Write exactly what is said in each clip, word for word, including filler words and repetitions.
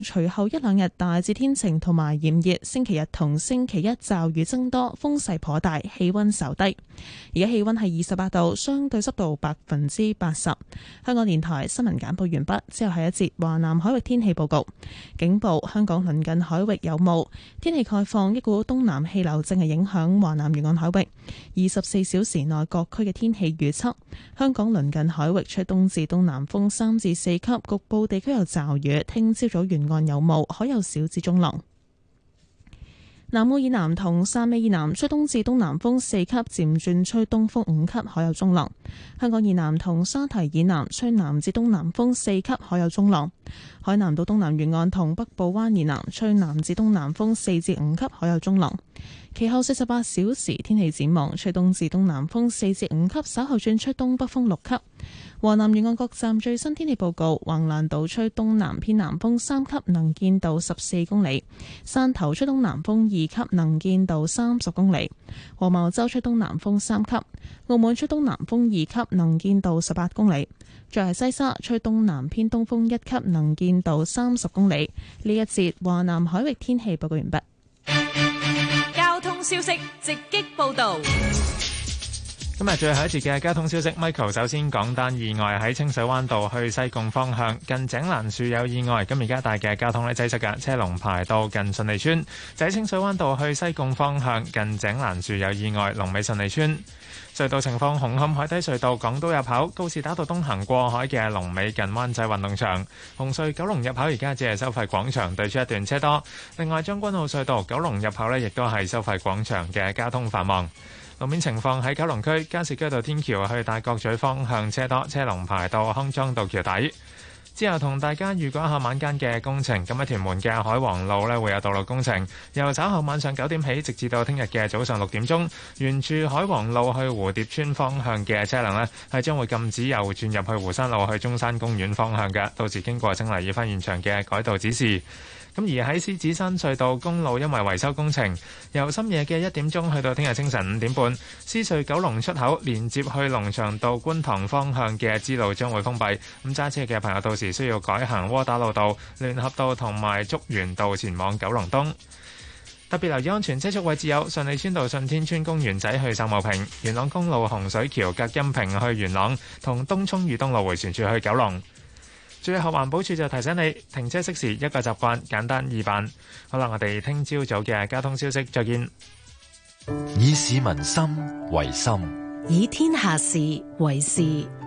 隨後一兩日大致天晴同埋炎熱，星期日同星期一驟雨增多，風勢頗大，氣溫稍低。而家氣溫係二十八度，相對濕度百分之八十。香港電台新聞簡報完畢，之後係一節華南海域天氣報告。警報：香港鄰近海域有霧，天氣概況，一股東南氣流正係影響華南沿岸海域。二十四小時內各區嘅天氣預測：香港鄰近海域吹東至東南風三至四級，局部地區有驟雨。聽朝早沿岸有霧，海有小至中浪。南澳以南同汕尾以南吹東至東南風四級，漸轉吹東風五級，海有中浪。香港以南同沙堤以南吹南至東南風四級，海有中浪。海南島東南沿岸同北部灣以南吹南至東南風四至五級，海有中浪。其後四十八小時天氣展望，吹東至東南風四至五級，稍後轉吹東北風六級。華南沿岸各站最新天氣報告：橫瀾島吹東南偏南風三級，能見度十四公里；汕頭吹東南風二級，能見度三十公里；黃茅洲吹東南風三級；澳門吹東南風二級，能見度十八公里；再係西沙吹東南偏東風一級，能見度三十公里。呢一節華南海域天氣報告完畢。 交通消息直擊報道。 今日最後一節嘅交通消息 ，Michael 首先講單意外喺清水灣道去西貢方向，近井欄樹有意外，咁而家大嘅交通咧擠塞嘅，車龍排到近順利村。就喺清水灣道去西貢方向，近井欄樹有意外，龍尾順利村。隧道情況：紅磡海底隧道港島入口告士打道東行過海嘅龍尾近灣仔運動場，紅隧九龍入口而家只係收費廣場對出一段車多。另外將軍澳隧道九龍入口呢亦都係收費廣場嘅交通繁忙。路面情況喺九龍區加士居道天橋去大角咀方向車多，車龍排到康莊道橋底。之後同大家預告一下晚間嘅工程，咁喺屯門嘅海皇路呢會有道路工程，由稍後晚上九點起，直至到聽日嘅早上六點鐘，沿住海皇路去蝴蝶村方向嘅車輛呢係將會禁止右轉入去湖山路去中山公園方向嘅，到時經過請留意翻現場嘅改道指示。咁而喺獅子山隧道公路，因為維修工程，由深夜嘅一點鐘去到聽日清晨五點半，獅隧九龍出口連接去龍翔道觀塘方向嘅支路將會封閉。咁揸車嘅朋友到時需要改行窩打老道、聯合道同埋竹園道前往九龍東。特別留意安全車速位置有順利村道順天村公園仔去秀茂坪、元朗公路洪水橋隔音屏去元朗，同東涌裕東路迴旋處去九龍。最後環保署就提醒你，停車熄匙一個習慣，簡單易辦。好啦，我哋聽朝早嘅交通消息，再見。 以市民心為心， 以天下事為事。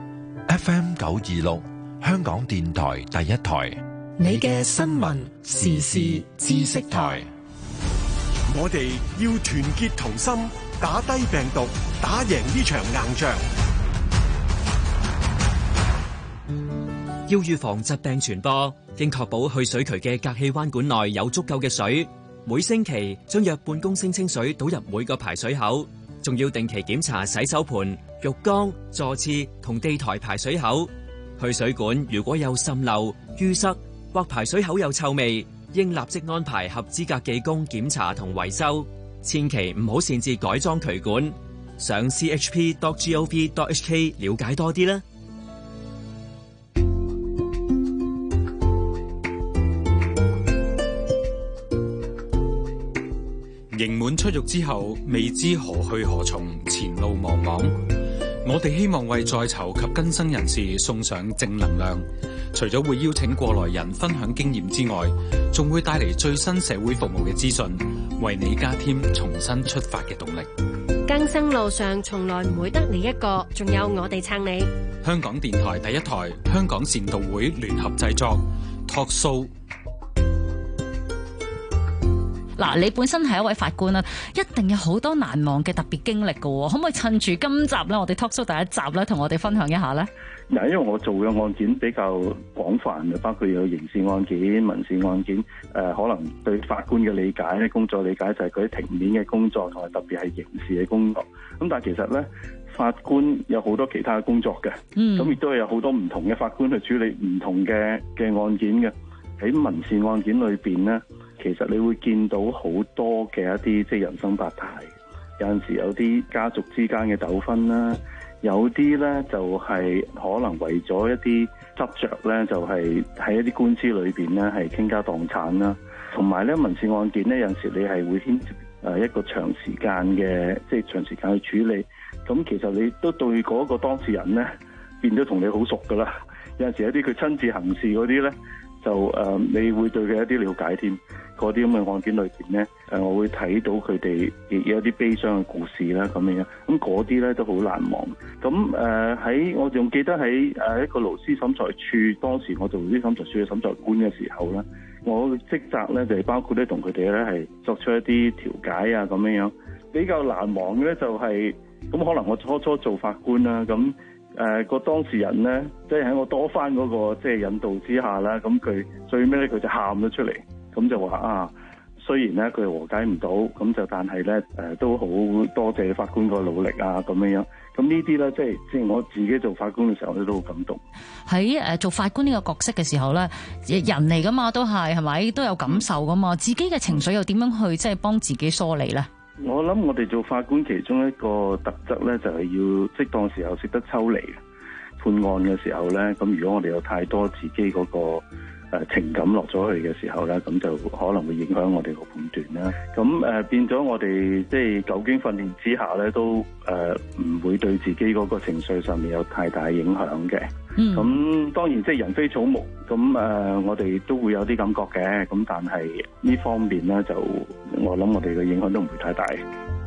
F M 九二六，香港電台第一台， 你嘅新聞時事知識台。 我哋要團結同心，打低病毒，打贏呢場硬仗。 要預防疾病傳播，應確保去水渠嘅隔氣彎管內有足夠嘅水。每星期將約半公升清水倒入每個排水口，仲要定期檢查洗手盆、浴缸、座廁同地台排水口。去水管如果有滲漏、淤塞或排水口有臭味，應立即安排合資格技工檢查同維修。千祈唔好擅自改裝渠管。上 c h p dot gov dot h k 了解多啲啦。 刑滿出獄之後，未知何去何從，前路茫茫。我哋希望為在囚及更生人士送上正能量，除咗會邀請過來人分享經驗之外，仲會帶嚟最新社會服務嘅資訊，為你加添重新出發嘅動力。 更生路上從來唔會得你一個，仲有我哋撐你。 香港電台第一台，香港善導會聯合製作 Talk Show。 嗱，你本身係一位法官啦，一定有好多難忘嘅特別經歷㗎喎，可唔可以趁住今集咧，我哋 talk show 第一集咧，同我哋分享一下咧？ 嗱，因為我做嘅案件比較廣泛嘅，包括有刑事案件、民事案件，誒、呃，可能對法官嘅理解咧、工作理解就係佢啲庭面嘅工作，同埋特別係刑事嘅工作。咁但係其實咧，法官有好多其他嘅工作嘅，咁亦都係有好多唔同嘅法官去處理唔同嘅嘅案件嘅。喺民事案件裏邊咧，其實你會見到好多嘅一啲即係人生百態，有陣時有啲家族之間嘅糾紛啦， 有啲咧就係、是、可能為咗一啲執着咧，就係、是、喺一啲官司裏邊咧係傾家蕩產啦。同埋咧民事案件咧有陣時你係會牽涉誒一個長時間嘅，即係長時間去處理。咁其實你都對嗰個當事人咧變咗同你好熟噶啦。有陣時有啲佢親自行事嗰啲咧，就誒、呃、你會對佢一啲了解添。嗰啲咁嘅案件裏邊咧，誒我會睇到佢哋亦有啲悲傷嘅故事啦，咁樣。咁嗰啲咧都好難忘。咁誒喺我仲記得喺誒一個勞資審裁處，當時我做勞資審裁處嘅審裁官嘅時候咧，我嘅職責咧就係包括咧同佢哋咧係作出一啲調解啊咁樣樣。比較難忘嘅咧就係、是、咁，可能我初初做法官啦，咁誒個當事人咧，即係喺我多番嗰個即係引導之下啦，咁佢最尾咧佢就喊咗出嚟。咁就話啊，雖然咧佢和解唔到，咁就但係咧誒都好多謝法官個努力啊咁樣樣。咁呢啲咧即係即係我自己做法官嘅時候咧都好感動。 喺誒做法官呢個角色嘅時候咧，人嚟噶嘛，都係係咪都有感受噶嘛？自己嘅情緒又點樣去即係幫自己梳理咧？ 我諗我哋做法官其中一個特質咧，就係要適當時候識得抽離。判案嘅時候咧，咁如果我哋有太多自己嗰個誒情感落咗去嘅時候咧，咁就可能會影響我哋個判斷啦。咁誒、呃、變咗我哋即係久經訓練之下咧，都誒唔、呃、會對自己嗰個情緒上面有太大影響嘅。咁、嗯、當然即係人非草木，咁誒、呃、我哋都會有啲感覺嘅。咁但係呢方面咧，就我諗我哋嘅影響都唔會太大。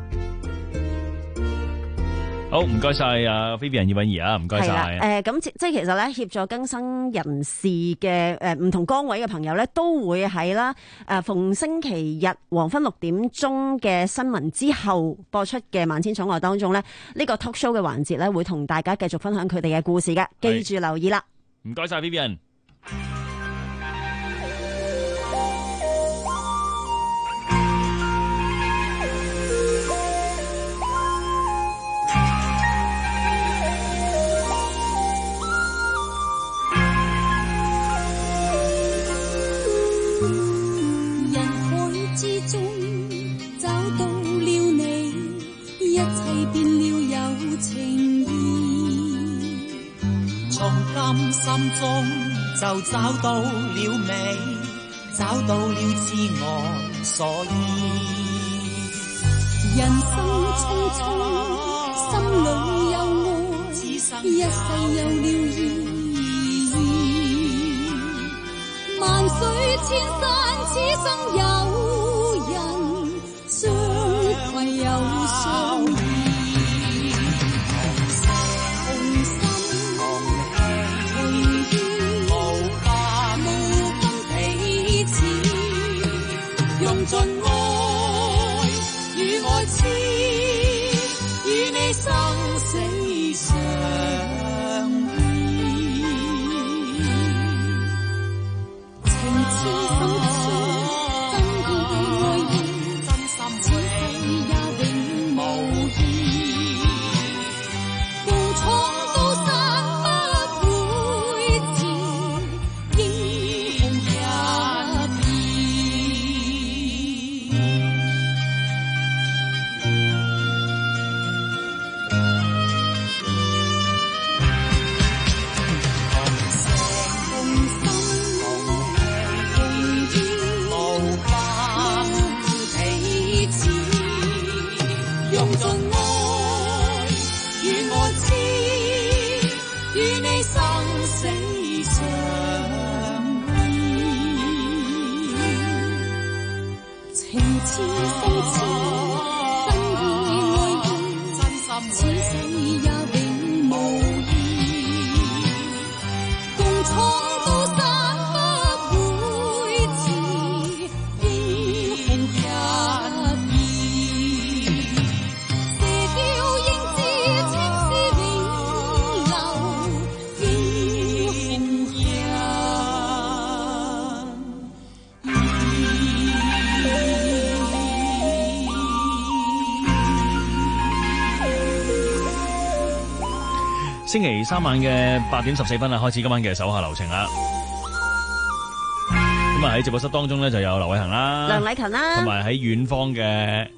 好，唔該晒啊 Vivian 葉韻儀啊，唔該晒。 誒，咁、呃、即係其實咧，協助更生人士嘅誒唔同崗位嘅朋友咧，都會喺啦誒逢星期日黃昏六點鐘嘅新聞之後播出嘅萬千寵愛當中咧，呢、呢個 talk show 嘅環節咧，會同大家繼續分享佢哋嘅故事嘅，記住留意啦。 唔該晒 Vivian。 心中就找到了美，找到了自我所依。人生匆匆，心裏有愛，一世有了意義。萬水千山，此生有人相攜又相依。盡愛與愛痴，與你生死相依，情痴心痴，真意愛意，真心此世也永無異，共闖高山不會遲，英雄一星期三晚嘅八點十四分啊，開始今晚嘅手下留情啦。咁啊喺直播室當中咧就有劉偉恒啦、 梁禮勤啦， 同埋喺遠方嘅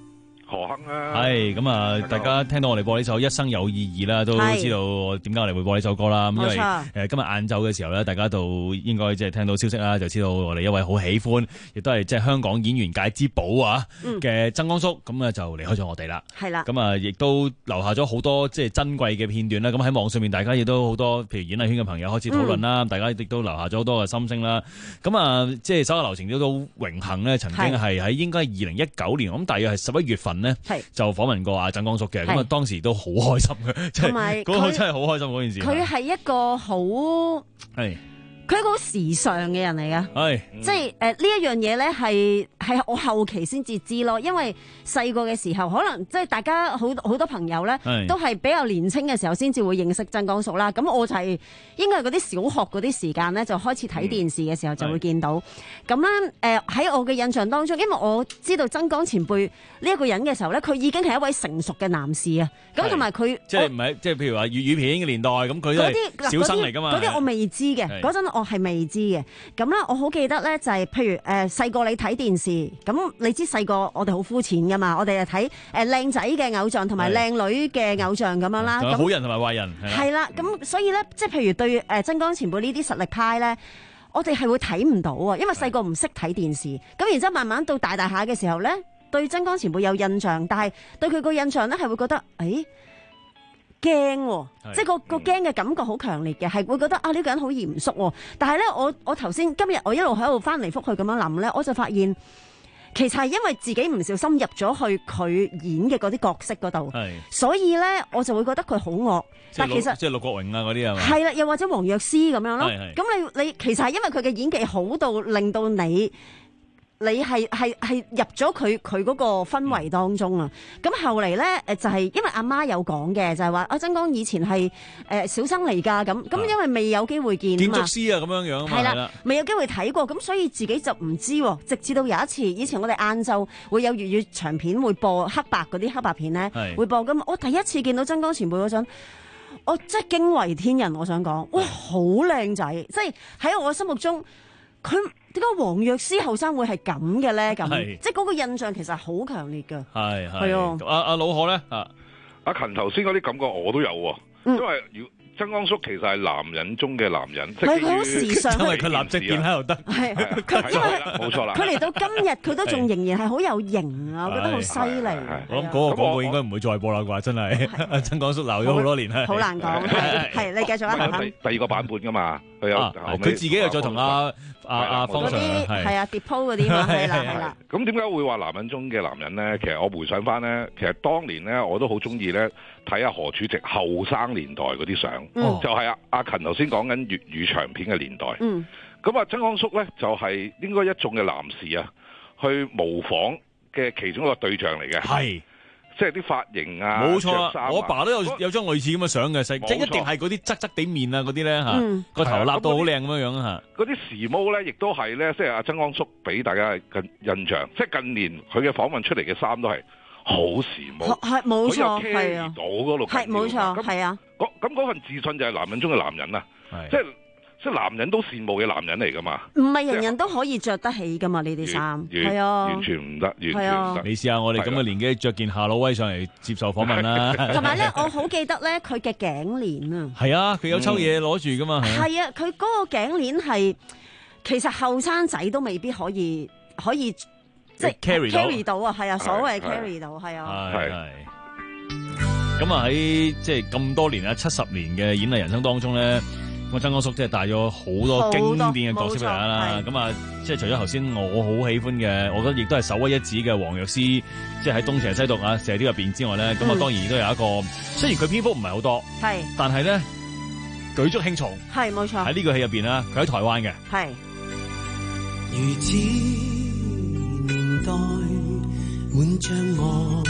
何亨啦。 係咁啊！大家聽到我哋播呢首《一生有意義》啦，都知道點解我哋會播呢首歌啦。咁因為誒今日晏晝嘅時候咧，大家都應該即係聽到消息啦，就知道我哋一位好喜歡，亦都係即係香港演員界之寶啊嘅曾江叔，咁啊就離開咗我哋啦。係啦，咁啊亦都留下咗好多即係珍貴嘅片段啦。咁喺網上面，大家亦都好多，譬如演藝圈嘅朋友開始討論啦，嗯、大家亦都留下咗好多嘅心聲啦。咁啊，即係手下留情都都榮幸咧，曾經係喺應該係二零一九年，咁大約係十一月份呢，就訪問過阿曾江叔嘅。咁啊，當時都好開心嘅，即係嗰個真係好開心嗰件事。佢係一個好係。佢係一個好時尚嘅人嚟噶，係即係誒呢一樣嘢咧，係係我後期先至知咯。因為細個嘅時候，可能即係大家好好多朋友咧，都係比較年輕嘅時候先至會認識曾江叔啦。咁我就係應該係嗰啲小學嗰啲時間咧，就開始睇電視嘅時候就會見到。咁咧誒喺我嘅印象當中，因為我知道曾江前輩呢一個人嘅時候咧，佢已經係一位成熟嘅男士啊。咁同埋佢即係唔係即係譬如話粵語片嘅年代，咁佢都係小生嚟㗎嘛。嗰啲我未知嘅，嗰陣我係未知嘅。咁咧，我好記得咧，就係譬如誒細個你睇電視，咁你知細個我哋好膚淺噶嘛，我哋就睇誒靚仔嘅偶像同埋靚女嘅偶像咁樣啦。咁好人同埋壞人係啦。咁所以咧，即係譬如對誒曾江前輩呢啲實力派咧，我哋係會睇唔到啊，因為細個唔識睇電視。咁然之後慢慢到大大下嘅時候咧，對曾江前輩有印象，但係對佢個印象咧係會覺得誒。驚，即係個個驚嘅感覺好強烈嘅，係會覺得啊呢個人好嚴肅。但係咧，我我頭先今日我一路喺度翻嚟覆去咁樣諗咧，我就發現其實係因為自己唔小心入咗去佢演嘅嗰啲角色嗰度，所以咧我就會覺得佢好惡。但其實即係陸國榮啊嗰啲係嘛？係啦，又或者黃藥師咁樣咯。咁你你其實係因為佢嘅演技好到令到你。你係係係入咗佢佢嗰個氛圍當中啊！咁、嗯、後嚟咧誒就係、是、因為阿媽有講嘅，就係話阿曾江以前係誒、呃、小生嚟㗎咁，咁因為未有機會見建築師啊咁樣樣係啦，未有機會睇過，咁所以自己就唔知喎。直至到有一次，以前我哋晏晝會有粵語長片會播黑白嗰啲黑白片咧，會播㗎嘛。我第一次見到曾江前輩嗰陣，我真係驚為天人。我想講，哇，好靚仔！即係喺我心目中，佢。點解黃藥師後生會係咁嘅咧？咁即係嗰個印象其實好強烈㗎。係係啊！阿阿老何咧啊， 阿勤頭先嗰啲感覺我都有喎，因為要。曾江叔其實係男人中嘅男人，即係佢好時尚，因為佢立即見喺度得，係佢因為冇錯啦。佢嚟到今日，佢都仲仍然係好有型啊！我覺得好犀利。 我諗嗰個廣告應該唔會再播啦啩，真係。曾江叔留咗好多年係。好難講，係你繼續啊！ 第第二個版本㗎嘛，佢有佢自己又再同阿阿阿方 Sir 係啊碟鋪嗰啲嘛，係啦係啦。 咁點解會話男人中嘅男人咧？其實我回想翻咧，其實當年咧我都好中意咧睇下何主席後生年代嗰啲相。嗯、就係阿阿勤頭先講緊粵語長片嘅年代，咁、嗯、啊曾江叔咧就係、是、應該一眾嘅男士啊，去模仿嘅其中一個對象嚟嘅，係即係啲髮型啊，冇錯啊， 我阿爸都有有張類似咁嘅相嘅，即係一定係嗰啲側側地面啊嗰啲咧吓，個、嗯、頭立到好靚咁樣樣吓， 嗰啲時髦咧亦都係咧，即係阿曾江叔俾大家嘅印象，即係近年佢嘅訪問出嚟嘅衫都係。好時髦，係冇錯，係啊，係冇錯，係啊。咁咁嗰份自信就係男人中嘅男人啊，即係即係男人都羨慕嘅男人嚟噶嘛。 唔係人人都可以着得起噶嘛呢啲衫，係啊， 完全唔得，完全唔得。 你試下我哋咁嘅年紀着件夏老威上嚟接受訪問啦。 同埋咧，我好記得咧佢嘅頸鏈啊， 係啊，佢有抽嘢攞住噶嘛。 係啊，佢嗰個頸鏈係其實後生仔都未必可以可以。即係 carry 到, carry 到啊，係啊，所謂 carry 到，係啊，係係。 咁啊喺即係咁多年啊，七十年嘅演藝人生當中咧，咁曾江叔即係帶咗好多經典嘅角色俾大家啦。咁啊，即係除咗頭先我好喜歡嘅，我覺得亦都係首屈一指嘅黃藥師，即係喺東邪西毒啊、射雕入邊之外咧，咁啊、嗯、當然亦都有一個，雖然佢篇幅唔係好多，係，但係咧舉足輕重，係冇錯。喺呢個戲入邊啦，佢喺台灣嘅，係。如此。代滿障礙，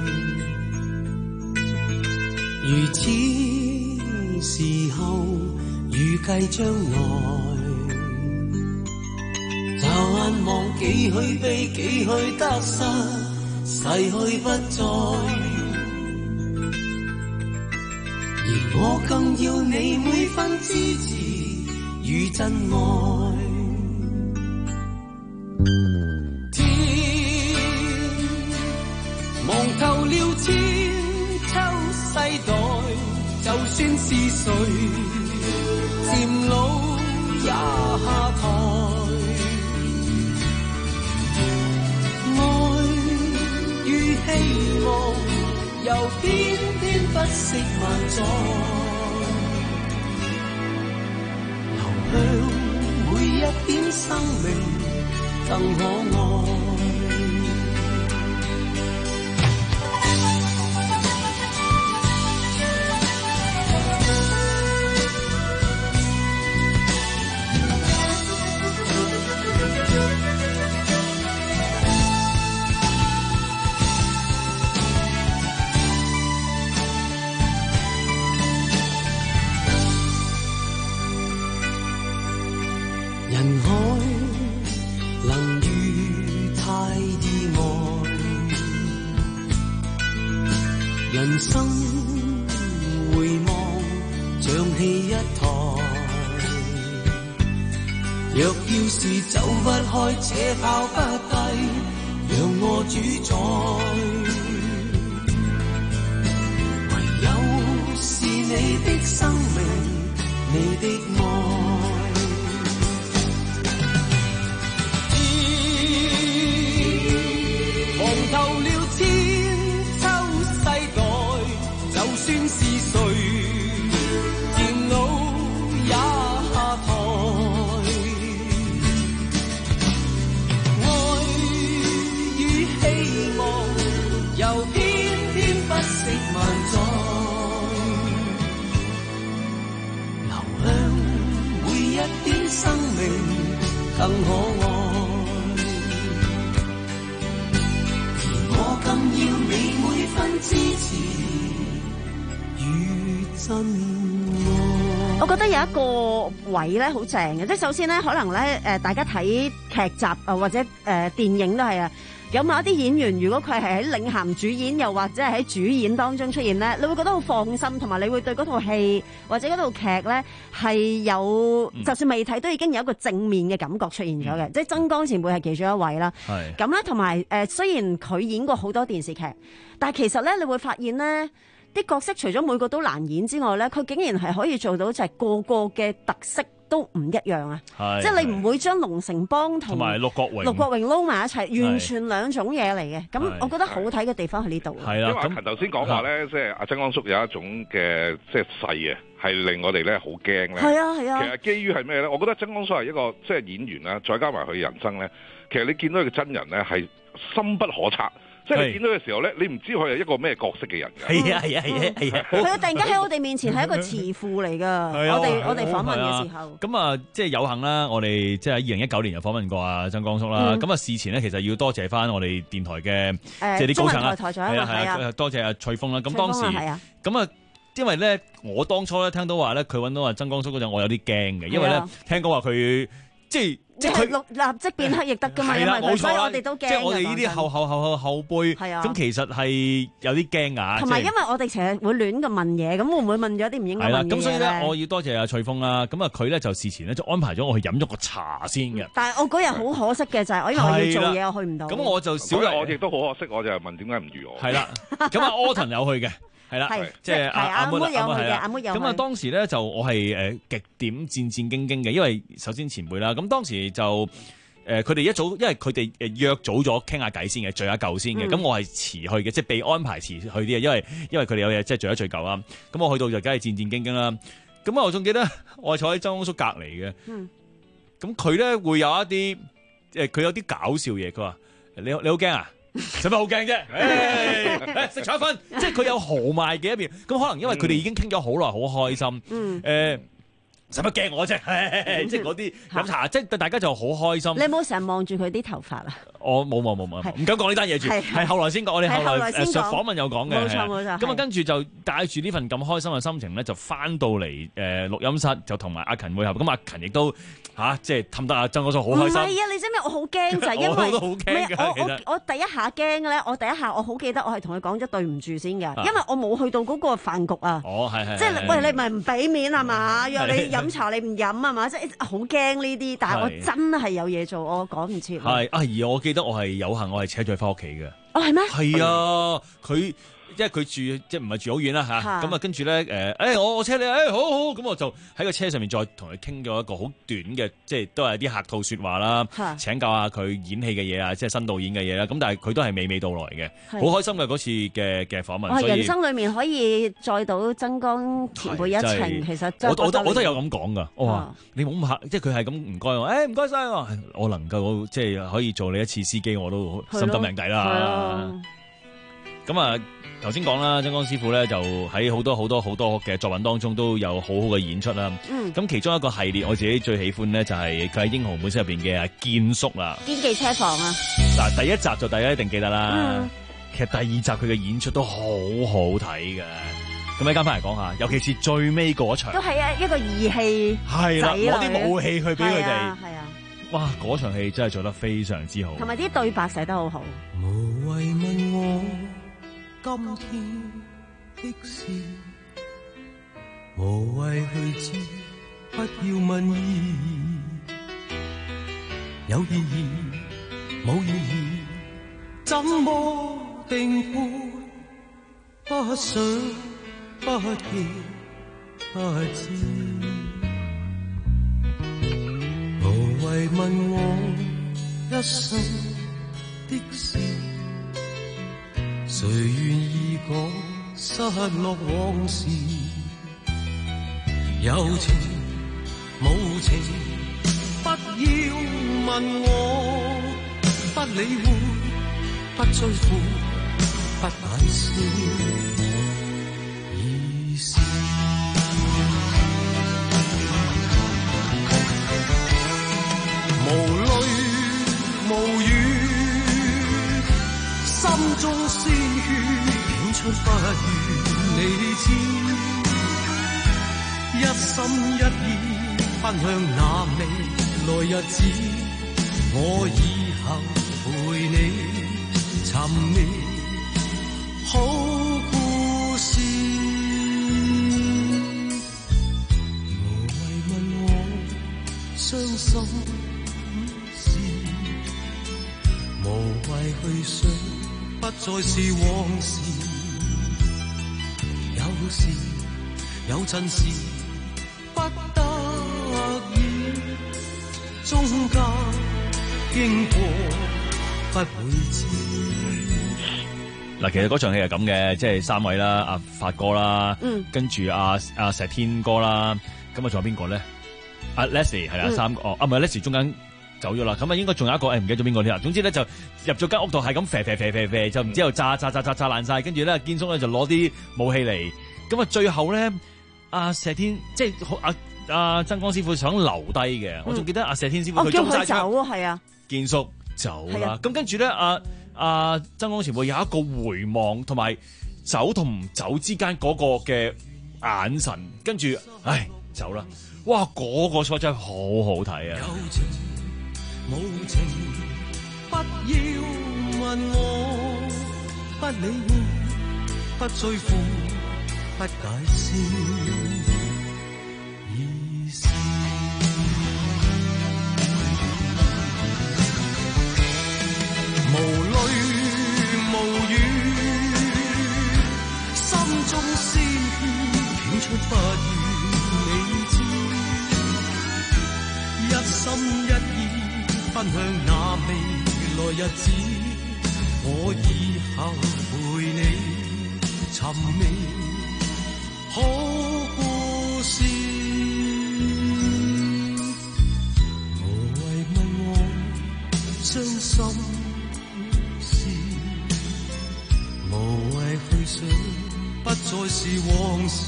如此時候預計將來，驟眼望幾許悲幾許得失，逝去不再，而我更要你每分支持與真愛。望就算是誰漸老也下台，愛與希望又偏偏不惜萬載，流向每一點生命更可愛。人海能遇太意外，人生回望像戲一台，若要是走不開且拋不低，讓我主宰，唯有是你的生命，你的愛。投了千秋世代，就算是誰漸老也下台，愛與希望又偏偏不惜萬載，流向每一點生命更可愛。更要你每分支持與真愛。 我覺得有一個位咧好正嘅，即係首先咧，可能咧誒，大家睇劇集啊或者誒、呃、電影都係啊，有某一啲演員，如果佢係喺領銜主演，又或者係喺主演當中出現咧，你會覺得好放心，同埋你會對嗰套戲或者嗰套劇咧係有，嗯、就算未睇都已經有一個正面嘅感覺出現咗嘅，嗯、即係曾江前輩係其中一位啦。係咁咧，同埋誒，雖然佢演過好多電視劇，但係其實咧，你會發現咧，啲角色除咗每個都難演之外咧，佢竟然係可以做到就係個個嘅特色都唔一樣啊！即係你唔會將龍城邦同埋陸國榮陸國榮撈埋一齊，完全兩種嘢嚟嘅。咁我覺得好睇嘅地方喺呢度。 係啦，因為阿陳頭先講話咧，即係阿曾江叔有一種嘅即係勢嘅，係令我哋咧好驚咧。 係啊係啊。 其實基於係咩咧？我覺得曾江叔係一個即係演員啦，再加埋佢人生咧，其實你見到佢嘅真人咧係深不可測。即係你見到嘅時候咧，你唔知佢係一個咩角色嘅人㗎。係啊係啊係啊係啊！ 佢突然間喺我哋面前係一個慈父嚟㗎。我哋我哋訪問嘅時候。 咁啊，即係有幸啦，我哋即係喺二零一九年就訪問過阿曾江叔啦。咁啊，事前咧其實要多謝翻我哋電台嘅即係啲高層啦，係啊係啊，多謝阿翠峰啦。咁當時咁啊，因為咧我當初咧聽到話咧佢揾到阿曾江叔嗰陣，我有啲驚嘅，因為咧聽講話佢即係。 即係佢立即變黑亦得㗎嘛，因為佢所以我哋都驚。 即係我哋呢啲後後後後後輩，咁其實係有啲驚㗎。 同埋因為我哋成日會亂咁問嘢，咁會唔會問咗啲唔應該問嘅嘢咧？ 咁所以咧，我要多謝阿翠峰啦。咁啊，佢咧就事前咧就安排咗我去飲咗個茶先嘅。 但係我嗰日好可惜嘅就係我因為我要做嘢，我去唔到。 咁我就少日，我亦都好可惜，我就問點解唔預我？ 係啦，咁阿柯騰有去嘅。係啦，即係阿阿妹有去嘅，阿妹有去。 咁啊，當時咧就我係誒極點戰戰兢兢嘅，因為首先前輩啦，咁當時就誒佢哋一早，因為佢哋誒約早咗傾下偈先嘅，聚下舊先嘅。咁、嗯、我係遲去嘅，即係被安排遲去啲嘅，因為因為佢哋有嘢即係聚一聚舊啦。咁我去到就梗係戰戰兢兢啦。咁我仲記得我係坐喺曾江叔隔離嘅。咁佢咧會有一啲誒，佢有啲搞笑嘢。佢話：你你好驚啊？使乜好驚啫？食炒粉，即係佢有豪邁嘅一面。咁可能因為佢哋已經傾咗好耐，好開心。嗯。誒，使乜驚我啫？即係嗰啲飲茶，即係大家就好開心。 你有冇成日望住佢啲頭髮啊？ 我冇冇冇冇，唔敢講呢單嘢住。係後來先講，我哋後來誒訪問有講嘅。 冇錯冇錯。 咁啊，跟住就帶住呢份咁開心嘅心情咧，就翻到嚟誒錄音室，就同埋阿勤會合。咁阿勤亦都。嚇！即係氹得阿曾江叔好開心。唔係啊！你知唔知我好驚就係因為我都好驚㗎。我我我第一下驚嘅咧，我第一下我好記得我係同佢講咗對唔住先嘅，因為我冇去到嗰個飯局啊。哦，係係。即係喂，你咪唔俾面係嘛？約你飲茶你唔飲係嘛？即係好驚呢啲，但係我真係有嘢做，我講唔切。係啊，而我記得我係有幸，我係扯咗佢翻屋企嘅。哦，係咩？係啊，佢。 即係佢住即係唔係住好遠啦嚇，咁啊跟住咧誒，誒我我車你，誒好好，咁我就喺個車上面再同佢傾咗一個好短嘅，即係都係啲客套説話啦，請教下佢演戲嘅嘢啊，即係新導演嘅嘢啦，咁但係佢都係娓娓道來嘅，好開心嘅嗰次嘅嘅訪問。 人生裡面可以載到曾江前輩一程，其實真係我我我都有咁講㗎，我話你冇咁客，即係佢係咁唔該我，誒唔該晒我，我能夠即係可以做你一次司機，我都心得命抵啦。咁啊，頭先講啦，曾江師傅咧就喺好多好多好多嘅作品當中都有好好嘅演出啦。咁、嗯、其中一個系列我自己最喜歡咧就係佢喺《英雄本色》入邊嘅堅叔啦。 堅記車房啊！ 嗱，第一集就大家一定記得啦。嗯、其實第二集佢嘅演出都好好睇嘅。咁一間翻嚟講下，尤其是最尾嗰場， 都係一一個義氣， 係啦，攞啲武器去俾佢哋。係啊，哇！嗰場戲真係做得非常之好， 同埋啲對白寫得好好。 無謂問我今天的事，無謂去知，不要問意義，有意義冇意義，怎麼定判？不想不見不知，無謂問我一生的事，誰願意講失落往事？有情無情，不要問我，不理會，不追悔，不解釋，已是無淚無語，心中鮮血湧出不願你知，一心一意奔向那未來日子，我以後陪你尋覓好故事。無謂問我傷心事，無謂去想不再是往事，有時有陣時不得已，中間經過不會知。 嗱，其實嗰場戲係咁嘅，即係三位啦，阿發哥啦，嗯、跟住阿阿石天哥啦，咁啊仲有邊個咧？阿 Leslie 係啊，嗯、三個哦，啊唔係 Leslie 中間走咗啦，咁啊應該仲有一個，誒唔記得咗邊個添啊。總之咧就入咗間屋度係咁啡啡啡啡啡，就唔知又炸炸炸炸炸爛晒，跟住咧堅叔咧就攞啲武器嚟，咁啊最後咧阿石天即係阿阿曾江師傅想留低嘅，嗯、我仲記得阿石天師傅佢中晒槍， 係啊， 堅叔走啦，咁跟住咧阿。啊，曾江前輩有一個回望，同埋走同唔走之間嗰個嘅眼神，跟住，唉，走啦！哇，嗰、那個錯真係好好睇啊！有情無情，不要問我，不理會，不追悔，不解釋，已是無淚無語，心中鮮血湧出不願你知，一心一意奔向那未來日子，我以後陪你尋覓好故事。無謂問我傷心，無謂去想，不再是往事。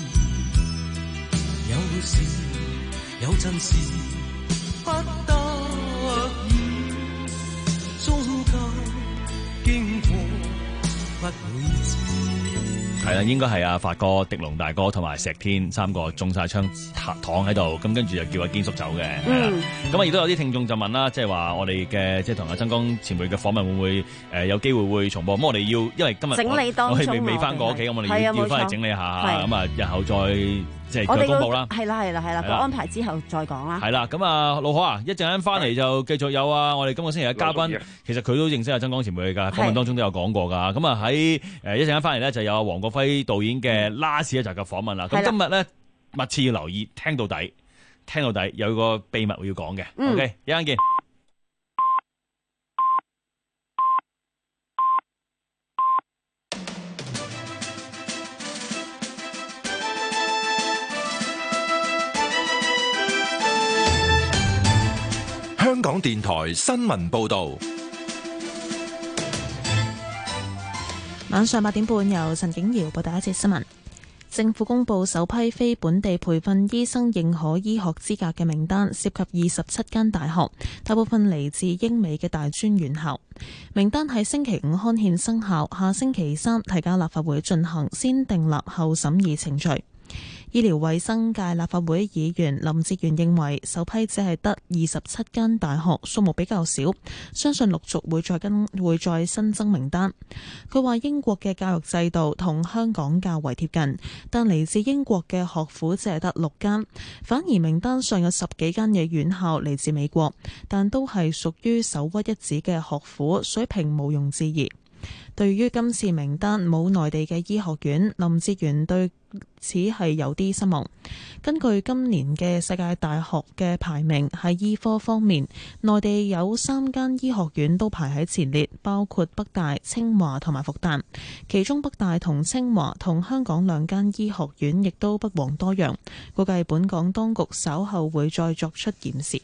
有時有陣時不得已，中間經過不會知。係係啦，應該係阿發哥、狄龍大哥同埋石天三個中晒槍躺喺度，咁跟住就叫阿堅叔走嘅。嗯，咁啊亦都有啲聽眾就問啦，即係話我哋嘅即係同阿曾江前輩嘅訪問會唔會誒、呃、有機會會重播？咁我哋要因為今日整理當中我哋未未翻過屋企，咁我哋要要翻去整理下，咁啊日後再即係再公佈啦。 係啦係啦係啦，個安排之後再講啦。 係啦，咁啊老可啊，一陣間翻嚟就繼續有啊，我哋今個星期嘅嘉賓，其實佢都認識阿曾江前輩㗎，訪問當中都有講過㗎。咁啊喺誒一陣間翻嚟咧，就有阿黃國輝導演嘅 last 一集嘅訪問啦。咁今日咧密切要留意，聽到底，聽到底有個秘密要講嘅。嗯、OK， 一陣見。 香港電台新聞報道。 晚上八點半，由陳景瑤報第一節新聞。政府公布首批非本地培訓醫生認可醫學資格嘅名單，涉及二十七間大學，大部分嚟自英美嘅大專院校。名單喺星期五刊憲生效，下星期三提交立法會進行先訂立後審議程序。醫療衛生界立法會議員林哲玄認為，首批只係得二十七間大學，數目比較少，相信陸續會再跟會再新增名單。佢話英國嘅教育制度同香港較為貼近，但嚟自英國嘅學府只係得六間，反而名單上有十幾間嘅院校嚟自美國，但都係屬於首屈一指嘅學府，水平毋庸置疑。對於今次名單冇內地嘅醫學院，林哲玄對此係有啲失望。根據今年嘅世界大學嘅排名，喺醫科方面，內地有三間醫學院都排喺前列，包括北大、清華同埋復旦。其中北大同清華同香港兩間醫學院亦都不遑多讓。估計本港當局稍後會再作出檢視。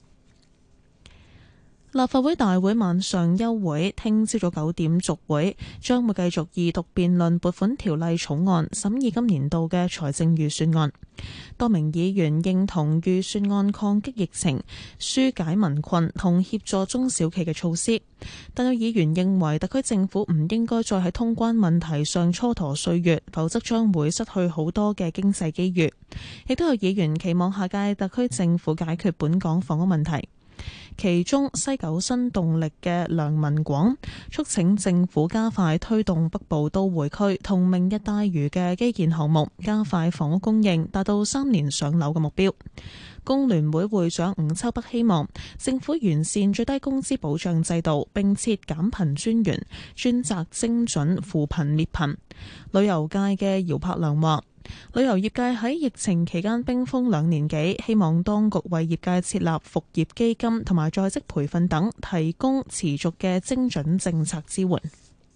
立法會大會晚上休會，聽朝早九點續會，將會繼續二讀辯論撥款條例草案，審議今年度嘅財政預算案。多名議員認同預算案抗擊疫情、紓解民困同協助中小企嘅措施，但有議員認為特區政府唔應該再喺通關問題上蹉跎歲月，否則將會失去好多嘅經濟機遇。亦都有議員期望下屆特區政府解決本港房屋問題。其中西九新動力嘅梁文廣促請政府加快推動北部都會區同明日大嶼嘅基建項目，加快房屋供應，達到三年上樓嘅目標。工聯會會長吳秋北希望政府完善最低工資保障制度，並設減貧專員，專責精準扶貧滅貧。旅遊界嘅姚柏良話，旅遊業界喺疫情期間冰封兩年幾，希望當局為業界設立復業基金同埋在職培訓等，提供持續嘅精準政策支援。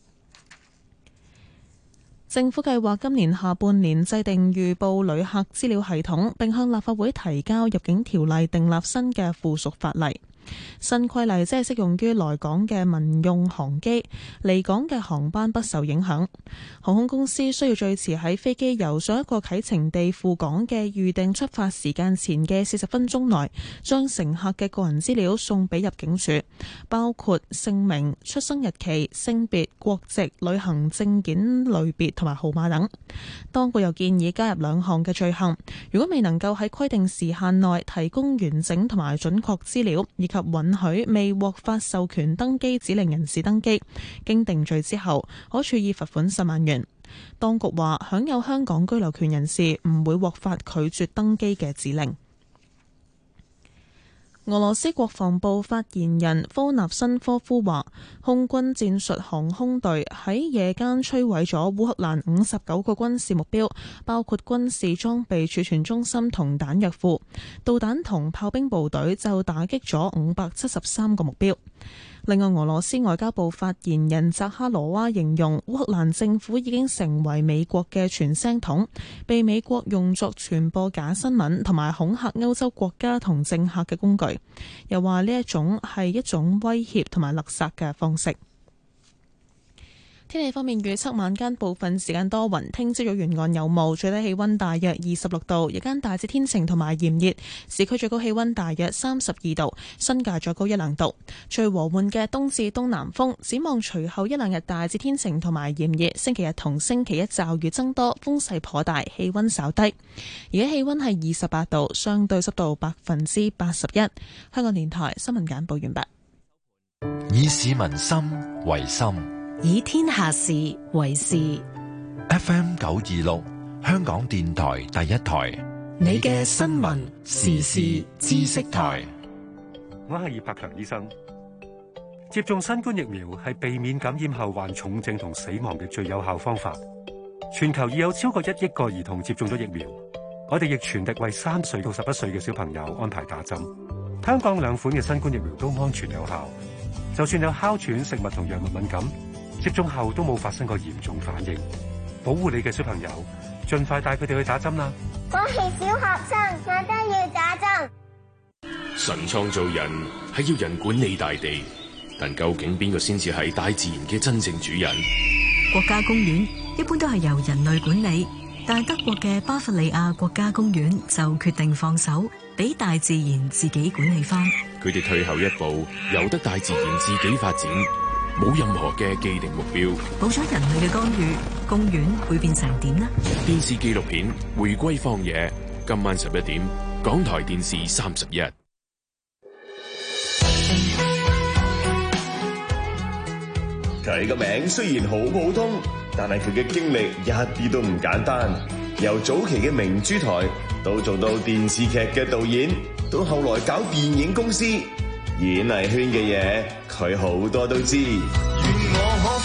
政府計劃今年下半年制定預報旅客資料系統，並向立法會提交入境條例訂立新嘅附屬法例。新規例即係適用於來港嘅民用航機，離港嘅航班不受影響。航空公司需要最遲喺飛機由上一個啟程地赴港嘅預定出發時間前嘅四十分鐘內，將乘客嘅個人資料送俾入境處，包括姓名、出生日期、性別、國籍、旅行證件類別同埋號碼等。當局又建議加入兩項嘅罪行，如果未能夠喺規定時限內提供完整同埋準確資料，以及允許未獲發授權登機指令人士登機，經定罪之後，可處以罰款十萬元。當局話，享有香港居留權人士唔會獲發拒絕登機嘅指令。俄羅斯國防部發言人科納申科夫話，空軍戰術航空隊喺夜間摧毀咗烏克蘭五十九個軍事目標，包括軍事裝備儲存中心同彈藥庫，導彈同炮兵部隊就打擊咗五百七十三個目標。另外，俄羅斯外交部發言人扎哈羅娃形容烏克蘭政府已經成為美國嘅傳聲筒，被美國用作傳播假新聞同埋恐嚇歐洲國家同政客嘅工具。又話呢一種係一種威脅同埋勒索嘅方式。 天氣方面預測晚間部分時間多雲，聽朝早沿岸有霧，最低氣溫大約二十六度，日間大致天晴同埋炎熱，市區最高氣溫大約三十二度，新界再高一兩度。最和緩嘅東至東南風，展望隨後一兩日大致天晴同埋炎熱，星期日同星期一驟雨增多，風勢頗大，氣溫稍低。而家氣溫係二十八度，相對濕度百分之八十一。香港電台新聞簡報完畢。 以市民心為心， 以天下事為事。 F M 九二六，香港電台第一台， 你嘅新聞時事知識台。 我係葉柏強醫生。接種新冠疫苗係避免感染後患重症同死亡嘅最有效方法。全球已有超過一億個兒童接種咗疫苗，我哋亦全力為三歲到十一歲嘅小朋友安排打針。香港兩款嘅新冠疫苗都安全有效，就算有哮喘、食物同藥物敏感，接種後都冇發生過嚴重反應。保護你嘅小朋友，盡快帶佢哋去打針啦！ 我係小學生，我都要打針。 神創造人係要人管理大地，但究竟邊個先至係大自然嘅真正主人？ 國家公園一般都係由人類管理，但係德國嘅巴伐利亞國家公園就決定放手，俾大自然自己管理翻。 佢哋退後一步，由得大自然自己發展，冇任何嘅既定目標。 冇咗人類嘅干預，公園會變成點呢？ 電視紀錄片《回歸荒野》，今晚十一點，港台電視三十一。 佢個名雖然好普通，但係佢嘅經歷一啲都唔簡單。由早期嘅明珠台，到做到電視劇嘅導演，到後來搞電影公司，演藝圈嘅嘢佢好多都知。願我可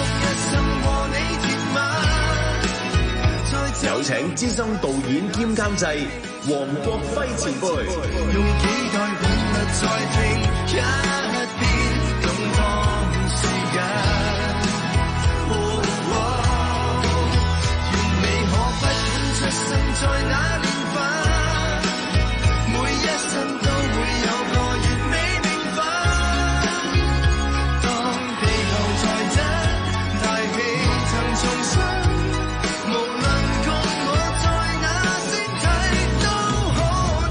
花足一生和你有請資深導演兼監製黃國輝前輩。用幾代本物再聽一遍東方世界。在那年份，每一生都會有個完美名分。當地球在真，大氣層重生，無論共我在那星體，都可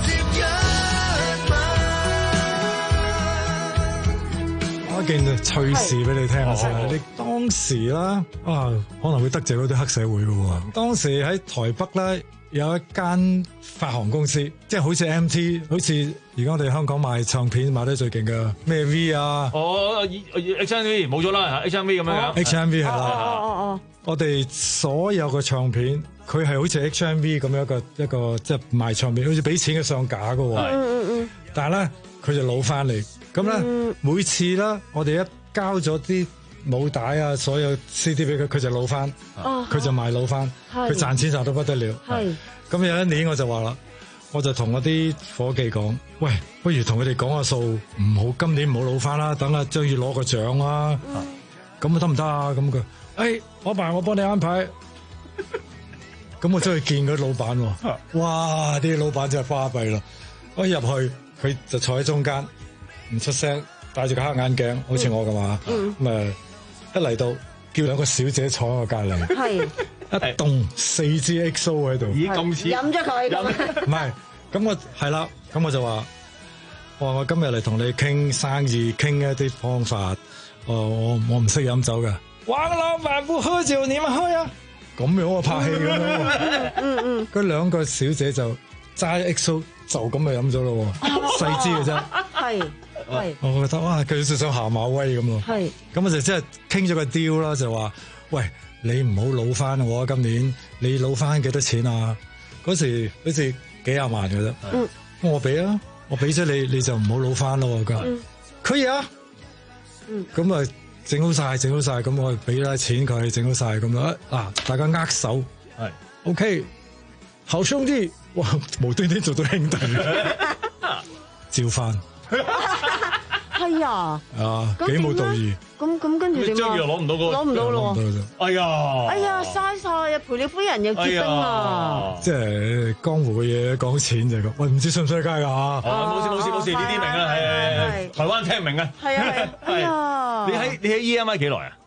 接一吻。 我一件趣事俾你聽下先。你當時啦，啊，可能會得罪嗰啲黑社會嘅喎。當時喺台北咧，有一間發行公司，即係好似 M T， 好似而家我哋香港賣唱片賣得最勁嘅咩 V 啊， 哦 H M V 冇咗啦 ，H M V 咁樣樣 ，H M V 係啦， 哦哦哦， 我哋所有嘅唱片，佢係好似 H M V 咁樣一個一個即係賣唱片，好似俾錢嘅上架㗎喎， 嗯嗯嗯， 但係咧佢就攞翻嚟，咁咧、嗯、每次咧我哋一交咗啲母帶啊，所有 C D 俾佢，佢就攞翻，佢、哦、就賣攞翻，佢賺錢賺到不得了。咁有一年我就話啦，我就同我啲伙計講，喂，不如同佢哋講下數，唔好今年唔好攞翻啦，等阿張宇攞個獎啊，咁啊得唔得啊？咁佢，誒，我爸我幫你安排。咁我出去見嗰啲老闆喎，哇！啲老闆真係巴閉咯，我一入去佢就坐喺中間，唔出聲，戴住個黑眼鏡，好似我咁嘛，咁、嗯、啊一嚟到叫兩個小姐坐喺我隔離，係一棟四支 X O 喺度， 咦咁似飲咗佢， 唔係，咁我係啦，咁我就話，我話我今日嚟同你傾生意，傾一啲方法，我我我唔識飲酒㗎，王老闆不喝酒，你咪喝啊！咁樣我拍戲咁樣，嗯嗯，嗰兩個小姐就揸 X O 就咁就飲咗咯，細支嘅啫，係係，我覺得哇，佢就想下馬威咁咯，係，咁我就即係傾咗個 deal 啦，就話，喂，你唔好老翻我今年，你老翻幾多錢啊？嗰時好似幾廿萬嘅啫，嗯，我俾啊，我俾咗你，你就唔好老翻咯，佢話，可以啊，嗯，咁啊。整好晒，整好晒，咁我俾咗錢佢，整好晒咁樣，嗱，大家握手，係 ，OK，好兄弟，哇，無端端做到兄弟，照翻， 係啊， 啊，幾冇道義， 咁咁跟住點啊？ 張宇又攞唔到嗰個， 攞唔到咯， 哎呀， 哎呀，嘥晒啊，賠你夫人又結冰啊， 即係江湖嘅嘢講錢就係咁，喂，唔知信唔信得街噶吓？ 冇事冇事冇事，呢啲明啊，係係係，台灣聽唔明啊， 係啊係，哎呀。 你喺你喺 E M I 幾耐啊？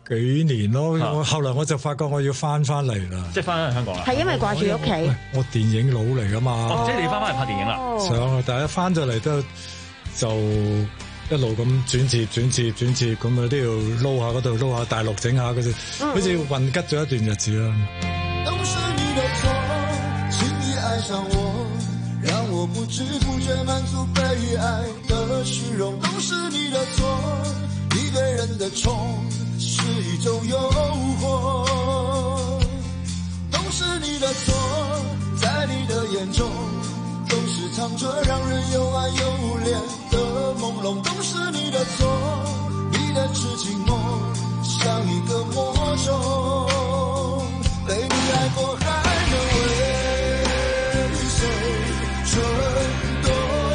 幾年咯。我後來我就發覺我要翻翻嚟啦， 即係翻去香港啦。 係因為掛住屋企。 我電影佬嚟噶嘛， 哦、即係你翻翻嚟拍電影啦。 想啊，但係一翻咗嚟都就一路咁轉接轉接轉接咁啊，都要撈下嗰度撈下大陸整下嗰啲， 嗯、 好似混吉咗一段日子啦。 都是你的錯，輕易愛上我，讓我不知不覺滿足被愛的虛榮。都是你的錯，你對人的寵是一種誘惑。都是你的錯，在你的眼中總是藏着讓人又愛又戀的朦朧。都是你的錯，你的痴情夢像一個魔咒。被你愛過還能為誰蠢動？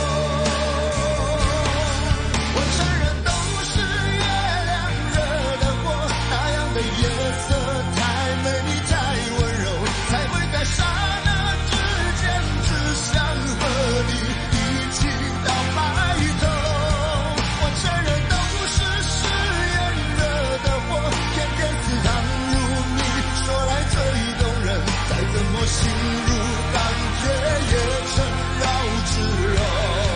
我承認都是月亮惹的禍，那樣的夜色太美麗太溫柔，才會在剎那之間只想和你一起到白頭。我承認都是誓言惹的禍，偏偏刺痛如你說來最動人，再怎麼心如鋼鐵也纏繞之柔。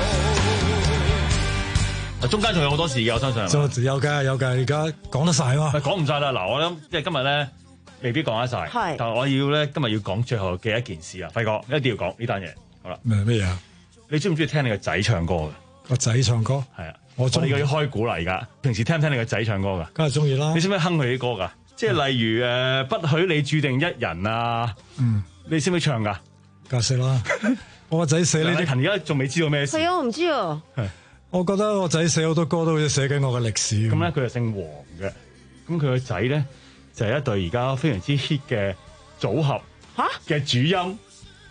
中間仲有好多事嘅，我相信。 就有嘅有嘅，而家講得晒嘛？ 講唔晒啦。嗱，我諗即係今日咧，未必講得晒。係。但係我要咧，今日要講最後嘅一件事啊，輝哥一定要講呢單嘢。好啦。 咩咩嘢啊？ 你中唔中意聽你個仔唱歌嘅？ 個仔唱歌？ 係啊。 我中意。 我哋要開鼓啦，而家。平時聽唔聽你個仔唱歌㗎？ 梗係中意啦。 你識唔識哼佢啲歌㗎？即係例如誒，不許你注定一人啊。 嗯。 你識唔識唱㗎？ 梗係識啦。我個仔寫呢啲， 而家仲未知道咩事。 係啊，我唔知啊。 係。我覺得我仔寫好多歌都好似寫緊我嘅歷史咁。 咁咧佢係姓黃嘅，咁佢個仔咧就係、是、一對而家非常之 hit 嘅組合嘅主音，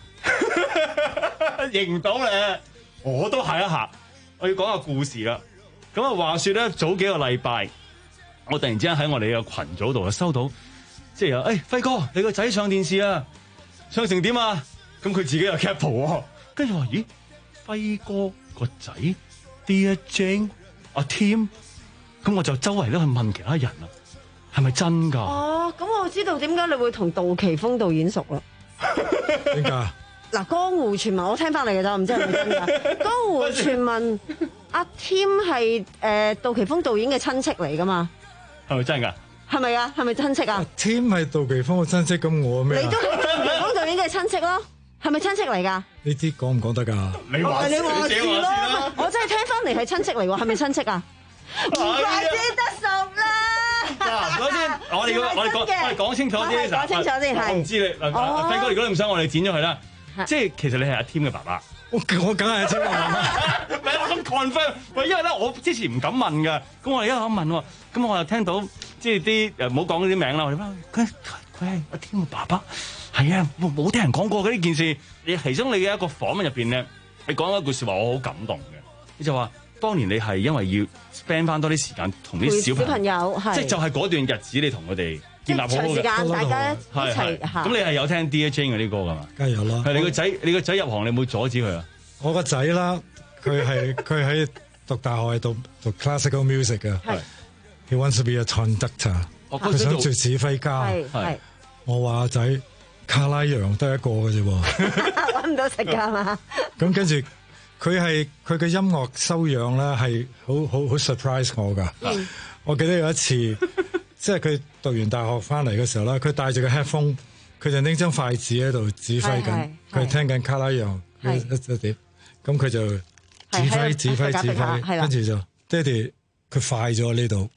認唔到咧，我都嚇一嚇。我要講下故事啦。咁啊話説咧，早幾個禮拜，我突然之間喺我哋嘅群組度啊收到，即係誒輝哥，你個仔上電視啊，唱成點啊？咁佢自己又 cap 圖喎，跟住話咦，輝哥個仔？Dear Jane 阿 Tim， 咁我就周圍都去問其他人啦，係咪真㗎？ 哦，咁我知道點解你會同杜琪峰導演熟啦。 點解？ 嗱，江湖傳聞我聽翻嚟嘅咋，唔知係咪真㗎？江湖傳聞阿 Tim 係誒杜琪峰導演嘅親戚嚟㗎嘛？ 係咪真㗎？ 係咪啊？係咪親戚啊 ？Tim 係杜琪峰嘅親戚，咁我咩？ 你都係杜琪峰導演嘅親戚咯。係咪親戚嚟㗎？ 呢啲講唔講得㗎？ 你話你話事咯，我真係聽翻嚟係親戚嚟喎，係咪親戚啊？唔怪之得熟啦。 嗱，嗰先，我哋要我哋講我哋講清楚啲。 講清楚先係。 我唔知你嗱，輝哥，如果你唔想我哋剪咗佢啦，即係其實你係阿 Tim 嘅爸爸。 我我梗係阿 Tim 嘅爸爸。 唔係我想 confirm，喂，因為咧我之前唔敢問㗎，咁我哋一路問喎，咁我又聽到即係啲誒唔好講嗰啲名啦，我哋話佢佢係阿 Tim 嘅爸爸。係啊，冇聽人講過嘅呢件事。你其中你嘅一個訪問入邊咧，你講一句説話，我好感動嘅。你就話，當年你係因為要 spend 翻多啲時間同啲小朋友，即係就係嗰段日子，你同佢哋建立好好嘅。長時間大家一齊行。咁你係有聽 Dear Jane 嗰啲歌㗎嘛？梗係有啦。係你個仔，你個仔入行，你冇阻止佢啊？ 我個仔啦，佢係佢喺讀大學係讀讀 classical music 嘅。係。He wants to be a conductor。佢想做指揮家。係。我話仔。卡拉揚得一個嘅啫喎， 揾唔到食㗎嘛？ 咁跟住佢係佢嘅音樂修養咧係好好好 surprise 我㗎。嗯、我記得有一次，即係佢讀完大學翻嚟嘅時候咧，佢帶住個 headphone，佢就拎張筷子喺度指揮緊，佢聽緊卡拉揚一一碟，咁佢就指揮指揮指揮，跟住就爹哋佢快咗呢度，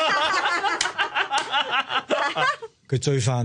佢追翻。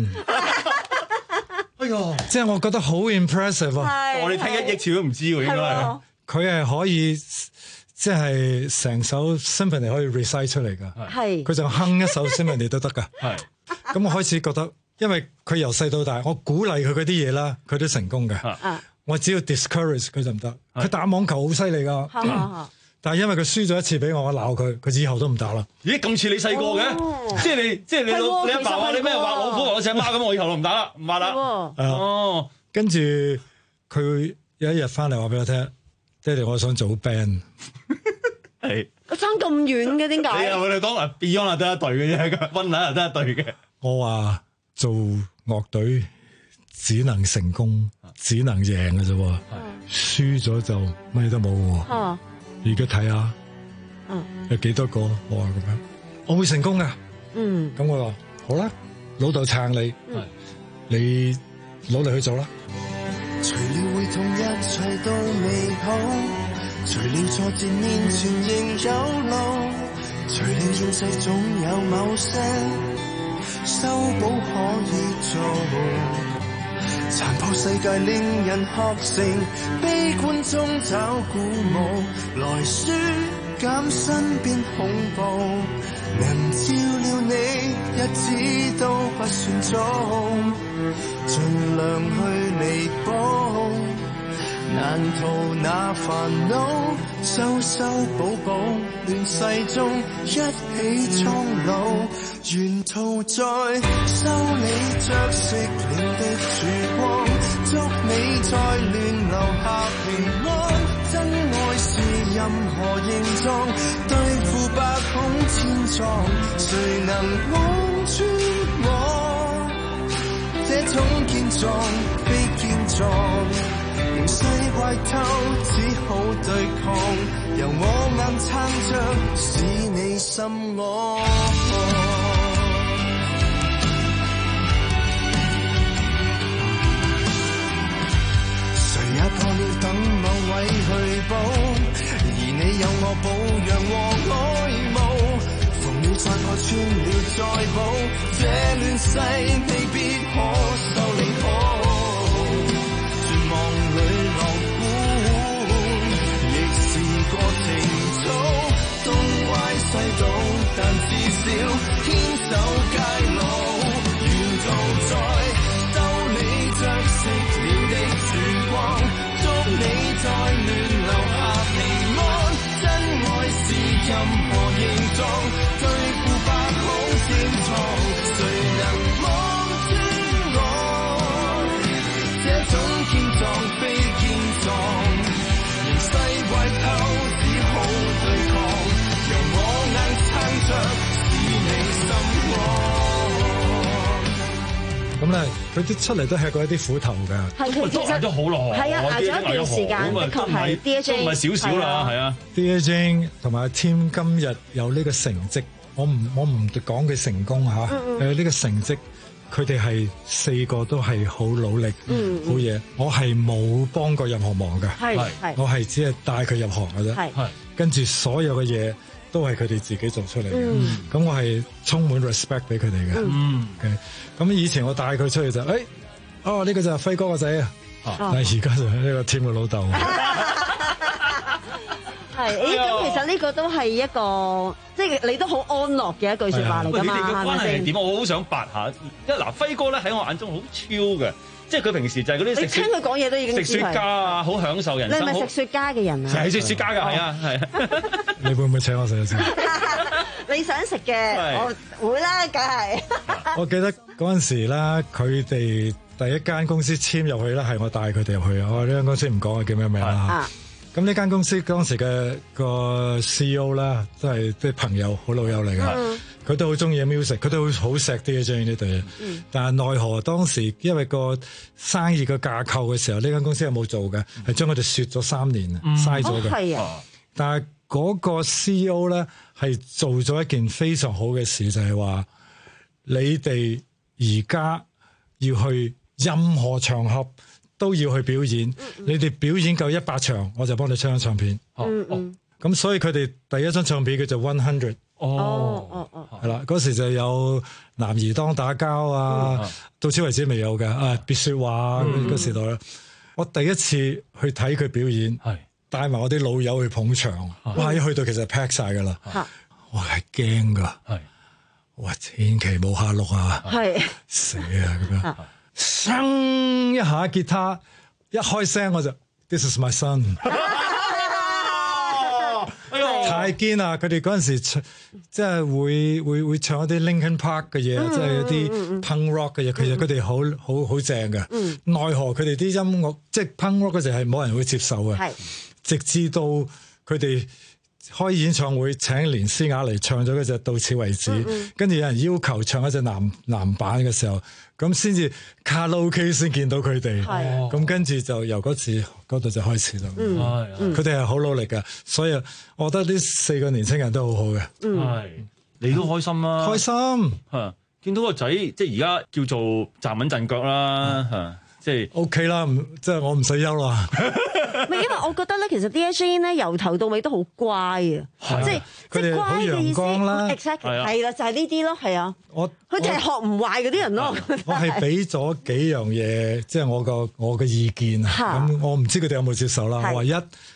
即係我覺得好 impressive 啊！ 我哋聽一億次都唔知喎，應該係佢係可以即係成首 symphony 可以 recite 出嚟㗎。係佢就哼一首 symphony 都得㗎。係咁我開始覺得，因為佢由細到大，我鼓勵佢嗰啲嘢啦，佢都成功嘅。我只要 discourage 佢就唔得。佢打網球好犀利㗎。但係因為佢輸咗一次俾我，我鬧佢，佢以後都唔打啦。咦，咁似你細個嘅，即係你，即係你老你阿爸話你咩畫老虎，我隻貓咁，我以後都唔打啦，唔畫啦。哦，跟住佢有一日翻嚟話俾我聽，爹哋，我想組 band。係， 爭咁遠嘅點解？ 係啊，我哋當年 Beyond 係得一隊嘅啫，溫拿係得一隊嘅。 我話做樂隊只能成功，只能贏嘅啫喎，輸咗就咩都冇喎。而家睇下，有幾多個我話咁樣，我會成功㗎。 嗯， 咁我話好啦，老豆撐你，你努力去做啦。 除了會痛，一切都美好。除了挫折面前仍有路，除了現實總有某些修補可以做。殘破世界令人學成，悲觀中找鼓舞，來舒減身邊恐怖。能照料你日子都不算早，盡量去彌補。難逃那煩惱，修修補補，亂世中一起蒼老，沿途在修你着色臉的曙光，祝你在亂留下平安。真愛是任何形狀，對付百孔千瘡，誰能望穿我這種健壯非健壯？形勢怪偷，只好對抗，由我硬撐着，使你心安。誰也破了等某位去補，而你有我保養和愛慕，縫了再破，穿了再補，這亂世未必可修理好。裏樂觀，亦是個情操，東歪西倒，但至少牽手偕老。沿途在兜你着色了的曙光，祝你在亂留下平安。真愛是任何形狀，對付百孔千瘡，誰能望穿我這種健壯非健壯？形勢怪偷，只好對抗，由我硬撐着，使你心安。 咁咧，佢啲出嚟都吃過一啲苦頭㗎。 係佢其實捱咗好耐， 係啊，捱咗一段時間，的確係 D J 唔係少少啦，係啊。 D J 同埋 Tim 今日有呢個成績，我唔我唔講佢成功嚇，誒呢、 嗯嗯個成績。佢哋係四個都係好努力， 嗯嗯、 好嘢。我係冇幫過任何忙嘅，我係只係帶佢入行嘅啫。跟住所有嘅嘢都係佢哋自己做出嚟嘅。咁、嗯、我係充滿 respect 俾佢哋嘅。咁、嗯 okay? 以前我帶佢出去就，誒、哎，哦呢、這個就係輝哥個仔啊，但係而家就係呢個 Tim 嘅老豆。 係，誒咁其實呢個都係一個，即係你都好安樂嘅一句説話嚟㗎嘛。 你哋嘅關係係點？我好想八下，因為嗱輝哥咧喺我眼中好超嘅，即係佢平時就係嗰啲食。你聽佢講嘢都已經食雪茄啊，好享受人生。你係咪食雪茄嘅人啊？ 係食雪茄㗎，係啊，係。 你會唔會請我食一次？ 你想食嘅，我會啦，梗係。 我記得嗰陣時啦，佢哋第一間公司簽入去啦，係我帶佢哋入去啊。我呢間公司唔講啊，叫咩名啦？咁呢間公司當時嘅個 C E O 啦，都係啲朋友，好老友嚟嘅。佢、嗯、都好中意 music， 佢都好錫啲嘅將呢對嘢。但係奈何當時因為個生意嘅架構嘅時候，呢間公司係冇做嘅，係將佢哋雪咗三年，嘥咗嘅。係啊！但係嗰個 C E O 咧係做咗一件非常好嘅事，就係、是、話你哋而家要去任何場合都要去表演，嗯、你哋表演夠一百場，我就幫你出張唱片。嗯嗯。咁所以佢哋第一張唱片叫做One Hundred。哦哦哦。係啦，嗰時就有男兒當打交啊，嗯、到此為止未有嘅啊，別說話嗰、嗯、時代啦。我第一次去睇佢表演，係帶埋我啲老友去捧場，哇！一去到其實 pack 晒噶啦，我係驚噶，係哇，千祈冇下落啊，係死啊咁樣。聲一下吉他，一開聲我就 This is my son。太堅啦！佢哋嗰陣時即係會會會唱一啲 Linkin Park 嘅嘢，即係一啲 punk rock 嘅嘢。其實佢哋好好好正嘅。奈何佢哋啲音樂即係 punk rock 嗰時係冇人會接受嘅。直至到佢哋開演唱會請連詩雅嚟唱咗嗰隻到此為止，跟住、嗯嗯、有人要求唱一隻男男版嘅時候，咁先至卡拉 OK 先見到佢哋，咁跟住就由嗰次嗰度就開始啦。佢哋係好努力㗎，所以我覺得呢四個年青人都好好嘅。係、 嗯，你都開心啦， 開心嚇，見到個仔即係而家叫做站穩陣腳啦嚇。嗯即係 OK 啦，即係我唔使憂啦。 唔係，因為我覺得咧，其實 Dear Jane 咧由頭到尾都好乖啊，即係即係乖嘅意思。exactly 係啦，就係呢啲咯，係啊。我佢哋係學唔壞嗰啲人咯。 我係俾咗幾樣嘢，即係我個我嘅意見啊。咁我唔知佢哋有冇接受啦。我話一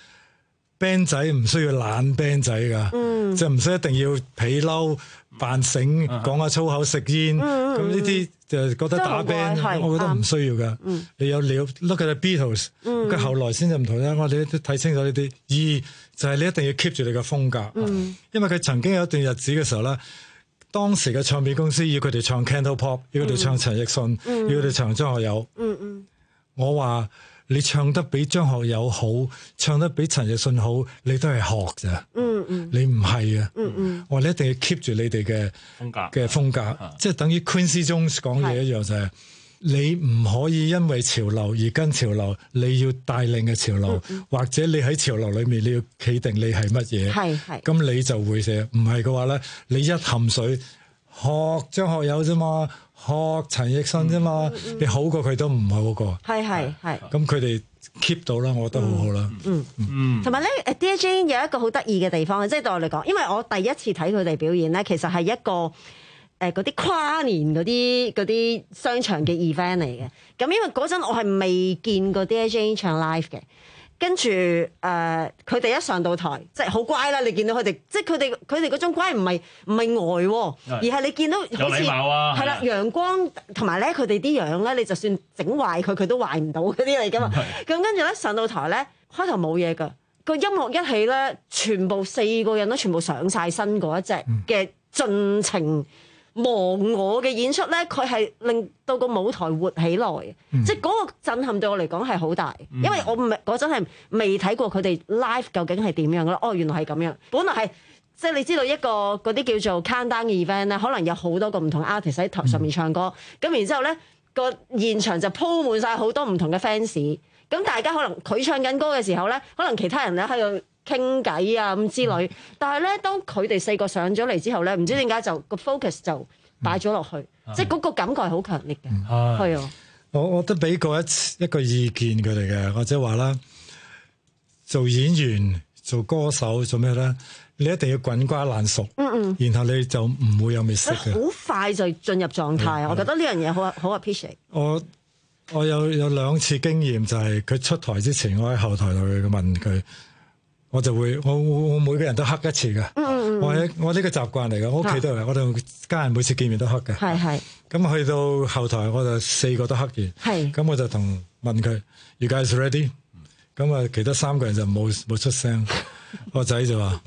band 仔唔需要懶 band 仔㗎，即係唔需要一定要皮褸扮醒講下粗口食煙咁呢啲。就覺得打 band，我覺得唔需要噶。嗯、你有料 look at the Beatles，佢、嗯、後來先就唔同啦。我哋都睇清楚呢啲。二就係、是、你一定要 keep 住你嘅風格，嗯、因為佢曾經有一段日子嘅時候咧，當時嘅唱片公司要佢哋唱 Cantopop，要佢哋唱陳奕迅，嗯、要佢哋唱張學友。嗯嗯、我話你唱得比張學友好，唱得比陳奕迅好，你都係學咋。嗯嗯、你唔係啊。嗯嗯、我話你一定要 keep 住你哋嘅風格嘅風格，啊、即係等於 Quincy Jones 講嘢一樣，就係是你唔可以因為潮流而跟潮流，你要帶領嘅潮流，嗯嗯、或者你喺潮流裏面你要企定你係乜嘢。係係。咁你就會寫，唔係嘅話咧，你一含水學張學友啫嘛。學陳奕迅啫嘛，嗯嗯、你好過佢都唔好過。係係係。咁佢哋 keep 到啦，我覺得好好啦。 嗯嗯。同埋咧，誒 Dear Jane 有一個好得意嘅地方，即係對我嚟講，因為我第一次睇佢哋表演咧，其實係一個誒嗰啲跨年嗰啲嗰啲商場嘅 event 嚟嘅。咁因為嗰陣我係未見過 Dear Jane 唱 live 嘅。跟住誒，佢、呃、哋一上到台，即係好乖啦！你見到佢哋，即係佢哋佢哋嗰種乖唔係唔係呆，而係你見到好似有禮貌啊，係啦，陽光同埋咧，佢哋啲樣咧，你就算整壞佢，佢都壞唔到嗰啲嚟噶嘛。咁跟住咧上到台咧，開頭冇嘢噶，個音樂一起咧，全部四個人都全部上晒身嗰一隻嘅盡情忘我嘅演出咧，佢係令到個舞台活起來，嗯、即係嗰個震撼對我嚟講係好大，嗯、因為我唔嗰陣係未睇過佢哋 live 究竟係點樣嘅咯。哦，原來係咁樣，本來係即係你知道一個嗰啲叫做 countdown 嘅 event 咧，可能有好多個唔同 artist 喺台上面唱歌，咁、嗯、然之後咧個現場就鋪滿晒好多唔同嘅 fans，咁大家可能佢唱緊歌嘅時候咧，可能其他人咧喺度傾偈啊咁之類，嗯、但係咧當佢哋四個上咗嚟之後咧，唔知點解就個 focus 就擺咗落去，嗯、即係嗰個感覺係好強烈嘅。係啊、嗯， 我我都俾過一一個意見佢哋嘅，或者話啦，做演員、做歌手、做咩咧？你一定要滾瓜爛熟，嗯嗯，然後你就唔會有咩色嘅，好快就進入狀態。嗯、我覺得呢樣嘢好好 appreciate。我我有有兩次經驗，就係佢出台之前，我喺後台度問佢。我就會，我我每個人都黑一次嘅、嗯嗯。我喺我呢個習慣嚟嘅，我屋企都係，啊、我同家人每次見面都黑嘅。係係。咁去到後台，我就四個都黑完。係。咁我就同問佢 ：You guys ready？ 咁啊，其他三個人就冇冇出聲。我仔就話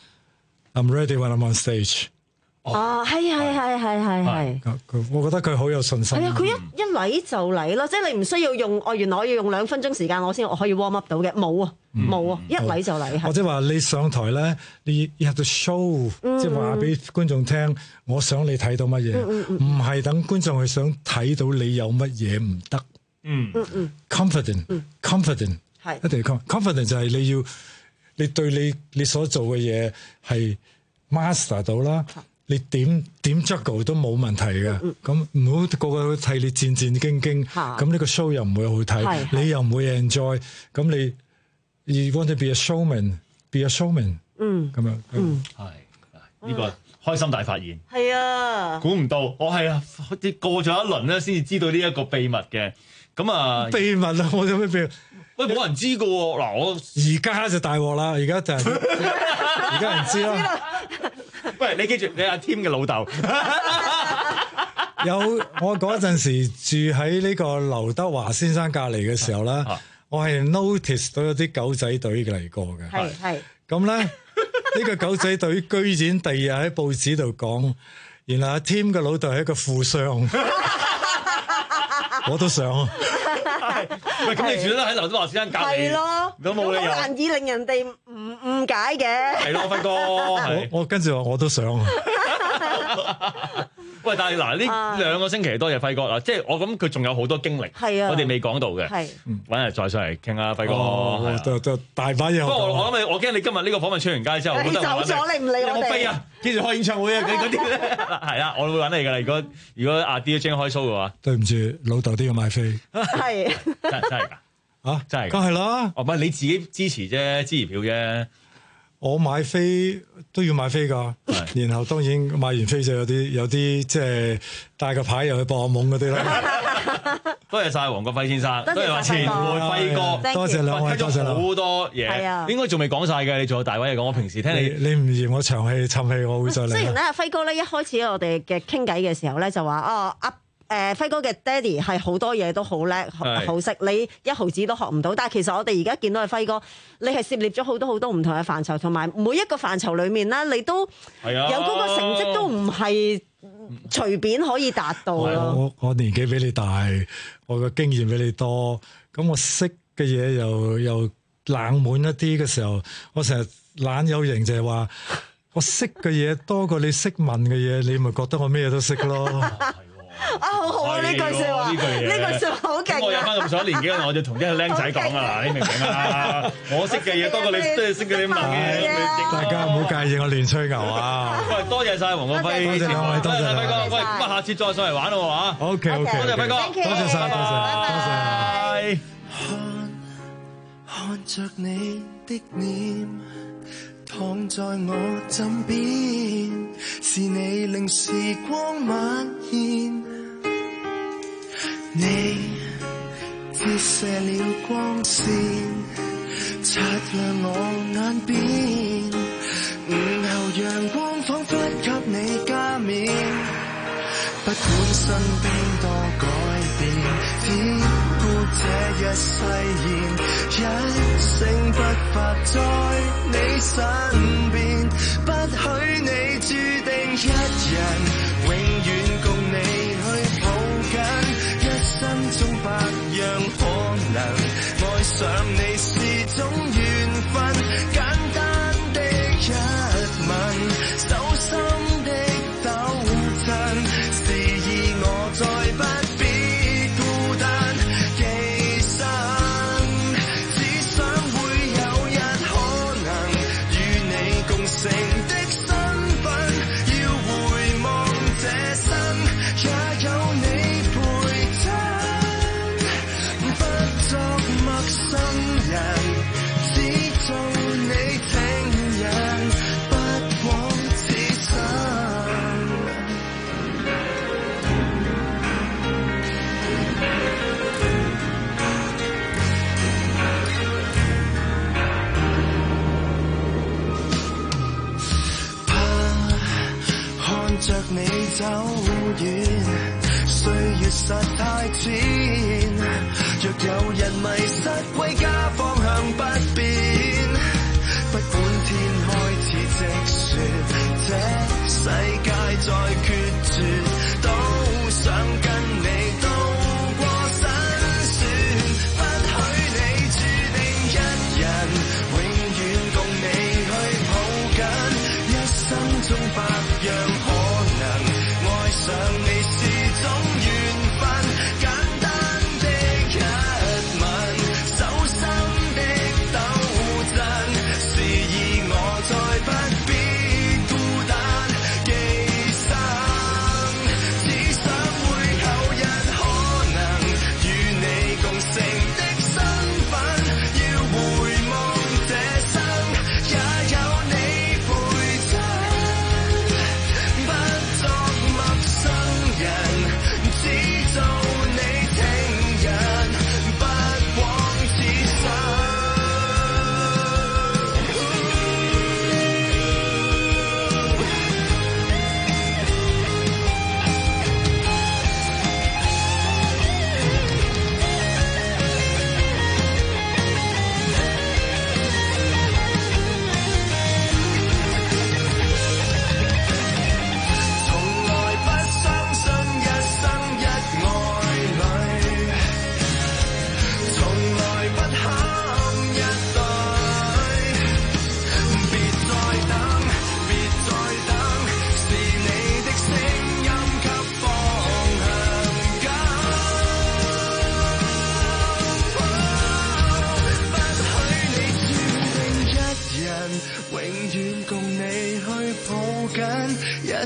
：I'm ready when I'm on stage。哦，係係係係係係。佢，我覺得佢好有信心。係啊，佢一一嚟就嚟咯，即係你唔需要用，哦，原來我要用兩分鐘時間，我先我可以 warm up 到嘅，冇啊，冇啊，一嚟就嚟。或者話你上台咧，你 you have to show，即係話俾觀眾聽，我想你睇到乜嘢，唔係等觀眾係想睇到你有乜嘢唔得。嗯嗯嗯。confident，confident，係一定要 confident 就係你要你對你你所做嘅嘢係 master 到啦。你點點 juggle 都冇問題嘅，咁唔好個個睇你戰戰兢兢，咁呢個 show 又唔會好睇，你又唔會 enjoy，咁你 you want to be a showman，be a showman，嗯，咁樣，嗯，係呢個開心大發現，係啊，估唔到我係啊，過咗一輪咧先至知道呢一個秘密嘅，咁啊，秘密啊，我有咩秘密？喂，冇人知噶喎，嗱，我而家就大鑊啦，而家就而家人知啦。喂，你記住，你阿 Tim 嘅老豆有我嗰陣時住喺呢個劉德華先生隔離嘅時候咧，啊、我係 notice 到有啲狗仔隊嚟過嘅，係係咁咧，呢、呢個狗仔隊居然第二日喺報紙度講，原來阿 Tim 嘅老豆係一個富商，我都想。 喂，咁你住得喺劉德華先生隔離， 係咯， 都冇理由， 好難以令人哋唔誤解嘅。 係咯，輝哥， 我我跟住話我都想。 喂，但係嗱，呢兩個星期多謝輝哥啦，即係我諗佢仲有好多經歷， 係啊， 我哋未講到嘅， 係揾日再上嚟傾啦，輝哥， 哦，就就大把嘢。 不過我我諗你，我驚你今日呢個訪問出完街之後， 你走咗，你唔理我哋。 有冇飛啊？幾時開演唱會啊？嗰啲咧，係啦，我會揾你㗎啦。如果如果阿 D J 開 show 嘅話， 對唔住，老豆都要買飛。 係真真係㗎， 啊， 真係， 梗係啦。 哦，唔係你自己支持啫，支持票啫。 我買飛都要買飛㗎，然後當然買完飛就有啲有啲即係帶個牌又去博懵嗰啲啦。 多謝晒黃國輝先生，多謝話前輩輝哥， 多謝兩位，多謝兩位。 好多嘢，應該仲未講晒嘅，你仲有大位嚟講。我平時聽你， 你唔嫌我長氣沉氣，我會再嚟。 雖然咧，輝哥咧一開始我哋嘅傾偈嘅時候咧就話哦阿。誒輝哥嘅爹哋係好多嘢都好叻好識，你一毫子都學唔到。但係其實我哋而家見到嘅輝哥，你係涉獵咗好多好多唔同嘅範疇，同埋每一個範疇裡面咧，你都有嗰個成績都唔係隨便可以達到咯。 我我年紀比你大，我嘅經驗比你多，咁我識嘅嘢又又冷門一啲嘅時候，我成日懶有型就係話，我識嘅嘢多過你識問嘅嘢，你咪覺得我咩都識咯。 啊，好好啊！呢句説話，呢句説話好勁啊！ 我有翻咁上年紀，我就同啲僆仔講啊！嗱，你明唔明啊？我識嘅嘢多過你，都係識嘅你問嘅。 大家唔好介意我亂吹牛啊！ 喂，多謝晒黃國輝， 多謝兩位，多謝輝哥。喂，咁啊，下次再上嚟玩咯嚇。 OK OK， 多謝輝哥， 多謝晒，多謝，多謝。 看看着你的臉，躺在我枕邊，是你令時光蔓延。你折射了光線，擦亮我眼邊，午後陽光彷彿給你加冕。不管身邊多改變，只顧這一誓言，一聲不發在你身邊，不許你注定一人，永遠共你去抱緊，一生中百樣可能，愛上你是種緣分，簡單的一吻，手心的抖震，示意我再不必孤單寄生，只想會有日可能與你共成的身份，要回望這生也有你陪襯，不作陌生人，只做你情人，不枉此生。看着你走遠，歲月實太淺，若有人迷失歸家方向不變，不管天開始積雪，這世界再決絕，都想跟你渡過辛酸，不許你注定一人，永遠共你去抱緊，一生中百樣可能，愛上你是種緣分，簡單的一吻，手心的抖震，示意我再不必孤單寄生，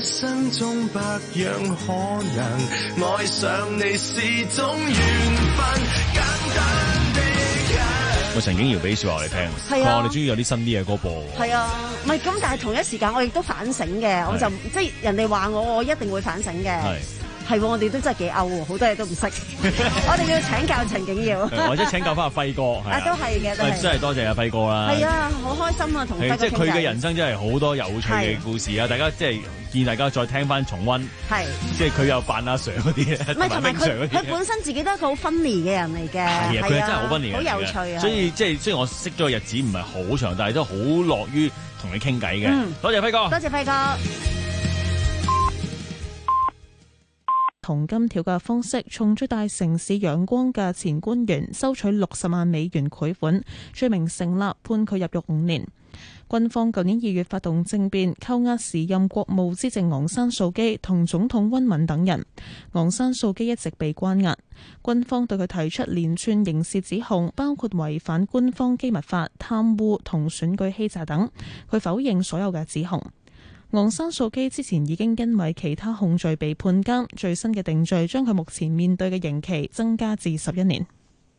生中百樣可能，愛上你是種緣分，簡單的我陳景瑤俾説話我哋聽， 係啊， 我哋終於有啲新啲嘅歌播。 係啊，唔係咁，但係同一時間我亦都反省嘅，我就即係人哋話我，我一定會反省嘅。係喎，我哋都真係幾 out 喎，好多嘢都唔識。我哋要請教陳景瑤， 或者請教翻阿輝哥。 啊，都係嘅，都係。 真係多謝阿輝哥啦。 係啊，好開心啊，同輝哥傾偈。 即係佢嘅人生真係好多有趣嘅故事啊！大家即係建議大家再聽翻重溫。係。即係佢又扮阿 Sir 嗰啲， 唔係同埋佢佢本身自己都係一個好 funny 嘅人嚟嘅。係啊， 佢真係好 funny 嘅。 好有趣啊！ 所以即係雖然我識咗嘅日子唔係好長，但係都好樂於同你傾偈嘅。多謝輝哥。 多謝輝哥。 同金條嘅方式，從最大城市仰光嘅前官員收取六十萬美元賄款，罪名成立，判佢入獄五年。軍方舊年二月發動政變，扣押時任國務資政昂山素基同總統溫敏等人。昂山素基一直被關押，軍方對佢提出連串刑事指控，包括違反官方機密法、貪污同選舉欺詐等。佢否認所有嘅指控。昂山素基之前已經因為其他控罪被判監，最新嘅定罪將佢目前面對嘅刑期增加至十一年。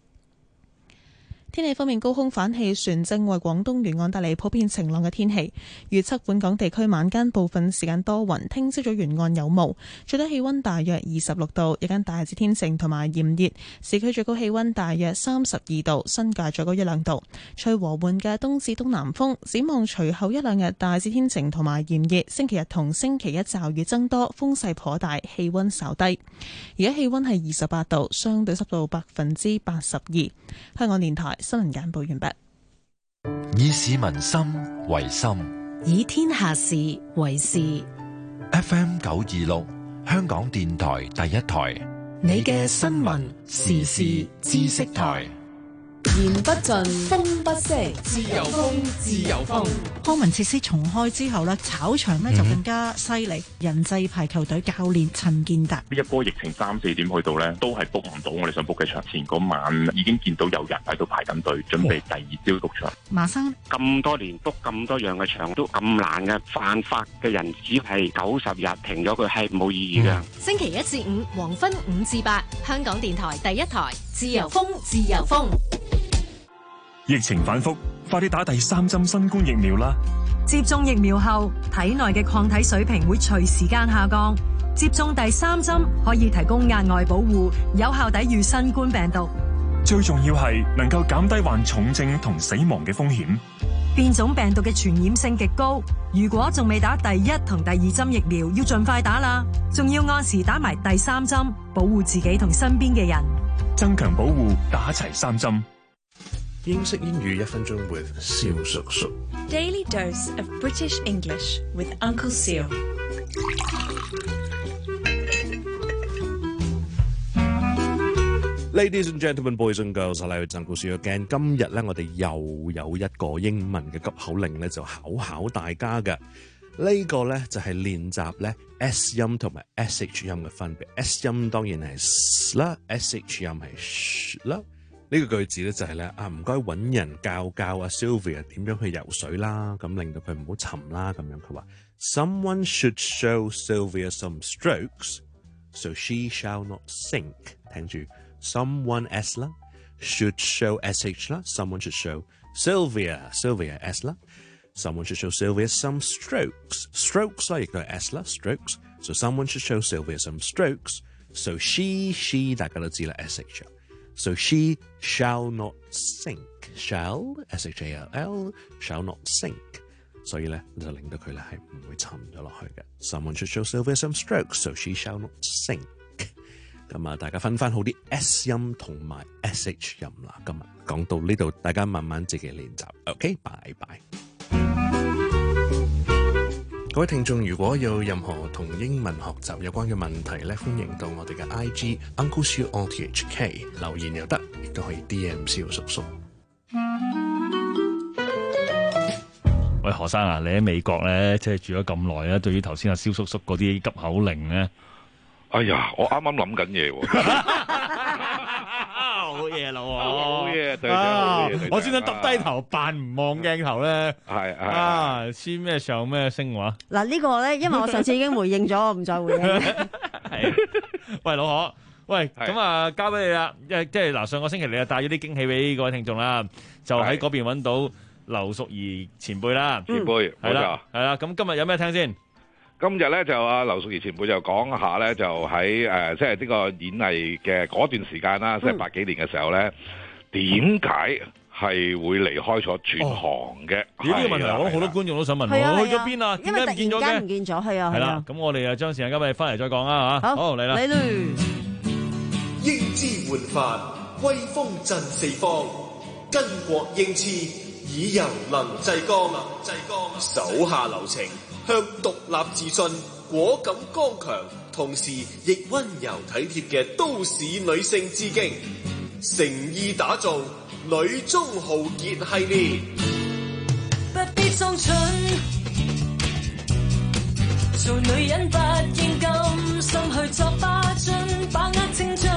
天氣方面，高空反氣旋正為廣東沿岸帶嚟普遍晴朗嘅天氣。預測本港地區晚間部分時間多雲，聽朝早沿岸有霧，最低氣溫大約二十六度，日間大致天晴同埋炎熱，市區最高氣溫大約三十二度，新界最高一兩度，吹和緩嘅東至東南風。展望隨後一兩日大致天晴同埋炎熱，星期日同星期一驟雨增多，風勢頗大，氣溫稍低。而家氣溫係二十八度，相對濕度百分之八十二。香港電台新聞簡報完畢。 以市民心為心， 以天下事為事。 F M 九二六，香港電台第一台， 你嘅新聞時事知識台。言不盡，風不息，自由風，自由風。 康文設施重開之後呢，炒場呢就更加犀利。人際排球隊教練陳建達， 呢一波疫情三四點去到呢，都係 book 唔到我哋想 book 嘅場。前嗰晚已經見到有人喺度排緊隊，準備第二朝 book 場。 馬生， 咁多年 book 咁多樣嘅場都咁難嘅，犯法嘅人只係九十日停咗佢係冇意義嘅。 星期一至五黃昏五至八，香港電台第一台，自由風，自由風。 疫情反覆，快啲打第三針新冠疫苗啦！ 接種疫苗後，體內嘅抗體水平會隨時間下降。接種第三針可以提供額外保護，有效抵禦新冠病毒。 最重要係能夠減低患重症同死亡嘅風險。 變種病毒嘅傳染性極高，如果仲未打第一同第二針疫苗，要盡快打啦！仲要按時打埋第三針，保護自己同身邊嘅人。 增強保護，打齊三針。 英式英語一分鐘 with 蕭叔叔。 Daily dose of British English with Uncle Seal。 Ladies and gentlemen, boys and girls， 我係陳故事 again。今日咧，我哋又有一個英文嘅急口令咧，就考考大家嘅。呢個咧就係練習咧 S 音同埋 S H 音嘅分別。S 音當然係 s 啦 ，S H 音係 sh 啦。呢個句子咧就係咧啊，唔該揾人教教阿 Sylvia 點樣去游水啦，咁令到佢唔好沉啦，咁樣佢話 Someone should show Sylvia some strokes, so she shall not sink。聽住 someone S 啦 ，should show S H 啦 ，someone should show Sylvia Sylvia S 啦 ，someone should show Sylvia some strokes strokes 啦，亦都係 S 啦 strokes，so someone should show Sylvia some strokes，so she she 大家都知啦 S H。So she shall not sink. Shall S H A L L shall not sink. 所以咧就令到佢咧係唔會沉咗落去嘅。Someone should show Sylvia some strokes, so she shall not sink. 咁啊，大家分翻好啲 S 音同埋 S H 音啦。今日講到呢度，大家慢慢自己練習。OK， 拜拜。各位聽眾，如果有任何同英文學習有關嘅問題咧，歡迎到我哋嘅 I G Uncle Siu R T H K 留言又得，亦都可以 D M 蕭叔叔。 喂，何生啊，你喺美國咧，即係住咗咁耐咧，對於頭先阿蕭叔叔嗰啲急口令咧， 哎呀，我啱啱諗緊嘢喎。 好嘢咯！ 嘢，對好嘢。 我專登耷低頭扮唔望鏡頭咧。 係係啊，黐咩上咩升話？ 嗱呢個咧，因為我上次已經回應咗，我唔再回應。 係，喂老何，喂咁啊，交俾你啦。即係即係嗱，上個星期你又帶咗啲驚喜俾各位聽眾啦，就喺嗰邊揾到劉淑儀前輩啦， 前輩係啦，係啦。咁今日有咩聽先？ 今日咧就阿劉淑儀前輩就講下咧，就喺誒即係呢個演藝嘅嗰段時間啦，即係八幾年嘅時候咧，點解係會離開咗轉行嘅？ 咦？呢個問題我好多觀眾都想問，我去咗邊啊？點解唔見咗嘅？ 唔見咗，係啊， 係啦。咁我哋啊將時間交俾你翻嚟再講啊嚇。好嚟啦， 嚟啦！ 英姿煥發，威風震四方，巾幗英姿，以柔能制剛，手下留情。向獨立自信、果敢剛強，同時亦溫柔體貼嘅都市女性致敬，誠意打造女中豪傑系列。 不必裝蠢，做女人不應甘心去作花樽，把握青春，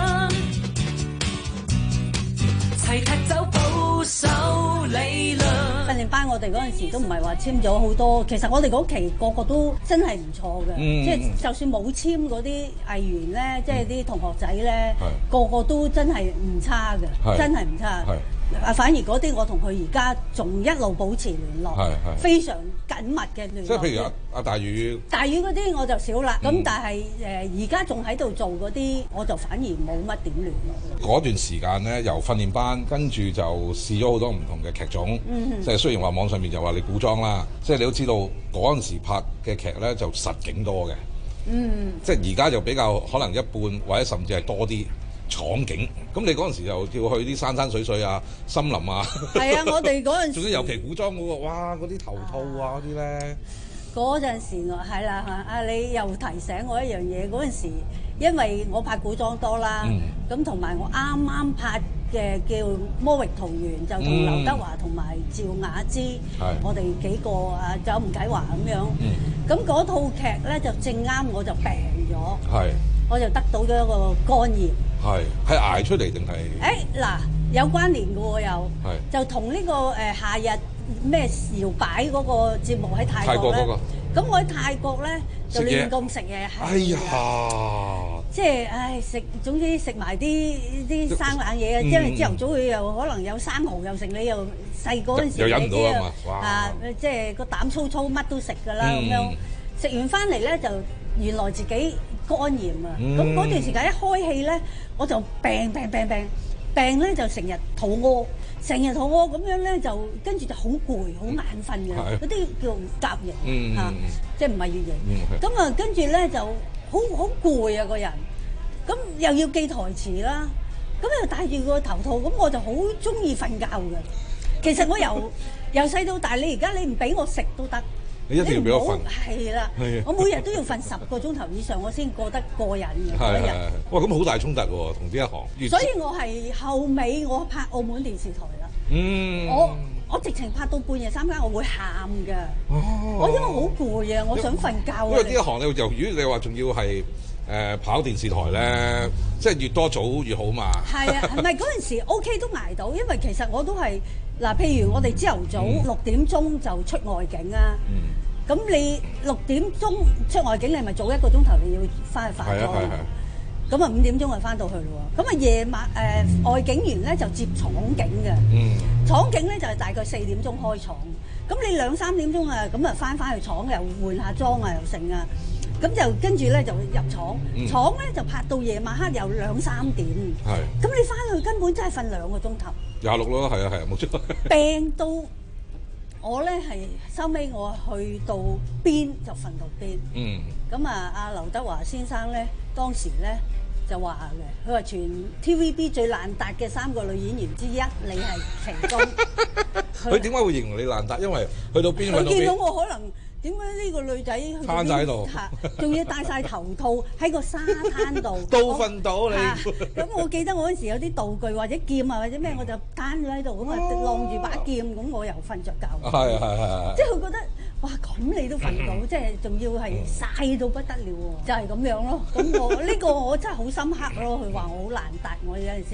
齊踢走保守理論。 訓練班我哋嗰陣時都唔係話簽咗好多，其實我哋嗰期個個都真係唔錯嘅，嗯、即係就算冇簽嗰啲藝員咧，即係啲同學仔咧，個個都真係唔差嘅，真係唔差。啊，反而嗰啲我同佢而家仲一路保持聯絡，非常緊密嘅聯絡。 即係譬如阿阿大宇， 大宇嗰啲我就少啦。咁、 嗯、但係誒而家仲喺度做嗰啲，我就反而冇乜點聯絡。 嗰段時間咧，由訓練班跟住就試咗好多唔同嘅劇種。嗯、即係雖然話網上面就話你古裝啦，即係你都知道嗰陣時拍嘅劇咧就實景多嘅。嗯，即係而家就比較可能一半或者甚至係多啲。廠景，咁你嗰陣時就要去啲山山水水啊、森林啊。係啊，我哋嗰陣時，仲要尤其古裝嗰個，哇！嗰啲頭套啊嗰啲咧。 嗰陣時我係啦嚇，啊你又提醒我一樣嘢，嗰陣時因為我拍古裝多啦，咁同埋我啱啱拍嘅叫《魔域桃源》，就同劉德華同埋趙雅芝，我哋幾個啊走唔計華咁樣。咁嗰套劇咧就正啱我就病咗，係，我就得到咗一個肝炎。 係係捱出嚟定係？ 誒嗱，有關聯嘅喎又，就同呢個誒夏日咩搖擺嗰個節目喺泰國咧。咁我喺泰國咧就亂咁食嘢。哎呀！即係唉食，總之食埋啲啲生冷嘢啊！因為朝頭早佢又可能有生蠔又食，你又細個嗰陣時又飲唔到啊嘛！ 啊，即係個膽粗粗，乜都食㗎啦咁樣。食完翻嚟咧就原來自己肝炎啊！咁嗰段時間一開戲咧，我就病病病病病咧，就成日肚屙，成日肚屙咁樣咧，就跟住就好攰、好眼瞓嘅，嗰啲叫甲型嚇，即係唔係乙型。咁啊，跟住咧就好好攰啊個人，咁又要記台詞啦，咁又戴住個頭套，咁我就好中意瞓覺嘅。其實我由由細到大，你而家你唔俾我食都得。 你一定要俾我瞓， 係啦，我每日都要瞓十個鐘頭以上，我先過得過癮嘅嗰一日。 哇，咁好大衝突喎，同呢一行。 所以我係後尾我拍澳門電視台啦。 嗯， 我我直情拍到半夜三更，我會喊㗎。哦，我因為好攰啊，我想瞓覺啊。 因為呢一行咧，就如果你話仲要係誒跑電視台咧，即係越多組越好嘛。係啊，唔係嗰陣時 OK 都捱到，因為其實我都係嗱，譬如我哋朝頭早六點鐘就出外景啊。嗯。咁你六點鐘出外景，你咪早一個鐘頭你要翻去化妝。咁啊五點鐘就翻到去咯喎。咁啊夜晚誒、呃、外景員咧就接廠景嘅。嗯。廠景咧就係大概四點鐘開廠。咁你兩三點鐘啊，咁啊翻返去廠又換下妝啊，又成啊。咁就跟住咧就入廠。嗯、廠咧就拍到夜晚黑有兩三點。係。咁你翻去根本真係瞓兩個鐘頭。廿六咯，係啊係啊，冇錯。病到。我咧係收尾我去到邊就瞓到邊。嗯。咁啊，阿劉德華先生咧，當時咧就話嘅，佢話全 T V B 最爛達嘅三個女演員之一，你係其中。佢點解會形容你爛達？因為去到邊瞓到邊。 佢見到我可能。點解呢個女仔攤晒喺度，仲要戴晒頭套喺個沙灘度， 都瞓到你。 咁我記得我嗰時有啲道具或者劍啊或者咩，我就攤咗喺度咁啊，晾住把劍，咁我又瞓着覺。係係係。即係佢覺得哇，咁你都瞓到，即係仲要係曬到不得了喎，就係咁樣咯。咁我呢個我真係好深刻咯。佢話我好難達，我有陣時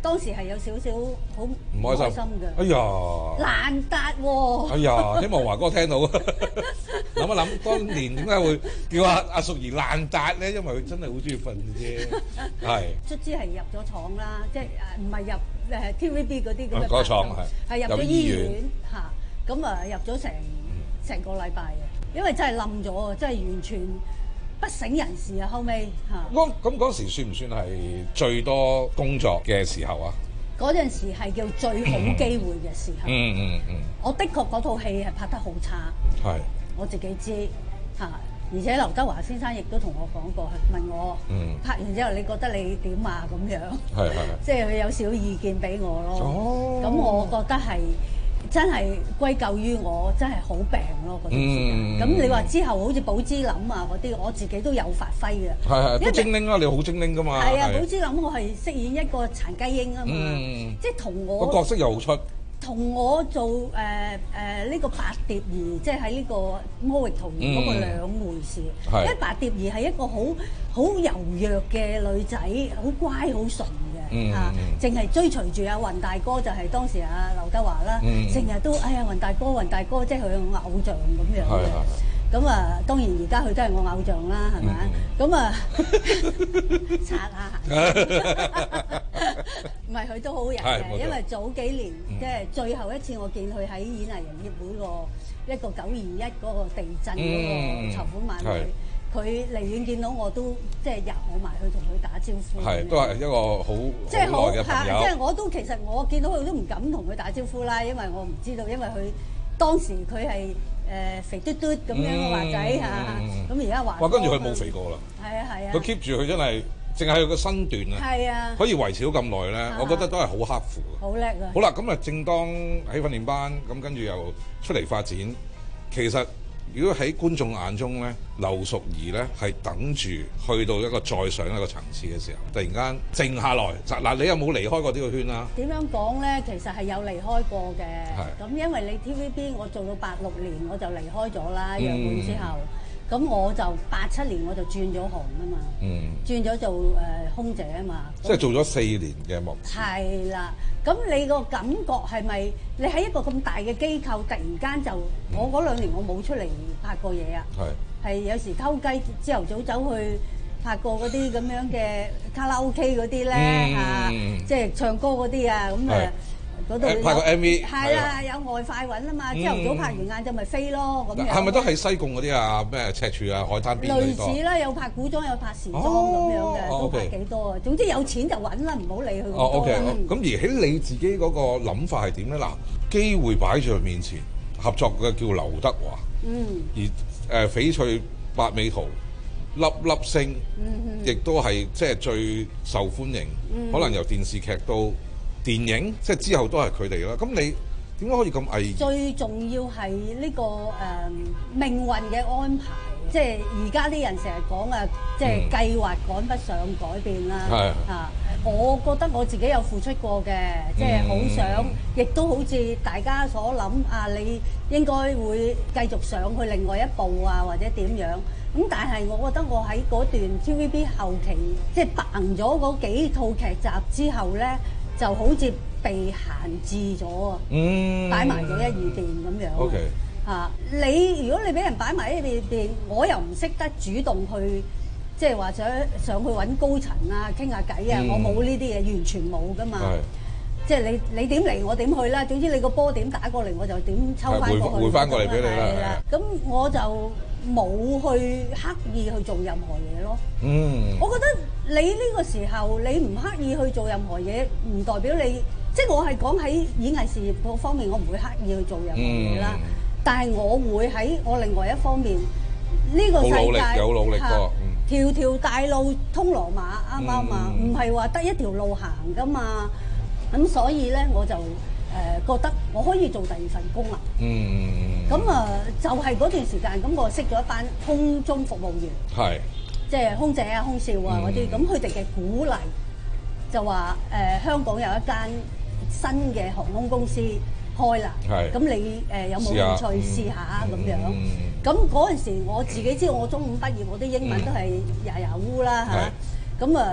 當時係有少少好唔開心嘅。 哎呀， 爛達喎！ 哎呀，希望華哥聽到。諗一諗，當年點解會叫阿阿淑儀爛達咧？因為佢真係好中意瞓嘅啫。係。 卒之係入咗廠啦，即係誒唔係入誒 T V B 嗰啲咁嘅。 嗰個廠係。係入咗醫院嚇，咁啊入咗成成個禮拜嘅，因為真係冧咗啊！真係完全不省人事啊！後尾嚇。 咁咁嗰時算唔算係最多工作嘅時候啊？ 嗰陣時係叫最好機會嘅時候。 嗯嗯嗯。 我的確嗰套戲係拍得好差。 係。 我自己知嚇，而且劉德華先生亦都同我講過，問我、嗯、拍完之後你覺得你點啊咁樣？係係係。即係佢有少意見俾我咯。哦。咁我覺得係真係歸咎於我真係好病咯嗰段時間。咁、嗯、你話之後好似寶芝林啊嗰啲，我自己都有發揮嘅。係係。都精靈啊！你好精靈噶嘛。係啊，寶芝林我係飾演一個殘雞英啊嘛，嗯、即係同我個角色又好出。 同我做誒誒呢個白蝶兒，即係喺呢個魔域桃園嗰個兩回事。嗯、因為白蝶兒係一個好好柔弱嘅女仔，好乖好純嘅嚇，淨係、嗯啊、追隨住阿雲大哥，就係當時阿劉德華啦，成日、嗯、都哎呀雲大哥雲大哥，即係佢嘅偶像咁樣嘅。咁啊，當然而家佢都係我偶像啦，係咪？咁啊，擦下，唔係佢都好人嘅，因為早幾年即係最後一次我見佢喺演藝人協會個一個九二一嗰個地震嗰個籌款晚會，佢離遠見到我都即係入我埋去同佢打招呼。係，都係一個好即係好嘅朋友。即係我都其實我見到佢都唔敢同佢打招呼啦，因為我唔知道，因為佢當時佢係。誒肥嘟嘟咁樣嘅華仔嚇，咁而家華哇，跟住佢冇肥過啦，係啊係啊，佢 keep 住佢真係，淨係佢個身段啊，係啊，可以維持到咁耐咧，我覺得都係好刻苦嘅，好叻啊！好啦，咁啊，正當喺訓練班，咁跟住又出嚟發展，其實如果喺觀眾眼中咧，劉淑儀咧係等住去到一個再上一個層次嘅時候，突然間靜下來，嗱你有冇離開過呢個圈啊？點樣講咧？其實係有離開過嘅，咁因為你 T V B 我做到八六年我就離開咗啦，楊滿之後，咁我就八七年我就轉咗行啊嘛，嗯、轉咗做誒、呃、空姐啊嘛，即係做咗四年嘅幕前。係啦，咁你個感覺係咪你喺一個咁大嘅機構，突然間就、嗯、我嗰兩年我冇出嚟拍過嘢啊，係係有時偷雞朝頭早走去拍過嗰啲咁樣嘅卡拉 OK 嗰啲咧嚇，即係唱歌嗰啲啊咁誒。嗰度拍個 M V 係啦，有外快揾啊嘛，朝頭早拍完晏晝咪飛咯咁樣。係咪都係西貢嗰啲啊？咩赤柱啊、海灘邊嗰啲？類似啦，有拍古裝，有拍時裝咁樣嘅，都拍幾多啊？總之有錢就揾啦，唔好理佢咁多。哦，OK，咁而喺你自己嗰個諗法係點咧？嗱，機會擺在面前，合作嘅叫劉德華，嗯，而誒翡翠八尾圖、粒粒星，亦都係即係最受歡迎，可能由電視劇到電影即係之後都係佢哋啦，咁你點解可以咁毅？最重要係呢、這個誒、呃、命運嘅安排，即係而家啲人成日講啊，即係計劃趕不上改變啦。係啊、嗯，我覺得我自己有付出過嘅，即係好想，亦、嗯、都好似大家所諗啊，你應該會繼續上去另外一步啊，或者點樣？咁但係我覺得我喺嗰段 T V B 後期，即係掟咗嗰幾套劇集之後咧。就好似被閒置咗啊！嗯，擺埋咗一二邊咁樣。O K 嚇，你如果你俾人擺埋一二邊，我又唔識得主動去，即係話想上去揾高層啊，傾下偈啊，嗯、我冇呢啲嘢，完全冇噶嘛。係，即係你你點嚟我點去啦。總之你個波點打過嚟，我就點抽翻過去。回翻過嚟俾你啦。係啦，咁我就冇去刻意去做任何嘢咯。嗯，我覺得。你呢個時候你唔刻意去做任何嘢，唔代表你，即係我係講喺演藝事業嗰方面，我唔會刻意去做任何嘢啦。嗯、但係我會喺我另外一方面，呢、呢個世界有努力過，嗯、條條大路通羅馬，啱唔啱啊？唔係話得一條路行噶嘛。咁所以咧，我就誒、呃、覺得我可以做第二份工啦。嗯，咁啊、呃，就係、係、嗰段時間，咁我識咗一班空中服務員。係。即係空姐啊、空少啊嗰啲，咁佢哋嘅鼓勵就話誒、呃、香港有一間新嘅航空公司開啦，咁是你誒、呃、有冇興趣試下咁樣？咁嗰陣時我自己知道我中五畢業，我啲英文都係牙牙烏啦嚇，咁啊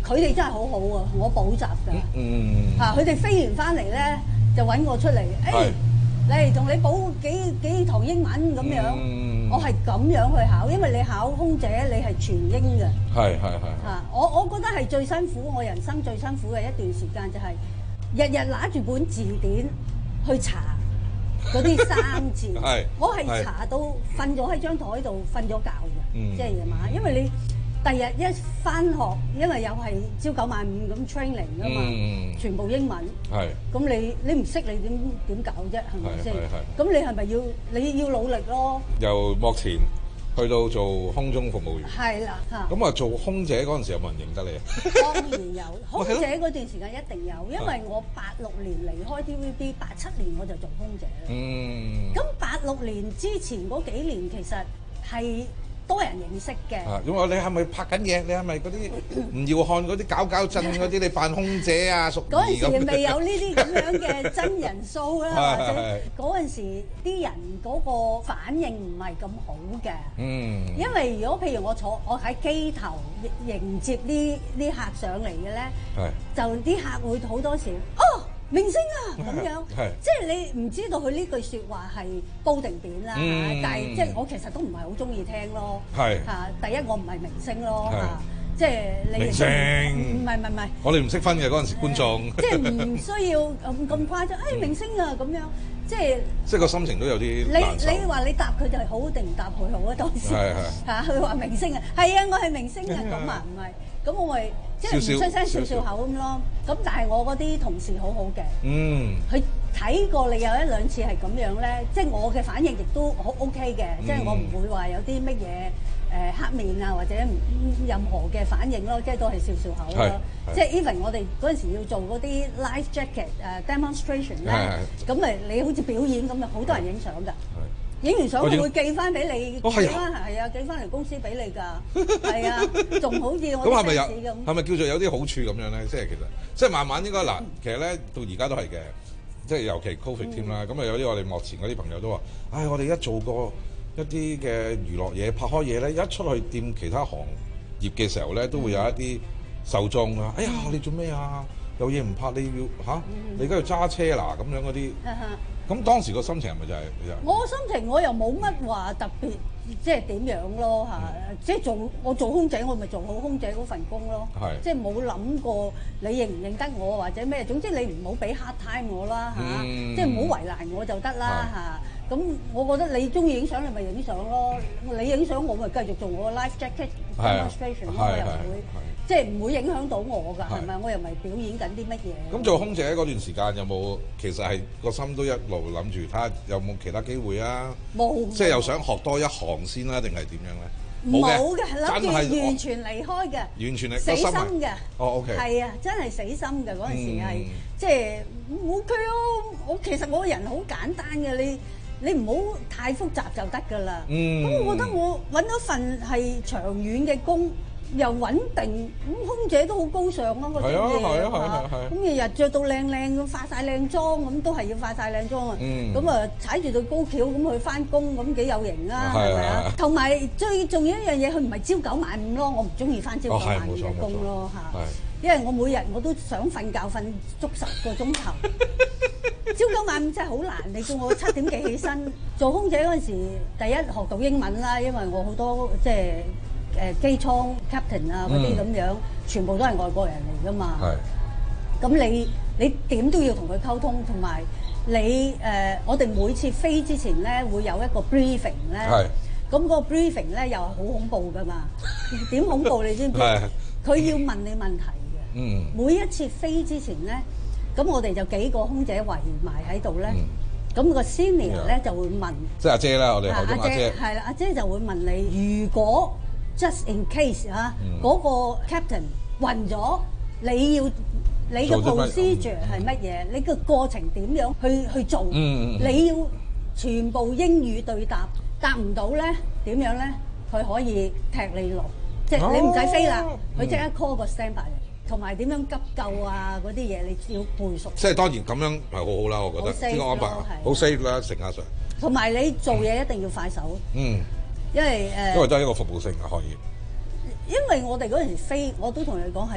佢哋真係好好啊，我補習㗎。 嗯。 嚇，佢哋飛完翻嚟咧，就揾我出嚟，誒，嚟同你補幾幾堂英文咁樣。我係咁樣去考，因為你考空姐，你係全英嘅。 係係係。 嚇，我我覺得係最辛苦，我人生最辛苦嘅一段時間就係日日揦住本字典去查嗰啲生字。 係。 我係查到瞓咗喺張台度瞓咗覺嘅，即係夜晚，因為你。第日一翻學，因為又係朝九晚五咁 training 㗎嘛，嗯、全部英文。係。咁你你唔識你點點搞啫？係咪先？咁你係咪要你要努力咯？ 由幕前去到做空中服務員。係啦，嚇。咁啊，做空姐嗰陣時有冇人認得你啊？ 當然有，空姐嗰段時間一定有，因為我八六年離開 T V B， 八七年我就做空姐啦。嗯。咁八六年之前嗰幾年其實係多人認識嘅。 啊，咁我你係咪拍緊嘢？你係咪嗰啲吳耀漢嗰啲搞搞震嗰啲？你扮空姐啊，淑儀咁。嗰陣時未有呢啲咁樣嘅真人 show 啦，或者嗰陣時啲人嗰個反應唔係咁好嘅。嗯。因為如果譬如我坐我喺機頭迎接呢啲客上嚟嘅咧，就啲客會好多時哦。明星啊咁樣，即係你唔知道佢呢句説話係煲定扁啦，嗯、但係即係我其實都唔係好中意聽咯。係嚇，第一我唔係明星咯嚇，即係你明星唔係唔係唔係，我哋唔識分嘅嗰陣時觀眾，即係唔需要咁咁誇張。誒明星啊咁樣，即係即係個心情都有啲難受。你你話你答佢就係好定唔答佢好啊？當時嚇佢話明星啊，係啊，我係明星啊，咁啊唔係。咁我咪即係唔出聲笑笑口咁咯。咁但係我嗰啲同事好好嘅，嗯，佢睇過你有一兩次係咁樣咧，即係我嘅反應亦都好 OK 嘅，即係我唔會話有啲乜嘢誒黑面啊或者任何嘅反應咯，即係都係笑笑口咯。即係 even 我哋嗰陣時要做嗰啲 life jacket 誒 demonstration 咧，咁咪你好似表演咁啊，好多人影相㗎。影完相佢會寄翻俾你，寄翻係啊，寄翻嚟公司俾你㗎，係啊，仲好似我啲 fans 咁。係咪叫做有啲好處咁樣咧？即係其實，即係慢慢應該嗱，其實咧到而家都係嘅，即係尤其 Covid 添啦。咁啊有啲我哋幕前嗰啲朋友都話，唉，我哋一做過一啲嘅娛樂嘢，拍開嘢咧，一出去掂其他行業嘅時候咧，都會有一啲受眾啊！哎呀，你做咩啊？有嘢唔拍，你要嚇？你而家要揸車嗱咁樣嗰啲。咁當時個心情係咪就係？我心情我又冇乜話特別，即係點樣咯嚇？即係做我做空姐，我咪做好空姐嗰份工咯。係。即係冇諗過你認唔認得我或者咩？總之你唔好俾 hard time 我啦嚇，即係唔好為難我就得啦嚇。咁我覺得你中意影相，你咪影相咯。你影相，我咪繼續做我個 life jacket demonstration 咯，我又唔會。即係唔會影響到我㗎，係咪？我又唔係表演緊啲乜嘢。咁做空姐嗰段時間有冇其實係個心都一路諗住睇下有冇其他機會啊？冇。即係又想學多一行先啦，定係點樣咧？冇嘅，諗住完全離開嘅。完全係死心嘅。哦 ，OK。係啊，真係死心嘅嗰陣時係，即係 OK 咯。我其實我個人好簡單嘅，你你唔好太複雜就得㗎啦。嗯。咁我覺得我揾到份係長遠嘅工。又穩定，咁空姐都好高尚啊！嗰啲嘢嚇，咁日日著到靚靚咁，化曬靚妝咁，都係要化曬靚妝啊！咁啊，踩住對高蹺咁去翻工，咁幾有型啊？係咪啊？同埋最重要一樣嘢，佢唔係朝九晚五咯，我唔中意翻朝九晚五嘅工咯嚇。因為我每日我都想瞓覺瞓足十個鐘頭，朝九晚五真係好難。你叫我七點幾起身做空姐嗰陣時，第一學到英文啦，因為我好多即係。誒機艙 captain 啊嗰啲咁樣，全部都係外國人嚟㗎嘛。係。咁你你點都要同佢溝通，同埋你誒，我哋每次飛之前咧會有一個 briefing 咧。係。咁個 briefing 咧又係好恐怖㗎嘛？點恐怖你知唔知？係。佢要問你問題嘅。嗯。每一次飛之前咧，咁我哋就幾個空姐圍埋喺度咧。咁個 senior 咧就會問。即係阿姐啦，我哋口中阿姐。係啦，阿姐就會問你，如果just in case 啊，嗰個 captain 暈咗，你要你嘅 procedure 係乜嘢？你個過程點樣去去做？你要全部英語對答，答唔到咧點樣咧？佢可以踢你落，即係你唔使飛啦，佢即刻 call 個 standby 嚟，同埋點樣急救啊嗰啲嘢你要背熟。即係當然咁樣係好好啦，我覺得呢個安排好 safe 啦，乘客上。同埋你做嘢一定要快手。嗯。因為誒，因為都係一個服務性嘅行業。因為我哋嗰陣時飛，我都同你講係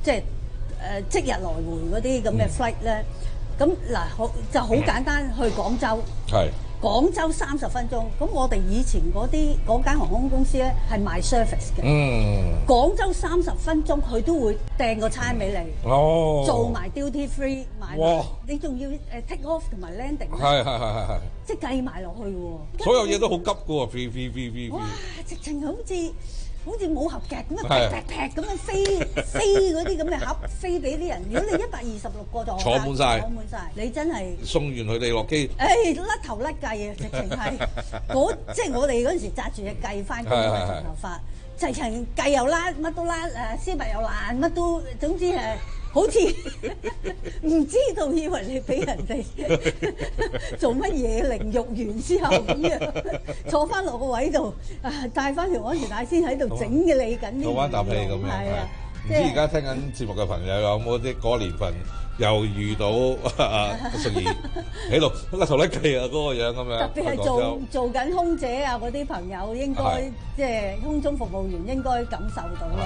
即係誒、呃、即日來回嗰啲咁嘅 flight 咧，咁嗱好就好簡單去廣州。 係。 廣州三十分鐘，咁我哋以前嗰啲嗰間航空公司咧係賣 service 嘅。 嗯。 廣州三十分鐘佢都會訂個餐俾你。 哦。 做埋 duty free， 買埋。你仲要誒 take off 同埋 landing。係係係係係。即係計埋落去喎。 所有嘢都好急嘅喎 ，free free free free。 哇！直情好似〜好似武俠劇咁樣，劈劈劈咁樣飛飛嗰啲咁嘅盒飛俾啲人。如果你一百二十六個座坐滿晒， 坐滿晒，你真係送完佢哋落機。 誒甩頭甩計啊！直情係嗰即係我哋嗰陣時紮住隻計翻工嘅長頭髮，直情計又甩，乜都甩，誒絲襪又爛，乜都總之係。好似唔知道，以為你俾人哋做乜嘢凌辱完之後咁樣坐翻落個位度，啊帶翻條安全帶先喺度整嘅你緊呢？ 做翻啖氣咁樣。係啊，唔知而家聽緊節目嘅朋友有冇啲嗰年份又遇到阿淑儀喺度甩頭甩計啊嗰個樣咁樣？ 特別係做做緊空姐啊嗰啲朋友，應該即係空中服務員應該感受到咯。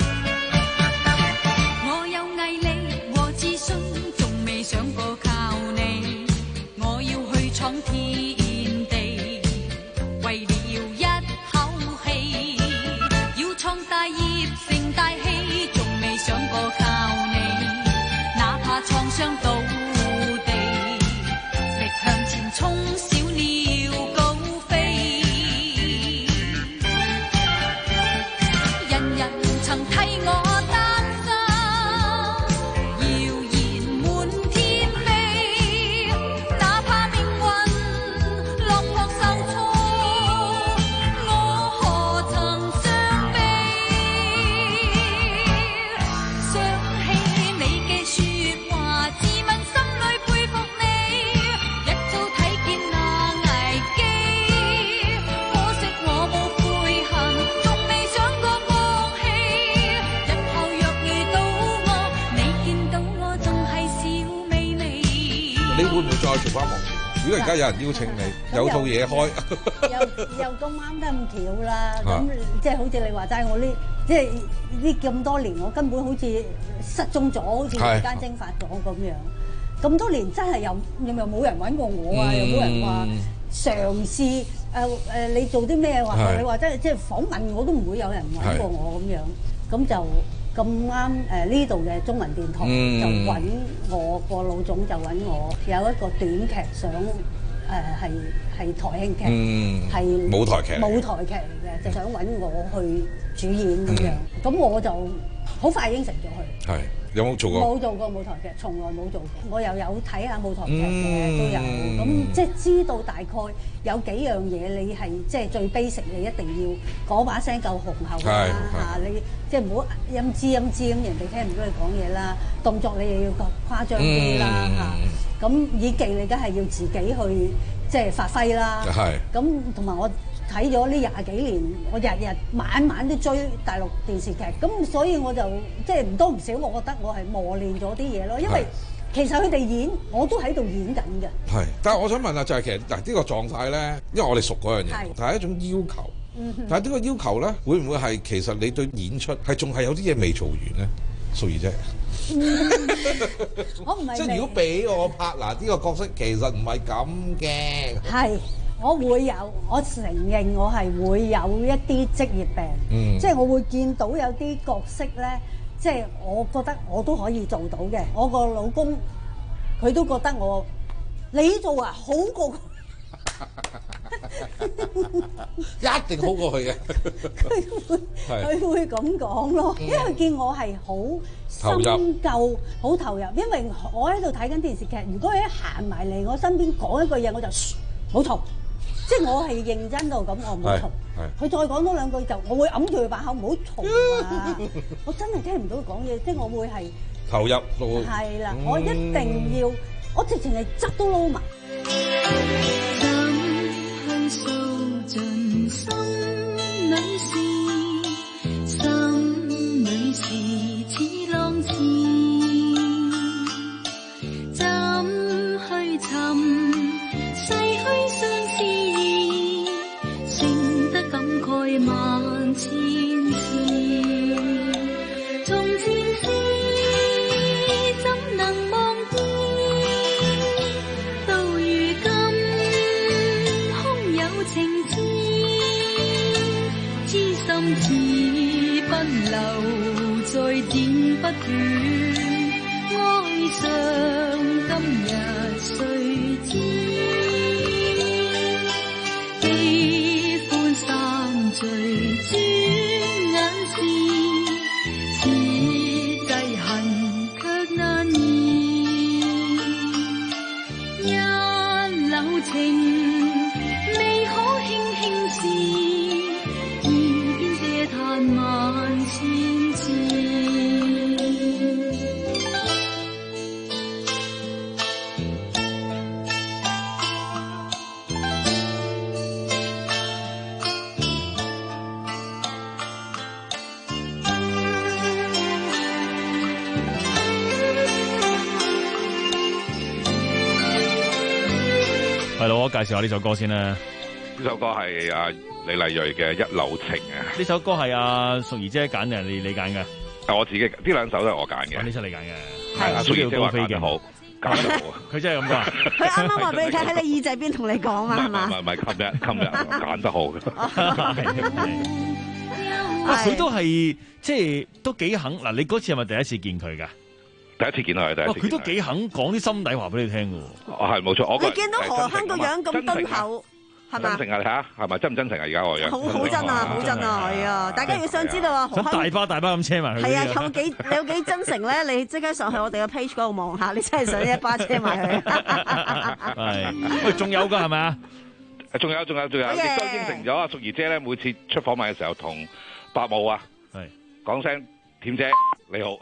毅力和自信，仲未想過靠你。我要去闖天地，為了一口氣，要創大業成大器，仲未想過靠你。哪怕創傷倒地，力向前衝，小鳥高飛。人人曾替我。 再做翻幕前，如果而家有人邀請你，有套嘢開， 又又咁啱得咁巧啦，咁即係好似你話齋，我呢即係呢咁多年，我根本好似失蹤咗，好似人間蒸發咗咁樣。咁多年真係又又冇人揾過我啊，又冇人話嘗試誒誒，你做啲咩話？你話真係即係訪問我都唔會有人揾過我咁樣，咁就。咁啱誒呢度嘅中文電台就揾我，個老總就揾我有一個短劇想誒係係台慶劇，係舞台劇舞台劇嚟嘅，就想揾我去主演咁樣，咁我就好快應承咗佢。係有冇做過？冇做過舞台劇，從來冇做過。我又有睇下舞台劇嘅都有，咁即係知道大概有幾樣嘢你係即係最 basic，你一定要嗰把聲夠雄厚啦嚇，你即係唔好陰滋陰滋咁，人哋聽唔到你講嘢啦。動作你又要誇張啲啦嚇，咁演技你梗係要自己去即係發揮啦。係咁同埋我。睇咗呢廿幾年，我日日晚晚都追大陸電視劇，咁所以我就即係唔多唔少，我覺得我係磨練咗啲嘢咯。因為其實佢哋演，我都喺度演緊嘅。係，但係我想問下，就係其實嗱呢個狀態咧，因為我哋熟嗰樣嘢，但係一種要求。嗯、但係呢個要求咧，會唔會係其實你對演出係仲係有啲嘢未做完咧？淑儀姐，我唔係即係如果俾我拍嗱呢個角色，其實唔係咁嘅。係。我會有，我承認我係會有一啲職業病，嗯、即係我會見到有啲角色咧，即係我覺得我都可以做到嘅。我個老公佢都覺得我你做啊好過佢，一定好過佢嘅。佢會佢會咁講咯，因為佢見我係好深究、好投入。因為我喺度睇緊電視劇，如果佢一行埋嚟我身邊講一句嘢，我就冇嘈。即係我係認真到咁，我唔好嘈。佢再講多兩句就，我會揞住佢把口，唔好嘈啊！我真係聽唔到佢講嘢，即係我會係投入到。係啦，我一定要，我直情係汁都撈埋。心去訴盡心裏事，心裏事似浪潮，怎去尋逝去相思？感慨萬千次，從前事。 剪不斷，愛上今日誰知？喜歡三聚轉眼時，此際痕卻難移。一縷情未可輕輕試，已變嗟嘆萬千次。 係咯，我介紹下呢首歌先啦。 呢首歌係阿李麗蕊嘅《一縷情》啊。 呢首歌係阿淑儀姐揀定係你你揀嘅？ 係我自己，呢兩首都係我揀嘅。 呢首你揀嘅， 係阿淑儀姐話揀得好，揀得好啊！ 佢真係咁講。 佢啱啱話俾你聽喺你耳仔邊同你講嘛，係嘛？ 唔係唔係，琴日琴日揀得好嘅。 佢都係即係都幾肯嗱。你嗰次係咪第一次見佢㗎？ 第一次見佢，第一次見佢。 佢都幾肯講啲心底話俾你聽㗎喎。 哦，係冇錯。我你見到何香個樣咁敦厚，係嘛？ 真誠啊！睇下係咪真唔真誠啊？而家我樣好好真啊，好真啊，係啊！大家要想知道啊，何香大巴大巴咁車埋佢。 係啊，有幾有幾真誠咧？你即刻上去我哋嘅 page 嗰度望下，你真係想一巴車埋佢。 係，喂，仲有㗎係咪啊？ 仲有仲有仲有，亦都應承咗阿淑儀姐咧，每次出訪問嘅時候同伯母啊， 係講聲甜姐你好。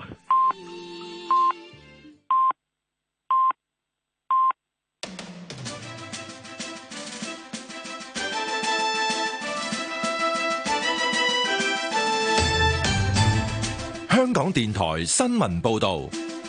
香港電台新聞報道，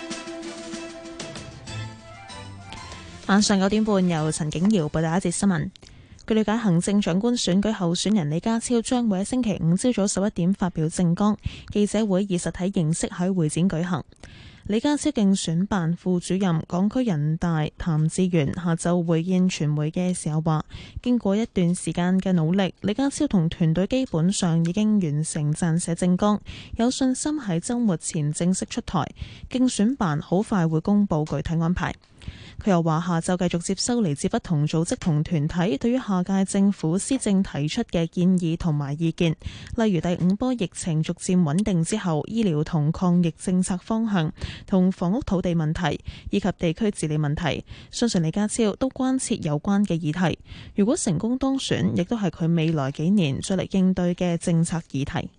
晚上九點半由陳景瑤報道一節新聞。據了解，行政長官選舉候選人李家超將會喺星期五朝早十一點發表政綱，記者會以實體形式喺會展舉行。李家超競選辦副主任、港區人大譚志源下晝會見傳媒嘅時候話，經過一段時間嘅努力，李家超同團隊基本上已經完成撰寫政綱，有信心喺週末前正式出台。競選辦好快會公佈具體安排。佢又話：下晝繼續接收嚟自不同組織同團體對於下屆政府施政提出嘅建議同埋意見，例如第五波疫情逐漸穩定之後，醫療同抗疫政策方向、同房屋土地問題以及地區治理問題。相信李家超都關切有關嘅議題。如果成功當選，亦都係佢未來幾年最力應對嘅政策議題。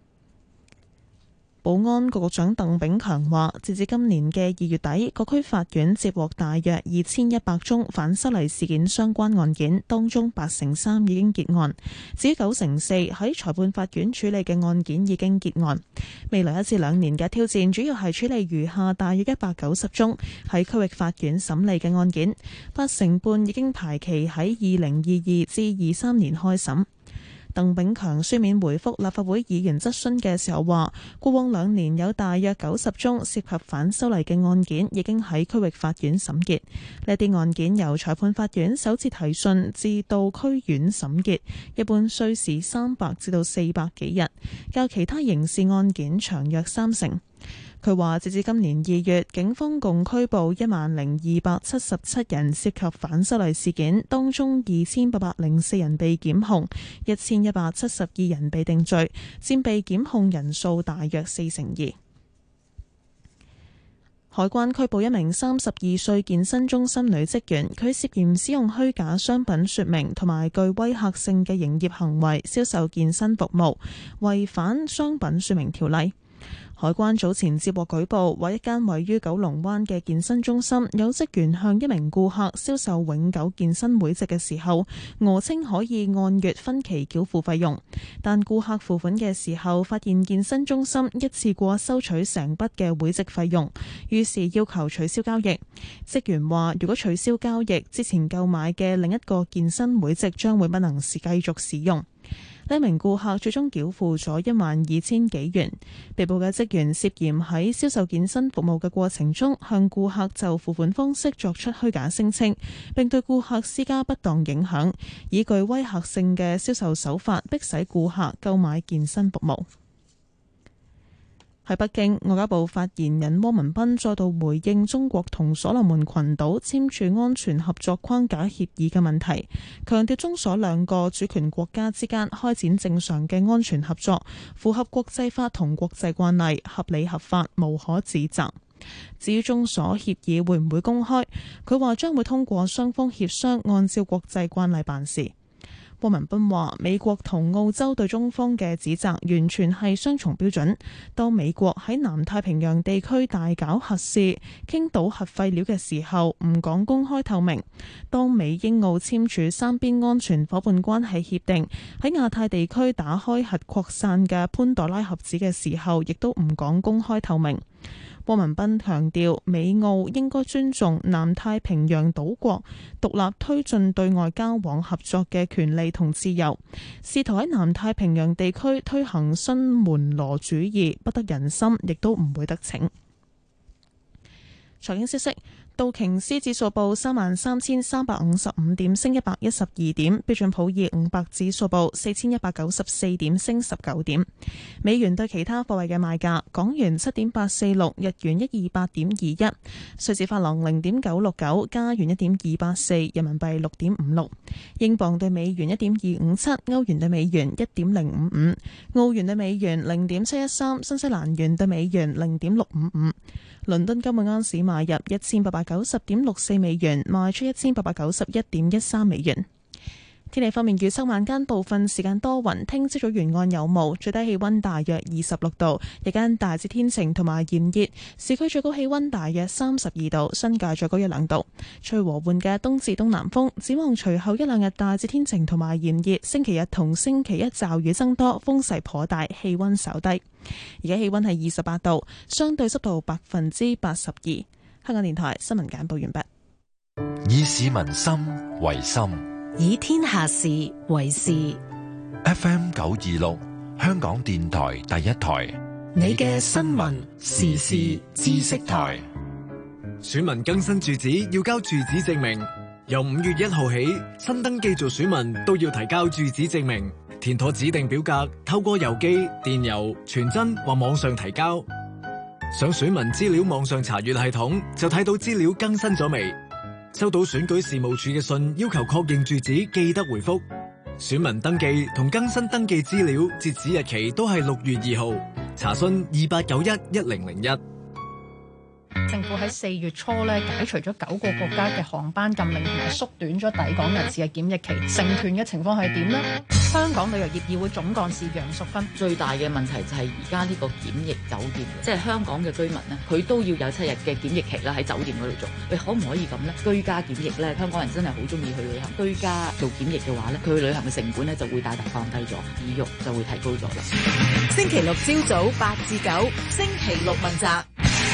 保安局局長鄧炳強話，截至今年嘅二月底，各區法院接獲大約二千一百宗反修例事件相關案件，當中八成三已經結案，至於九成四喺裁判法院處理嘅案件已經結案。未來一至兩年嘅挑戰，主要係處理餘下大約一百九十宗喺區域法院審理嘅案件，八成半已經排期喺二零二二至二三年開審。鄧炳強書面回覆立法會議員質詢嘅時候話，過往兩年有大約九十宗涉及反修例嘅案件已經喺區域法院審結，呢啲案件由裁判法院首次提訊至到區院審結，一般需時三百至到四百幾日，較其他刑事案件長約三成。佢話，截至今年二月，警方共拘捕一萬零二百七十七人涉及反修例事件，當中二千八百零四人被檢控，一千一百七十二人被定罪，佔被檢控人數大約四成二。海關拘捕一名三十二歲健身中心女職員，佢涉嫌使用虛假商品說明同埋具威嚇性嘅營業行為銷售健身服務，違反商品說明條例。海關早前接獲舉報，話一間位於九龍灣嘅健身中心有職員向一名顧客銷售永久健身會籍嘅時候，訛稱可以按月分期繳付費用，但顧客付款嘅時候發現健身中心一次過收取成筆嘅會籍費用，於是要求取消交易。職員話，如果取消交易，之前購買嘅另一個健身會籍將會不能繼續使用。呢名顧客最終繳付咗一萬二千幾元。被捕嘅職員涉嫌喺銷售健身服務嘅過程中，向顧客就付款方式作出虛假聲稱，並對顧客施加不當影響，以具威嚇性嘅銷售手法迫使顧客購買健身服務。 喺北京，外交部發言人汪文斌再度回應中國同所羅門群島簽署安全合作框架協議嘅問題，強調中所兩個主權國家之間開展正常嘅安全合作，符合國際法同國際慣例，合理合法，無可指責。至於中所協議會唔會公開，佢話將會通過雙方協商，按照國際慣例辦事。汪文斌話：美國同澳洲對中方嘅指責完全係雙重標準。當美國喺南太平洋地區大搞核試、傾倒核廢料嘅時候，唔講公開透明；當美英澳簽署三邊安全夥伴關係協定，喺亞太地區打開核擴散嘅潘朵拉盒子嘅時候，亦都唔講公開透明。汪文斌強調，美澳應該尊重南太平洋島國獨立推進對外交往合作嘅權利同自由，試圖喺南太平洋地區推行新門羅主義，不得人心，亦都唔會得逞。財經消息。道瓊斯指數報三萬三千三百五十五點，升一百一十二點；標準普爾五百指數報四千一百九十四點，升十九點。美元對其他貨幣嘅賣價：港元七點八四六，日元一二八點二一，瑞士法郎零點九六九，加元一點二八四，人民幣六點五六，英鎊對美元一點二五七，歐元對美元一點零五五，澳元對美元零點七一三，新西蘭元對美元零點六五五。倫敦金每盎司買入一千八百九十點六四美元，賣出一千八百九十一點一三美元。天氣方面，預測晚間部分時間多雲，聽朝早沿岸有霧，最低氣溫大約二十六度，日間大致天晴同埋炎熱，市區最高氣溫大約三十二度，新界最高一兩度，吹和緩嘅東至東南風。展望隨後一兩日大致天晴同埋炎熱，星期日同星期一驟雨增多，風勢頗大，氣溫稍低。而家氣溫係二十八度，相對濕度百分之八十二。香港電台新聞簡報完畢。 以市民心為心， 以天下事為事。 F M 九二六，香港電台第一台， 你嘅新聞時事知識台。選民更新住址要交住址證明，由五月一號起，新登記做選民都要提交住址證明，填妥指定表格，透過郵寄、電郵、傳真或網上提交。上選民資料網上查閱系統就睇到資料更新咗未？收到選舉事務處嘅信要求確認住址，記得回覆。選民登記同更新登記資料截止日期都係六月二號。查詢二八九一一零零一。 政府喺四月初咧解除咗九個國家嘅航班禁令，同埋縮短咗抵港人士嘅檢疫期。成團嘅情況係點呢？香港旅遊業議會總幹事楊淑芬： 最大嘅問題就係而家呢個檢疫酒店，即係香港嘅居民呢，佢都要有七日嘅檢疫期啦，喺酒店嗰度做。你可唔可以咁呢？居家檢疫呢，香港人真係好中意去旅行。居家做檢疫嘅話呢，佢去旅行嘅成本呢就會大大降低咗，意欲就會提高咗啦。 星期六朝早八至九，星期六問責。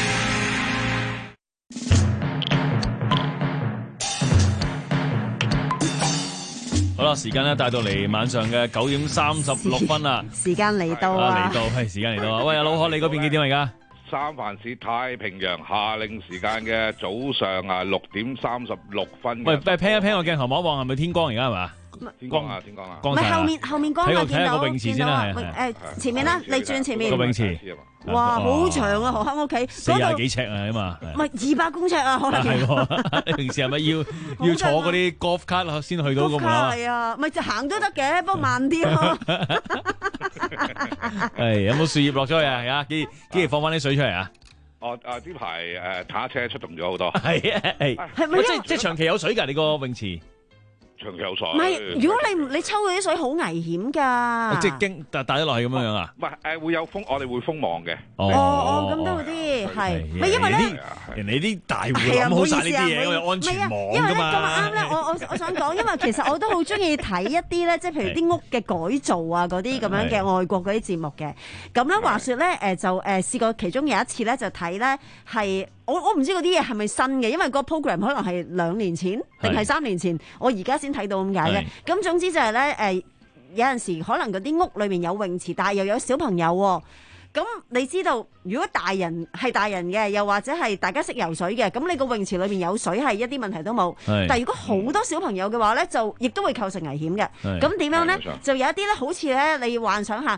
好啦，時間咧帶到嚟晚上嘅九點三十六分啦。 時間嚟到啊！ 嚟到係時間嚟到啊！喂，阿老何，你嗰邊幾點啊？而家三藩市太平洋夏令時間嘅早上啊六點三十六分。 喂，誒，拼一拼個鏡頭望一望，係咪天光而家係嘛？ 天光啊，天光啊！ 唔係後面後面光啊，見到見到啊！ 誒前面啦，你轉前面個泳池。 哇，好長啊！何生屋企四廿幾尺啊嘛， 唔係二百公尺啊，可能係喎。平時係咪要要坐嗰啲 golf cart 先去到個門啊？ 係啊，咪就行都得嘅，不過慢啲咯。 係有冇樹葉落咗去啊？係啊，幾幾時放翻啲水出嚟啊？ 哦啊！呢排誒坦克車出動咗好多。 係啊係。係咪即即長期有水㗎？你個泳池？ 長期有水。 唔係，如果你你抽嗰啲水好危險㗎。 即係經帶帶咗落去咁樣樣啊？ 唔係誒，會有風，我哋會封網嘅。 哦哦，咁都有啲係。唔係因為咧， 人哋啲大戶諗好晒呢啲嘢，有安全網㗎嘛。 咁啱咧，我我我想講，因為其實我都好中意睇一啲咧，即係譬如啲屋嘅改造啊，嗰啲咁樣嘅外國嗰啲節目嘅。咁咧話説咧，誒就誒試過其中有一次咧，就睇咧係。我我唔知嗰啲嘢係咪新嘅，因為個 program 可能係兩年前定係三年前，我而家先睇到咁解嘅。咁總之就係咧，誒有陣時可能嗰啲屋裏面有泳池，但係又有小朋友喎。咁你知道，如果大人係大人嘅，又或者係大家識游水嘅，咁你個泳池裏面有水係一啲問題都冇。但係如果好多小朋友嘅話咧，就亦都會構成危險嘅。咁點樣咧？就有一啲咧，好似咧，你幻想下。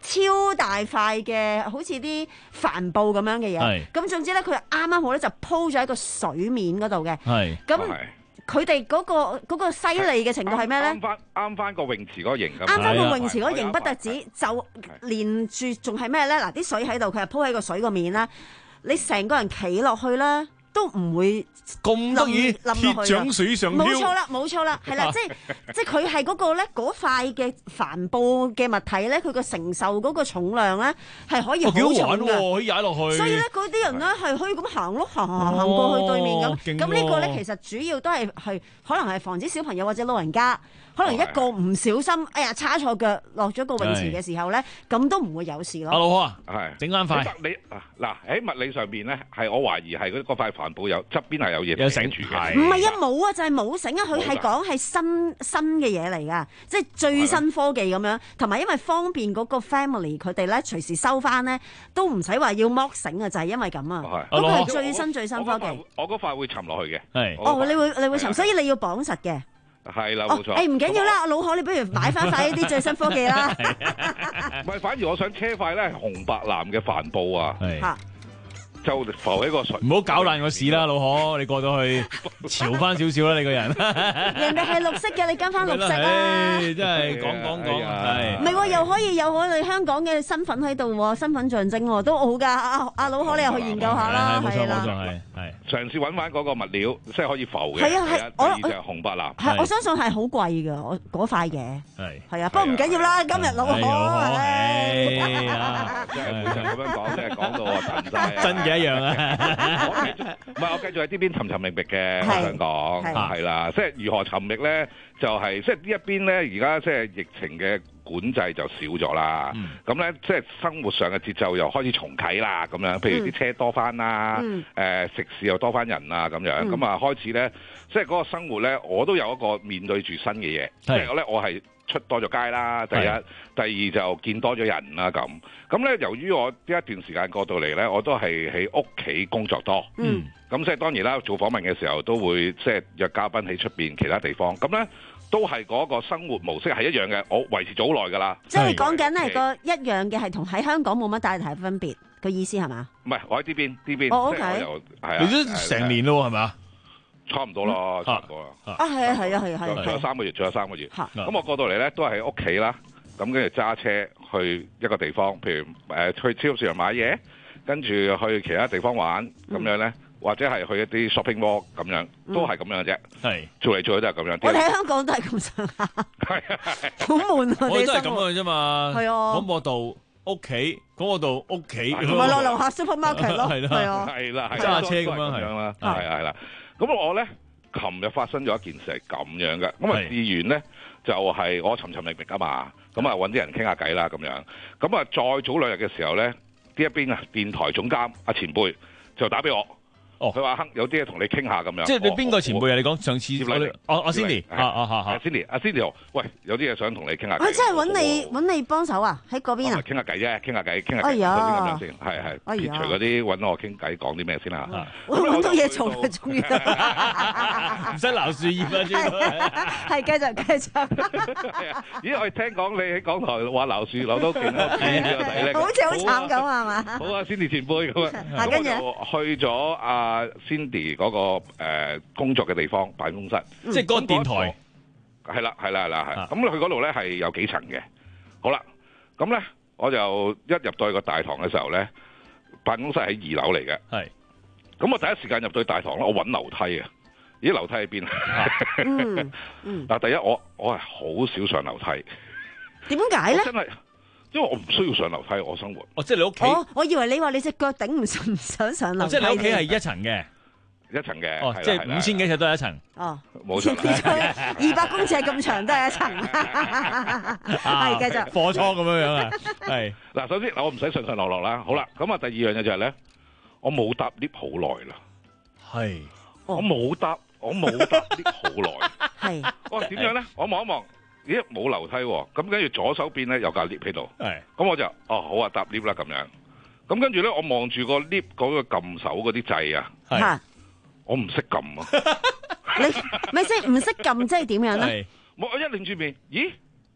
超大塊嘅，好似啲帆布咁樣嘅嘢。咁總之咧，佢啱啱好咧就鋪咗喺個水面嗰度嘅。 係咁。佢哋嗰個嗰個犀利嘅程度係咩咧？ 啱翻啱翻個泳池嗰個型咁。 啱翻個泳池嗰個型不特止，就連住仲係咩咧？嗱，啲水喺度，佢係鋪喺個水個面啦。你成個人企落去啦，都唔會咁得意，鐵掌水上漂。 冇錯啦，冇錯啦，係啦，即係即係佢係嗰個咧，嗰塊嘅帆布嘅物體咧，佢個承受嗰個重量咧係可以好重嘅， 可以踩落去。 所以咧，嗰啲人咧係可以咁行咯，行行行過去對面咁。咁呢個咧其實主要都係係可能係防止小朋友或者老人家，可能一個唔小心，哎呀叉錯腳落咗個泳池嘅時候咧，咁都唔會有事咯。 阿老婆啊， 係整翻塊。 你嗱喺物理上邊咧，係我懷疑係嗰嗰塊帆布有側邊係有嘢有繩住嘅。 唔係啊，冇啊，就係冇繩啊！佢係講係新新嘅嘢嚟㗎，即係最新科技咁樣，同埋因為方便嗰個 family 佢哋咧隨時收翻咧，都唔使話要剝繩啊，就係因為咁啊。嗰個係最新最新科技。 我嗰塊會沉落去嘅。 係。 哦，你會你會沉，所以你要綁實嘅。 係啦，冇錯。 誒唔緊要啦，老何，你不如買翻塊呢啲最新科技啦。 唔係，反而我想車塊咧係紅白藍嘅帆布啊。 係。 就浮喺個水， 唔好搞爛個市啦，老何，你過到去潮翻少少啦，你個人。 人哋係綠色嘅，你跟翻綠色啦。 真係講講講，係。 唔係喎，又可以有我哋香港嘅身份喺度喎，身份象徵喎，都好㗎。阿阿老何，你又去研究下啦，係啦。 係係。 嘗試揾翻嗰個物料，即係可以浮嘅。 係啊係，我就係紅白藍。 係，我相信係好貴㗎，我嗰塊嘢。 係。 係啊，不過唔緊要啦，今日老何。 係啊，真係每場咁樣講，真係講到我震晒。 真嘅。一樣啊！ 唔係，我繼續喺呢邊尋尋覓覓嘅，我想講係啦，即係如何尋覓咧，就係即係呢一邊咧，而家即係疫情嘅管制就少咗啦，咁咧即係生活上嘅節奏又開始重啟啦，咁樣，譬如啲車多翻啦，誒、嗯呃、食肆又多翻人啦，咁樣，咁啊、嗯、開始咧，即係嗰個生活咧，我都有一個面對住新嘅嘢，即係咧我係。出多咗街啦，第一，第二就見多咗人啦咁。咁咧，由於我呢一段時間過到嚟咧，我都係喺屋企工作多。嗯。咁即係當然啦，做訪問嘅時候都會即係約嘉賓喺出邊其他地方。咁咧都係嗰個生活模式係一樣嘅，我維持咗好耐㗎啦。 即係講緊係個一樣嘅，係同喺香港冇乜大大分別。個意思係嘛？ 唔係，我喺呢邊呢邊。 哦 ，OK。係啊。 你都成年咯，係咪啊？ 差唔多啦，差唔多啦。 啊，係啊，係啊，係啊，係啊。 仲有三個月，仲有三個月。咁我過到嚟咧，都係喺屋企啦。咁跟住揸車去一個地方，譬如誒去超市度買嘢，跟住去其他地方玩咁樣咧，或者係去一啲 shopping mall 咁樣，都係咁樣嘅啫。係做嚟做去都係咁樣。 我哋喺香港都係咁上下。係啊，好悶啊！ 我哋都係咁樣啫嘛。係啊。廣播道屋企，廣播道屋企， 同埋落樓下 supermarket 咯。 係啊， 係啦， 揸車咁樣係啦，係係啦。咁我咧，琴日發生咗一件事係咁樣嘅，咁啊事緣咧就係我尋尋覓覓啊嘛，咁啊揾啲人傾下偈啦咁樣，咁啊再早兩日嘅時候咧，呢一邊啊電台總監阿前輩就打俾我。哦，佢話有啲嘢同你傾下咁樣。 即係你邊個前輩啊？你講上次我阿 Cindy 啊啊啊阿 Cindy 阿 Cindy，喂，有啲嘢想同你傾下。 佢真係揾你揾你幫手啊？喺嗰邊啊？ 傾下偈啫，傾下偈，傾下偈。 哎呀， 咁樣先，係係。撇除嗰啲揾我傾偈，講啲咩先啦？ 揾到嘢做嘅，終於。 唔使撈樹葉啦， 係繼續繼續。 咦？我聽講你喺港台話撈樹撈到見到好似好慘咁係嘛？ 好啊，Cindy前輩咁啊，咁我就去咗啊。阿 Cindy 嗰個誒工作嘅地方辦公室， 即係嗰個電台， 係啦係啦係啦係。咁佢嗰度咧係有幾層嘅。好啦，咁咧我就一入到去個大堂嘅時候咧，辦公室喺二樓嚟嘅。係。咁我第一時間入到去大堂咧，我揾樓梯啊！咦，樓梯喺邊啊？嗯嗯。嗱，第一我我係好少上樓梯。 點解咧？ 真係。因為我唔需要上樓梯，我生活。 哦，即係你屋企。 哦，我以為你話你隻腳頂唔順，唔想上樓梯。 即係你屋企係一層嘅， 一層嘅。 哦，即係五千幾尺都係一層。 哦， 冇錯。 二百公尺咁長都係一層。係繼續。 貨倉咁樣樣啊。係。 嗱，首先嗱，我唔使上上落落啦。好啦，咁啊，第二樣嘢就係咧，我冇搭 lift 好耐啦。係。我冇搭，我冇搭 lift 好耐。係。哇，點樣咧？我望一望。咦，冇樓梯喎，咁跟住左手邊咧有架 lift 喺度，咁我就哦好啊，搭 lift 啦咁樣，咁跟住咧我望住個 lift 嗰個撳手嗰啲掣啊，我唔識撳啊， 你咪即係唔識撳，即係點樣咧？ 我一擰住面，咦，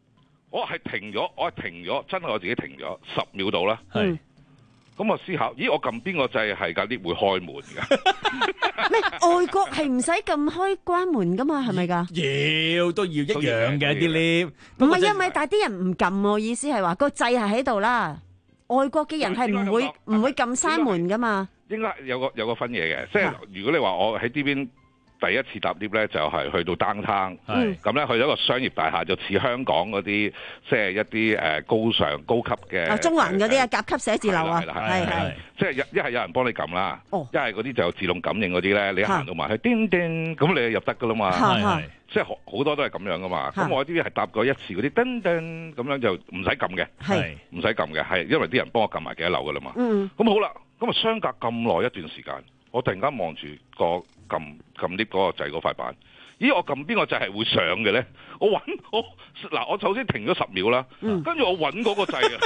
我係停咗，我係停咗，真係我自己停咗十秒度啦。 係。 咁我思考，咦？我撳邊個掣係架 lift 會開門㗎？ 咩？外國係唔使撳開關門噶嘛？係咪㗎？ 要都要一樣嘅啲 lift。 唔係啊，唔係，但係啲人唔撳喎，意思係話個掣係喺度啦。外國嘅人係唔會唔會撳閂門噶嘛？ 應該有個有個分嘢嘅，即係如果你話我喺呢邊。第一次搭 lift 咧就係去到 downtown，咁咧去咗一個商業大廈，就似香港嗰啲即係一啲誒高尚高級嘅。 中環嗰啲啊，甲級寫字樓啊， 係係，即係一一係有人幫你撳啦，一係嗰啲就自動感應嗰啲咧，你行到埋去叮叮，咁你就入得噶啦嘛，即係好好多都係咁樣噶嘛。咁我啲係搭過一次嗰啲叮叮，咁樣就唔使撳嘅，唔使撳嘅，係因為啲人幫我撳埋幾多樓噶啦嘛。咁好啦，咁啊相隔咁耐一段時間，我突然間望住個。撳撳 lift 嗰個掣嗰塊板，咦？我撳邊個掣係會上嘅咧？我揾我嗱，我首先停咗十秒啦，跟住我揾嗰個掣啊！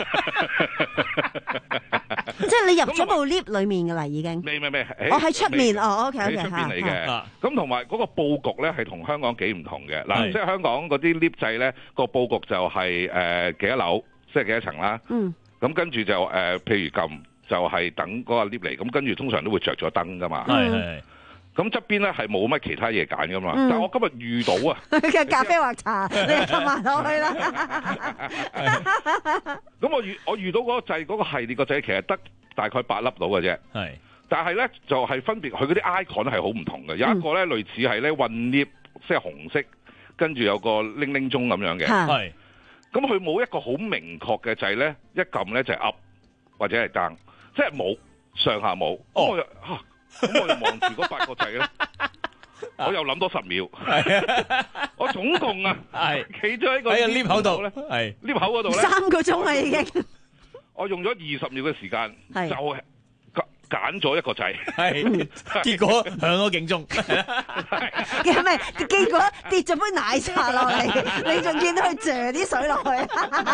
即係你入咗部 lift 裡面㗎啦，已經。 未未未， 我喺出面哦 ，OK OK 喺出邊嚟嘅。咁同埋嗰個佈局咧係同香港幾唔同嘅。嗱，即係香港嗰啲 lift 掣咧個佈局就係誒幾多樓，即係幾多層啦。嗯。咁跟住就誒，譬如撳就係等嗰個 lift 嚟，咁跟住通常都會着咗燈㗎嘛。係係。咁側邊咧係冇乜其他嘢揀噶嘛，嗯、但係我今日遇到啊， 嘅咖啡或茶，你就撳埋落去啦。 咁我遇我遇到嗰個掣，嗰、嗰個系列個掣其實得大概八粒到嘅啫。係，但係咧就係、係、分別佢嗰啲 icon 係好唔同嘅，有一個咧類似係咧混 lift，即係紅色，跟住有個鈴鈴鐘咁樣嘅。係，咁佢冇一個好明確嘅掣咧，一撳咧就係 up 或者係 down，即係冇上下冇。哦。我啊咁我就望住嗰八個掣咧，我又諗多十秒。我總共啊，企咗喺個 lift 口度咧，係 lift 口嗰度咧， 三個鐘啊已經。 我用咗二十秒嘅時間，就係揀咗一個掣， 係結果響咗警鐘。 係咪？結果跌咗杯奶茶落嚟，你仲見到佢嚼啲水落去，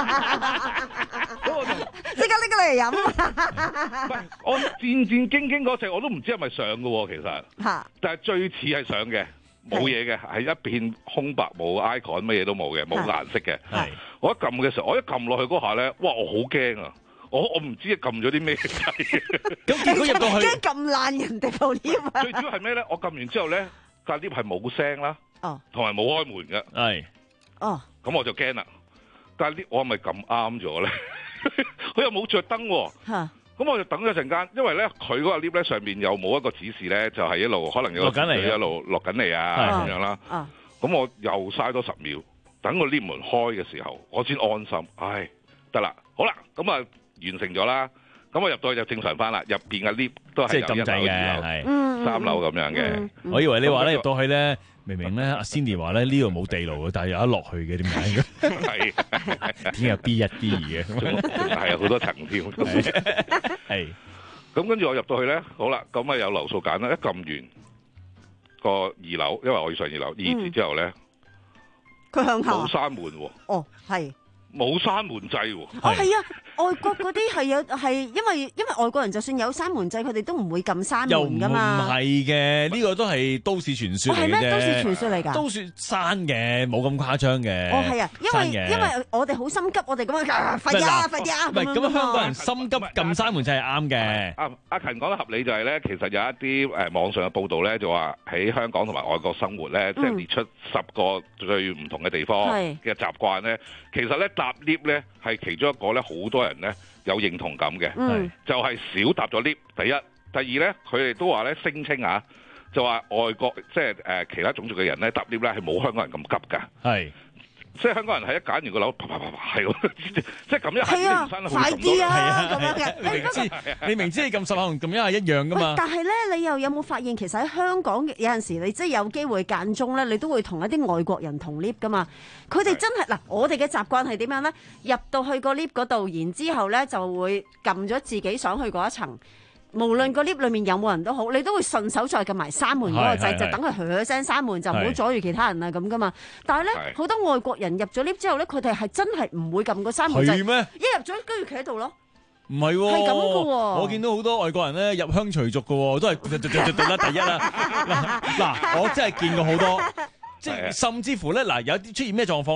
即刻拎過嚟飲。 我戰戰兢兢嗰陣，我都唔知係咪上嘅喎，其實。嚇！但係最似係上嘅，冇嘢嘅，係一片空白，冇 icon，乜嘢都冇嘅，冇顏色嘅。係。我一撳嘅時候，我一撳落去嗰下咧，哇！我好驚啊！我我唔知撳咗啲咩掣。 咁結果入到去， 驚撳爛人哋部 lift 啊！ 最主要係咩咧？我撳完之後咧，架 lift 係冇聲啦，哦，同埋冇開門嘅，係，哦，咁我就驚啦。但係 lift 我係咪撳啱咗咧？佢又冇着燈喎，嚇，咁我就等咗陣間，因為咧佢嗰個 lift 咧上面又冇一個指示咧，就係一路可能有落緊嚟，一路落緊嚟啊咁樣啦。啊，咁我又嘥多十秒，等個 lift 門開嘅時候，我先安心。唉，得啦，好啦，咁啊。完成咗啦，咁我入到去就正常翻啦。入邊嘅 lift 都係有一樓、二樓、係三樓咁樣嘅。 我以為你話咧入到去咧，明明咧阿 Cindy 話咧呢度冇地牢嘅，但係有得落去嘅，點解嘅？係點解有 B 一 B 二嘅？ 係啊，好多層添。係。咁跟住我入到去咧，好啦，咁啊有樓數揀啦。一撳完個二樓，因為我要上二樓，二字之後咧， 佢向下冇閂門喎。 哦，係。冇閂門掣喎。 哦，係啊。外國嗰啲係有係，因為因為外國人就算有閂門掣，佢哋都唔會撳閂門噶嘛。 又唔係嘅，呢個都係都市傳說嚟嘅啫。係咩？ 都市傳說嚟㗎？ 都算閂嘅，冇咁誇張嘅。 哦，係啊，因為因為我哋好心急，我哋咁樣快啲啊，快啲啊！ 唔係咁，香港人心急撳閂門掣係啱嘅。 阿阿勤講得合理就係咧，其實有一啲誒網上嘅報道咧，就話喺香港同埋外國生活咧，即係列出十個最唔同嘅地方嘅習慣咧，其實咧搭 lift 咧係其中一個咧，好多人咧有認同感嘅，嗯、就係少搭咗 lift。第一，第二咧，佢哋都話咧聲稱啊，就話外國即係誒其他種族嘅人咧搭 lift 咧係冇香港人咁急㗎。係。即係香港人係一揀完個樓，啪啪啪啪係喎，即係咁一下唔生快啲啊咁樣嘅。 你明知你明知你撳十下同撳一下一樣噶嘛？ 但係咧，你又有冇發現其實喺香港有陣時你即係有機會間中咧，你都會同一啲外國人同 lift 噶嘛？佢哋真係嗱，我哋嘅習慣係點樣咧？入到去個 lift 嗰度，然之後咧就會撳咗自己想去嗰一層。無論個 lift 裏面有冇人都好，你都會順手再撳埋閂門嗰個掣，就等佢噓噓聲閂門，就唔好阻住其他人啊咁噶嘛。但係咧，好多外國人入咗 lift 之後咧，佢哋係真係唔會撳個閂門掣。係咩？一入咗跟住企喺度咯。 唔係喎，係咁噶喎。我見到好多外國人咧入鄉隨俗嘅喎，都係第一啦。嗱嗱，我真係見過好多，即係甚至乎咧嗱，有啲出現咩狀況咧？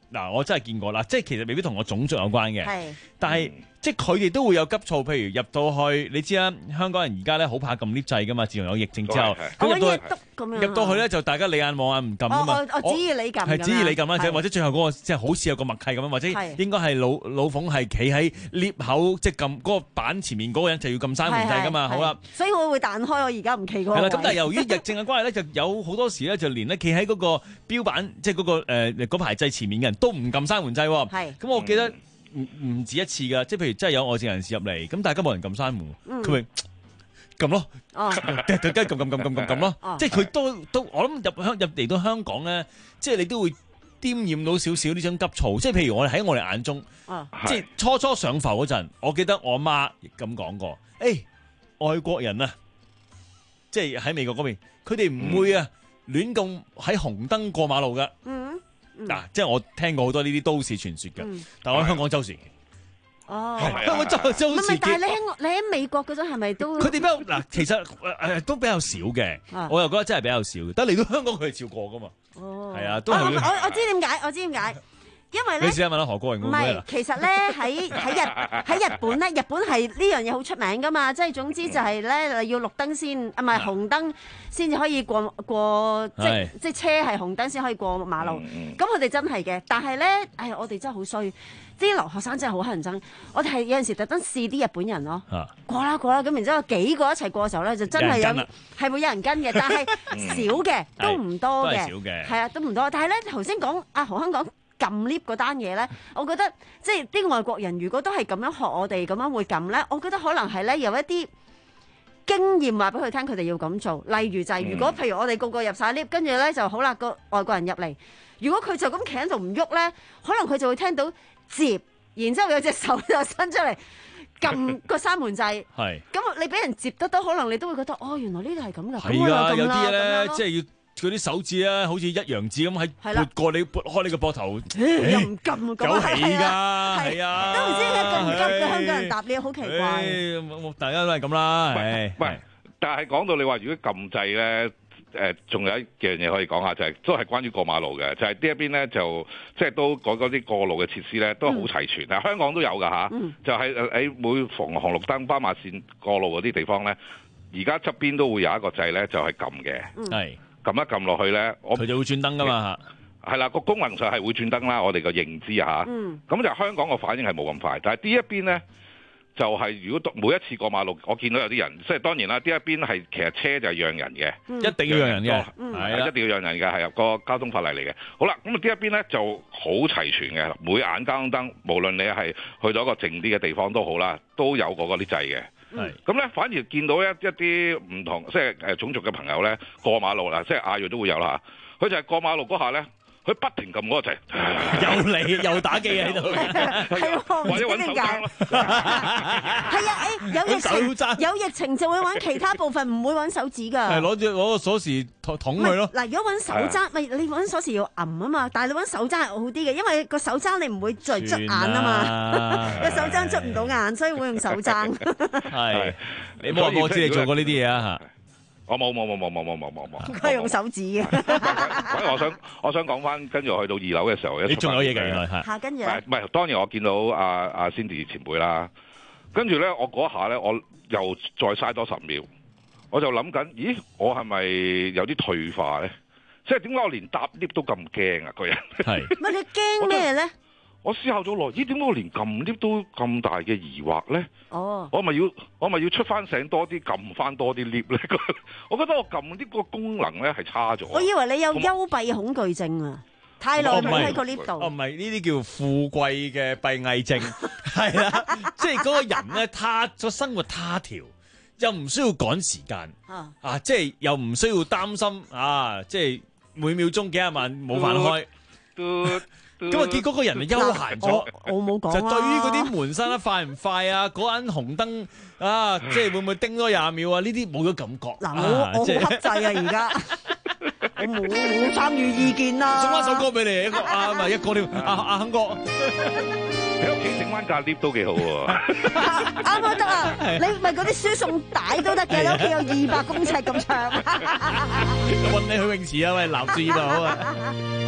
嗱，我真係見過啦，即係其實未必同我種族有關嘅， 係但係。即係佢哋都會有急躁，譬如入到去，你知啦，香港人而家咧好怕撳 lift 掣噶嘛，自從有疫症之後，咁入到去入到去咧就大家你眼望眼唔撳啊嘛， 我我指意你撳， 係指意你撳啦，或者最後嗰個即係好似有個默契咁樣，或者應該係老老馮係企喺 lift 口，即係撳嗰個板前面嗰個人就要撳閂門掣噶嘛，好啦， 所以我會彈開，我而家唔企嗰個。係啦， 咁但係由於疫症嘅關係咧，就有好多時咧就連咧企喺嗰個標板，即係嗰個誒嗰排掣前面嘅人都唔撳閂門掣喎。係，咁我記得。唔唔止一次㗎，即係譬如真係有外籍人士入嚟，咁大家冇人撳閂門，佢咪撳咯，跟住撳撳撳撳撳撳咯，即係佢都都我諗入香入嚟到香港咧，即係你都會沾染到少少呢種急躁，即係譬如我哋喺我哋眼中，即係初初上浮嗰陣，我記得我阿媽亦咁講過，誒外國人啊，即係喺美國嗰邊，佢哋唔會啊亂咁喺紅燈過馬路㗎。嗱、啊，即係我聽過好多呢啲都市傳說嘅，嗯、但我喺香港周時。哦，香港周周時。唔係， 但係你喺你喺美國嗰陣係咪都？ 佢哋比較嗱，其實誒、呃、都比較少嘅，啊、我又覺得真係比較少嘅。但係嚟到香港佢係照過噶嘛。哦，係啊，都係。 我我知點解，我知點解。因為咧， 你試下問下何國榮會唔會啦？ 其實咧喺喺日喺日本咧，日本係呢樣嘢好出名噶嘛，即係總之就係咧要綠燈先，啊唔係紅燈先至可以過過，即係即係車係紅燈先可以過馬路。咁佢哋真係嘅，但係咧，唉，我哋真係好衰，啲留學生真係好乞人憎。我哋係有陣時特登試啲日本人咯，過啦過啦，咁然之後幾個一齊過嘅時候咧，就真係有係會有人跟嘅，但係少嘅都唔多嘅，係啊都唔多。但係咧頭先講阿何香港撳 lift 嗰單嘢咧，我覺得即係啲外國人如果都係咁樣學我哋咁樣會撳咧，我覺得可能係咧有一啲經驗話俾佢聽，佢哋要咁做。例如就係、是、如果譬如我哋個個入晒 lift，跟住咧就好啦，個外國人入嚟，如果佢就咁企喺度唔喐咧，可能佢就會聽到接，然之後有隻手就伸出嚟撳個閂門掣。係咁，你俾人接得到，可能你都會覺得哦，原來呢度係咁噶。係啊， 有啲咧即係要。佢啲手指咧，好似一陽指咁喺撥過你撥開你個膊頭， 又唔撳咁有起㗎，係啊， 都唔知點解咁急嘅香港人答你，好奇怪。 大家都係咁啦，係。 唔係，但係講到你話如果撳掣咧，誒，仲有一樣嘢可以講下，就係都係關於過馬路嘅，就係呢一邊咧就即係都講嗰啲過路嘅設施咧，都好齊全。嗱，香港都有㗎嚇，就係喺每逢紅綠燈、斑馬線過路嗰啲地方咧，而家側邊都會有一個掣咧，就係撳嘅，係。撳一撳落去咧， 佢就會轉燈噶嘛嚇， 係啦，個功能上係會轉燈啦，我哋個認知嚇，咁、嗯、就香港個反應係冇咁快，但係呢一邊咧就係、是、如果每一次過馬路，我見到有啲人，即係當然啦，呢一邊係其實車就係讓人嘅、 嗯，一定要讓人嘅，係、 嗯、一定要讓人嘅，係個交通法例嚟嘅。好啦，咁啊呢一邊咧就好齊全嘅，每眼交通燈，無論你係去到一個靜啲嘅地方都好啦，都有個嗰啲掣嘅。係咁咧，反而見到一一啲唔同即係誒種族嘅朋友咧過馬路啦，即係亞裔都會有啦。佢就係過馬路嗰下咧，佢不停撳嗰個掣， 又嚟又打機喺度， 或者揾手踭咯。 係啊，誒有疫情有疫情就會揾其他部分，唔會揾手指㗎。 係攞住攞個鎖匙捅佢咯。 嗱，如果揾手踭，咪你揾鎖匙要揞啊嘛，但係你揾手踭係好啲嘅，因為個手踭你唔會再捽眼啊嘛，個手踭捽唔到眼，所以會用手踭。 係，你冇話我知你做過呢啲嘢啊嚇。 我冇冇冇冇冇冇冇冇冇， 佢係用手指嘅。 所以我想我想講翻，跟住我去到二樓嘅時候， 你仲有嘢㗎原來係。 嚇，跟住唔係唔係，當然我見到阿阿 Cindy 前輩啦，跟住咧我嗰下咧，我又再嘥多十秒，我就諗緊，咦，我係咪有啲退化咧？即係點解我連搭 lift 都咁驚啊？個人係。 唔係你驚咩咧？ 我思考咗耐，咦？點解我連撳 lift 都咁大嘅疑惑咧？ 哦， 我咪要我咪要出翻醒多啲，撳翻多啲 lift 咧？我覺得我撳 lift 個功能咧係差咗。 我以為你有幽閉恐懼症啊！太耐冇喺個 lift 度。 哦，唔係呢啲叫富貴嘅閉翳症，係啦，即係嗰個人咧，他咗生活他條，又唔需要趕時間啊，啊，即係又唔需要擔心啊，即係每秒鐘幾廿萬冇飯開。都咁啊！結果個人就休閒咗， 我冇講就對於嗰啲門閂得快唔快啊，嗰盞紅燈啊，即係會唔會叮多廿秒啊？呢啲冇咗感覺。 嗱，我我好克制啊！而家我冇冇參與意見啦。 送翻首歌俾你，一個啊，唔係一個添，阿阿亨哥， 喺屋企整翻架 lift 都幾好喎。 啱啱得啊！你咪嗰啲輸送帶都得嘅，你屋企有二百公尺咁長。 運你去泳池啊！喂，攬住呢度好啊！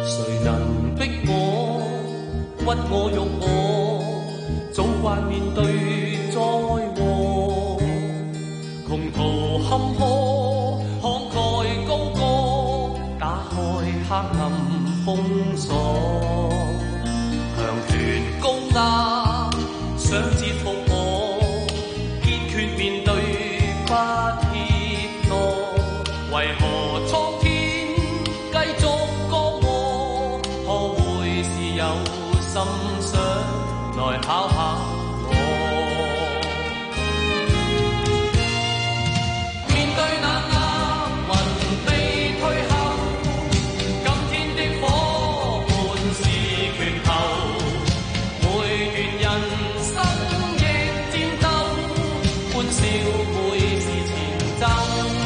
誰能逼我屈我辱我，早慣面對災禍，窮途坎坷慷慨高歌，打開黑暗封鎖，強權高壓想折服我，堅決面對不怯懦，為何蒼天繼續降禍？可會是有心想來考考我？面對那厄運未退後，今天的夥伴是拳頭，每段人生亦戰鬥，歡笑每是前奏。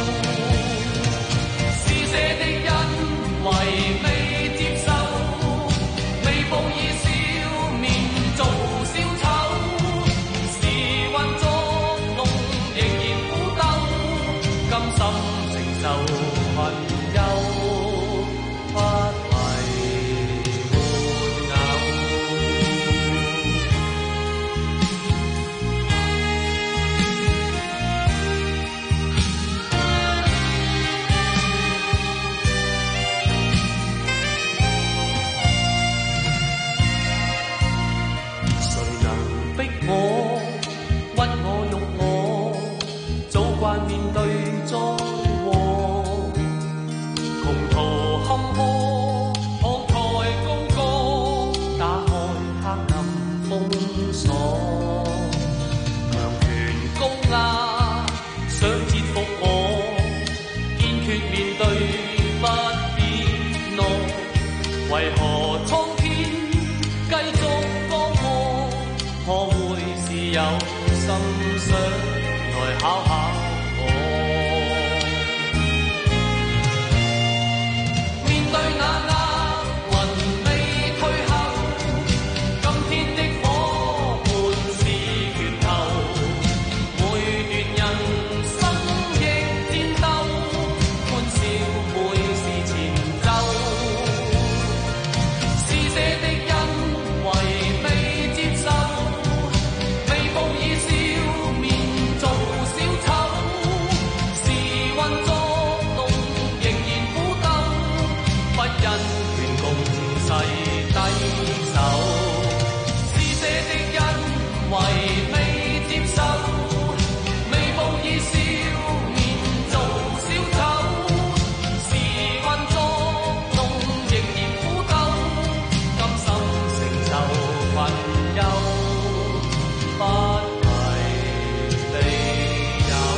施捨的因為未接受，未報以笑面做小丑，時運作弄仍然苦鬥，甘心承受困憂，不為玩偶。誰能逼我屈我辱我，早慣面對災禍，窮途坎坷慷慨高歌，打開黑暗封鎖，強權高壓想折服我，堅決面對不變懦，為何蒼天繼續降禍？可會是有心想來考考我？面對那厄運未退後，今天的夥伴是拳頭，每段人生亦戰鬥，歡笑每是前奏。施捨的因為未接受，未報以笑面做小丑，時運作弄仍然苦鬥，不因權共勢低手。施捨的因為未接受，未報以笑面做小丑，時運作弄仍然苦鬥，甘心承受困憂，不為利誘。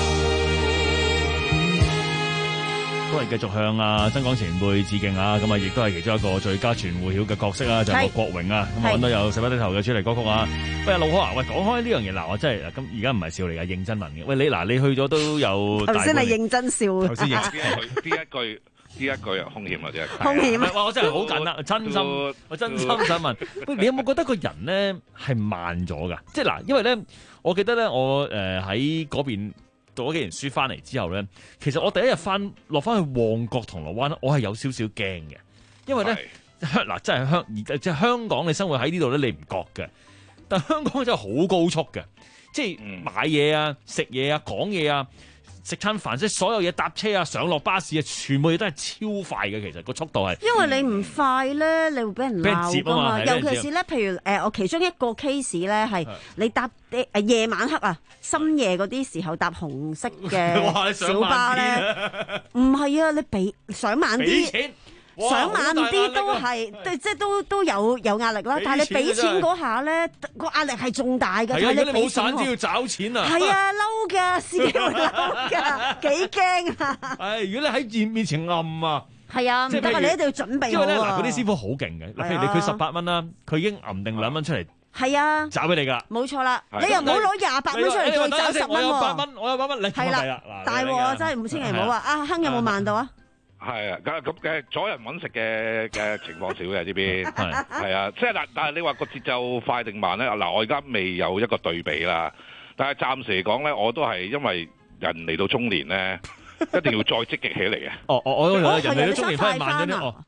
都係繼續向啊曾廣前輩致敬啊！咁啊，亦都係其中一個最佳傳戶曉嘅角色啊，就係陸國榮啊！咁我揾到有十一低頭嘅主題歌曲啊！喂，老哥啊，喂，講開呢樣嘢嗱，我真係咁而家唔係笑嚟㗎，認真問嘅。喂，你嗱，你去咗都有大半頭先係認真笑。 頭先認呢一句呢一句呢一句啊，兇險啊，真係兇險啊！ 哇！我真係好簡單，真心我真心想問，喂，你有冇覺得個人咧係慢咗㗎？即係嗱，因為咧，我記得咧，我誒喺嗰邊讀咗幾年書翻嚟之後咧，其實我第一日翻落翻去旺角銅鑼灣，我係有少少驚嘅，因為咧香嗱，真係香而即係香港，你生活喺呢度咧，你唔覺嘅，但係香港真係好高速嘅，即係買嘢啊、食嘢啊、講嘢啊。食餐飯即係所有嘢搭車啊、上落巴士啊，全部嘢都係超快嘅。其實個速度係因為你唔快咧，你會俾人鬧噶嘛。尤其是咧，譬如誒、呃，我其中一個 case 咧係你搭誒、呃、夜晚黑啊、深夜嗰啲時候搭紅色嘅小巴咧，唔係啊，你俾上慢啲。想慢啲都係，對，即係都都有有壓力啦。但係你俾錢嗰下咧，個壓力係仲大嘅。 係啊，你冇散都要找錢啊！ 係啊，嬲㗎，司機會嬲㗎，幾驚啊！ 係，如果你喺面面前暗啊， 係啊，唔得啊，你一定要準備好。 因為咧，嗱，嗰啲師傅好勁嘅。嗱，譬如你佢十八蚊啦，佢已經揞定兩蚊出嚟。 係啊， 找俾你㗎。 冇錯啦，你又唔好攞廿八蚊出嚟再找十蚊喎。我有八蚊， 我有八蚊，你係啦， 大鑊真係千祈唔好啊！阿亨有冇慢到啊？ 係啊，咁咁嘅阻人揾食嘅嘅情況少嘅呢邊，係係啊，即係但但係你話個節奏快定慢咧？嗱，我而家未有一個對比啦，但係暫時嚟講咧，我都係因為人嚟到中年咧，一定要再積極起嚟嘅。 哦哦，我人嚟到中年反而慢咗啲哦。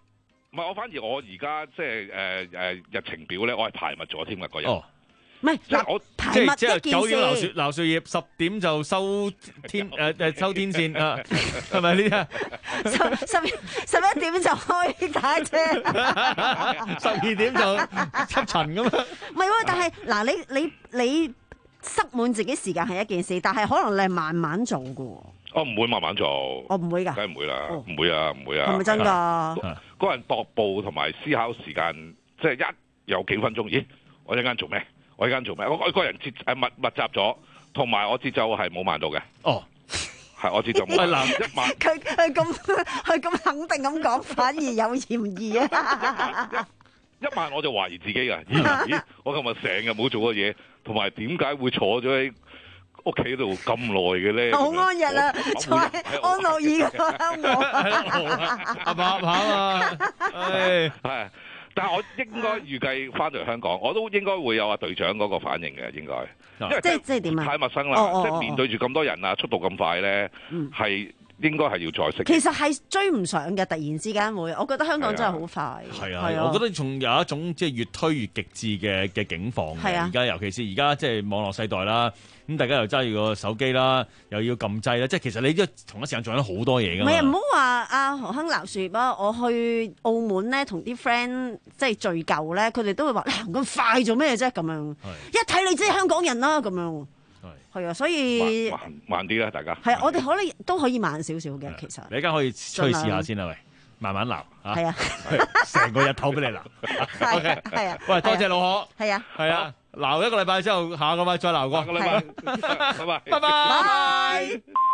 唔係，我反而我而家即係誒誒日程表咧，我係排密咗添㗎嗰日。哦， 唔係， 即係我排密一件事。 即係九點撈樹撈樹葉，十點就收天誒誒收天線啊，係咪呢啲啊？ 十十十一點就開打車， 十二點就吸塵咁樣。 唔係喎，但係嗱，你你你塞滿自己時間係一件事，但係可能你係慢慢做㗎喎。 我唔會慢慢做， 我唔會㗎， 梗係唔會啦，唔會啊，唔會啊， 係咪真㗎？ 個人踱步同埋思考時間，即係一有幾分鐘，咦？我一間做咩？我一間做咩？我我個人節誒密密集咗，同埋我節奏係冇慢到嘅。 哦， 係我節奏冇慢。 嗱， 一慢佢佢咁佢咁肯定咁講，反而有嫌疑啊！ 一慢我就懷疑自己㗎，咦咦？我今日成日冇做過嘢，同埋點解會坐咗喺屋企度咁耐嘅咧？ 好安逸啊，坐喺安樂椅嗰個香港， 阿爸跑啊！係係，但係我應該預計翻到嚟香港，我都應該會有阿隊長嗰個反應嘅，應該，因為即係即係點啊？ 太陌生啦，即係面對住咁多人啊，速度咁快咧，係應該係要再適應。 其實係追唔上嘅，突然之間會，我覺得香港真係好快。 係啊，我覺得仲有一種即係越推越極致嘅嘅境況嘅。而家尤其是而家即係網絡世代啦。咁大家又揸住個手機啦，又要撳掣啦，即係其實你都同一時間做緊好多嘢㗎嘛。 唔係啊，唔好話阿何亨撈樹葉啊！我去澳門咧，同啲 friend 即係聚舊咧，佢哋都會話：你行咁快做咩啫？咁樣一睇你知係香港人啦，咁樣係啊，所以慢慢啲啦，大家係啊，我哋可能都可以慢少少嘅，其實你而家可以出去試下先啦，喂，慢慢撈嚇， 係啊， 成個日頭俾你撈，OK，係啊，喂，多謝老何， 係啊， 係啊。撈一個禮拜之後，下個禮拜再撈過。 下個禮拜，拜拜， 拜拜。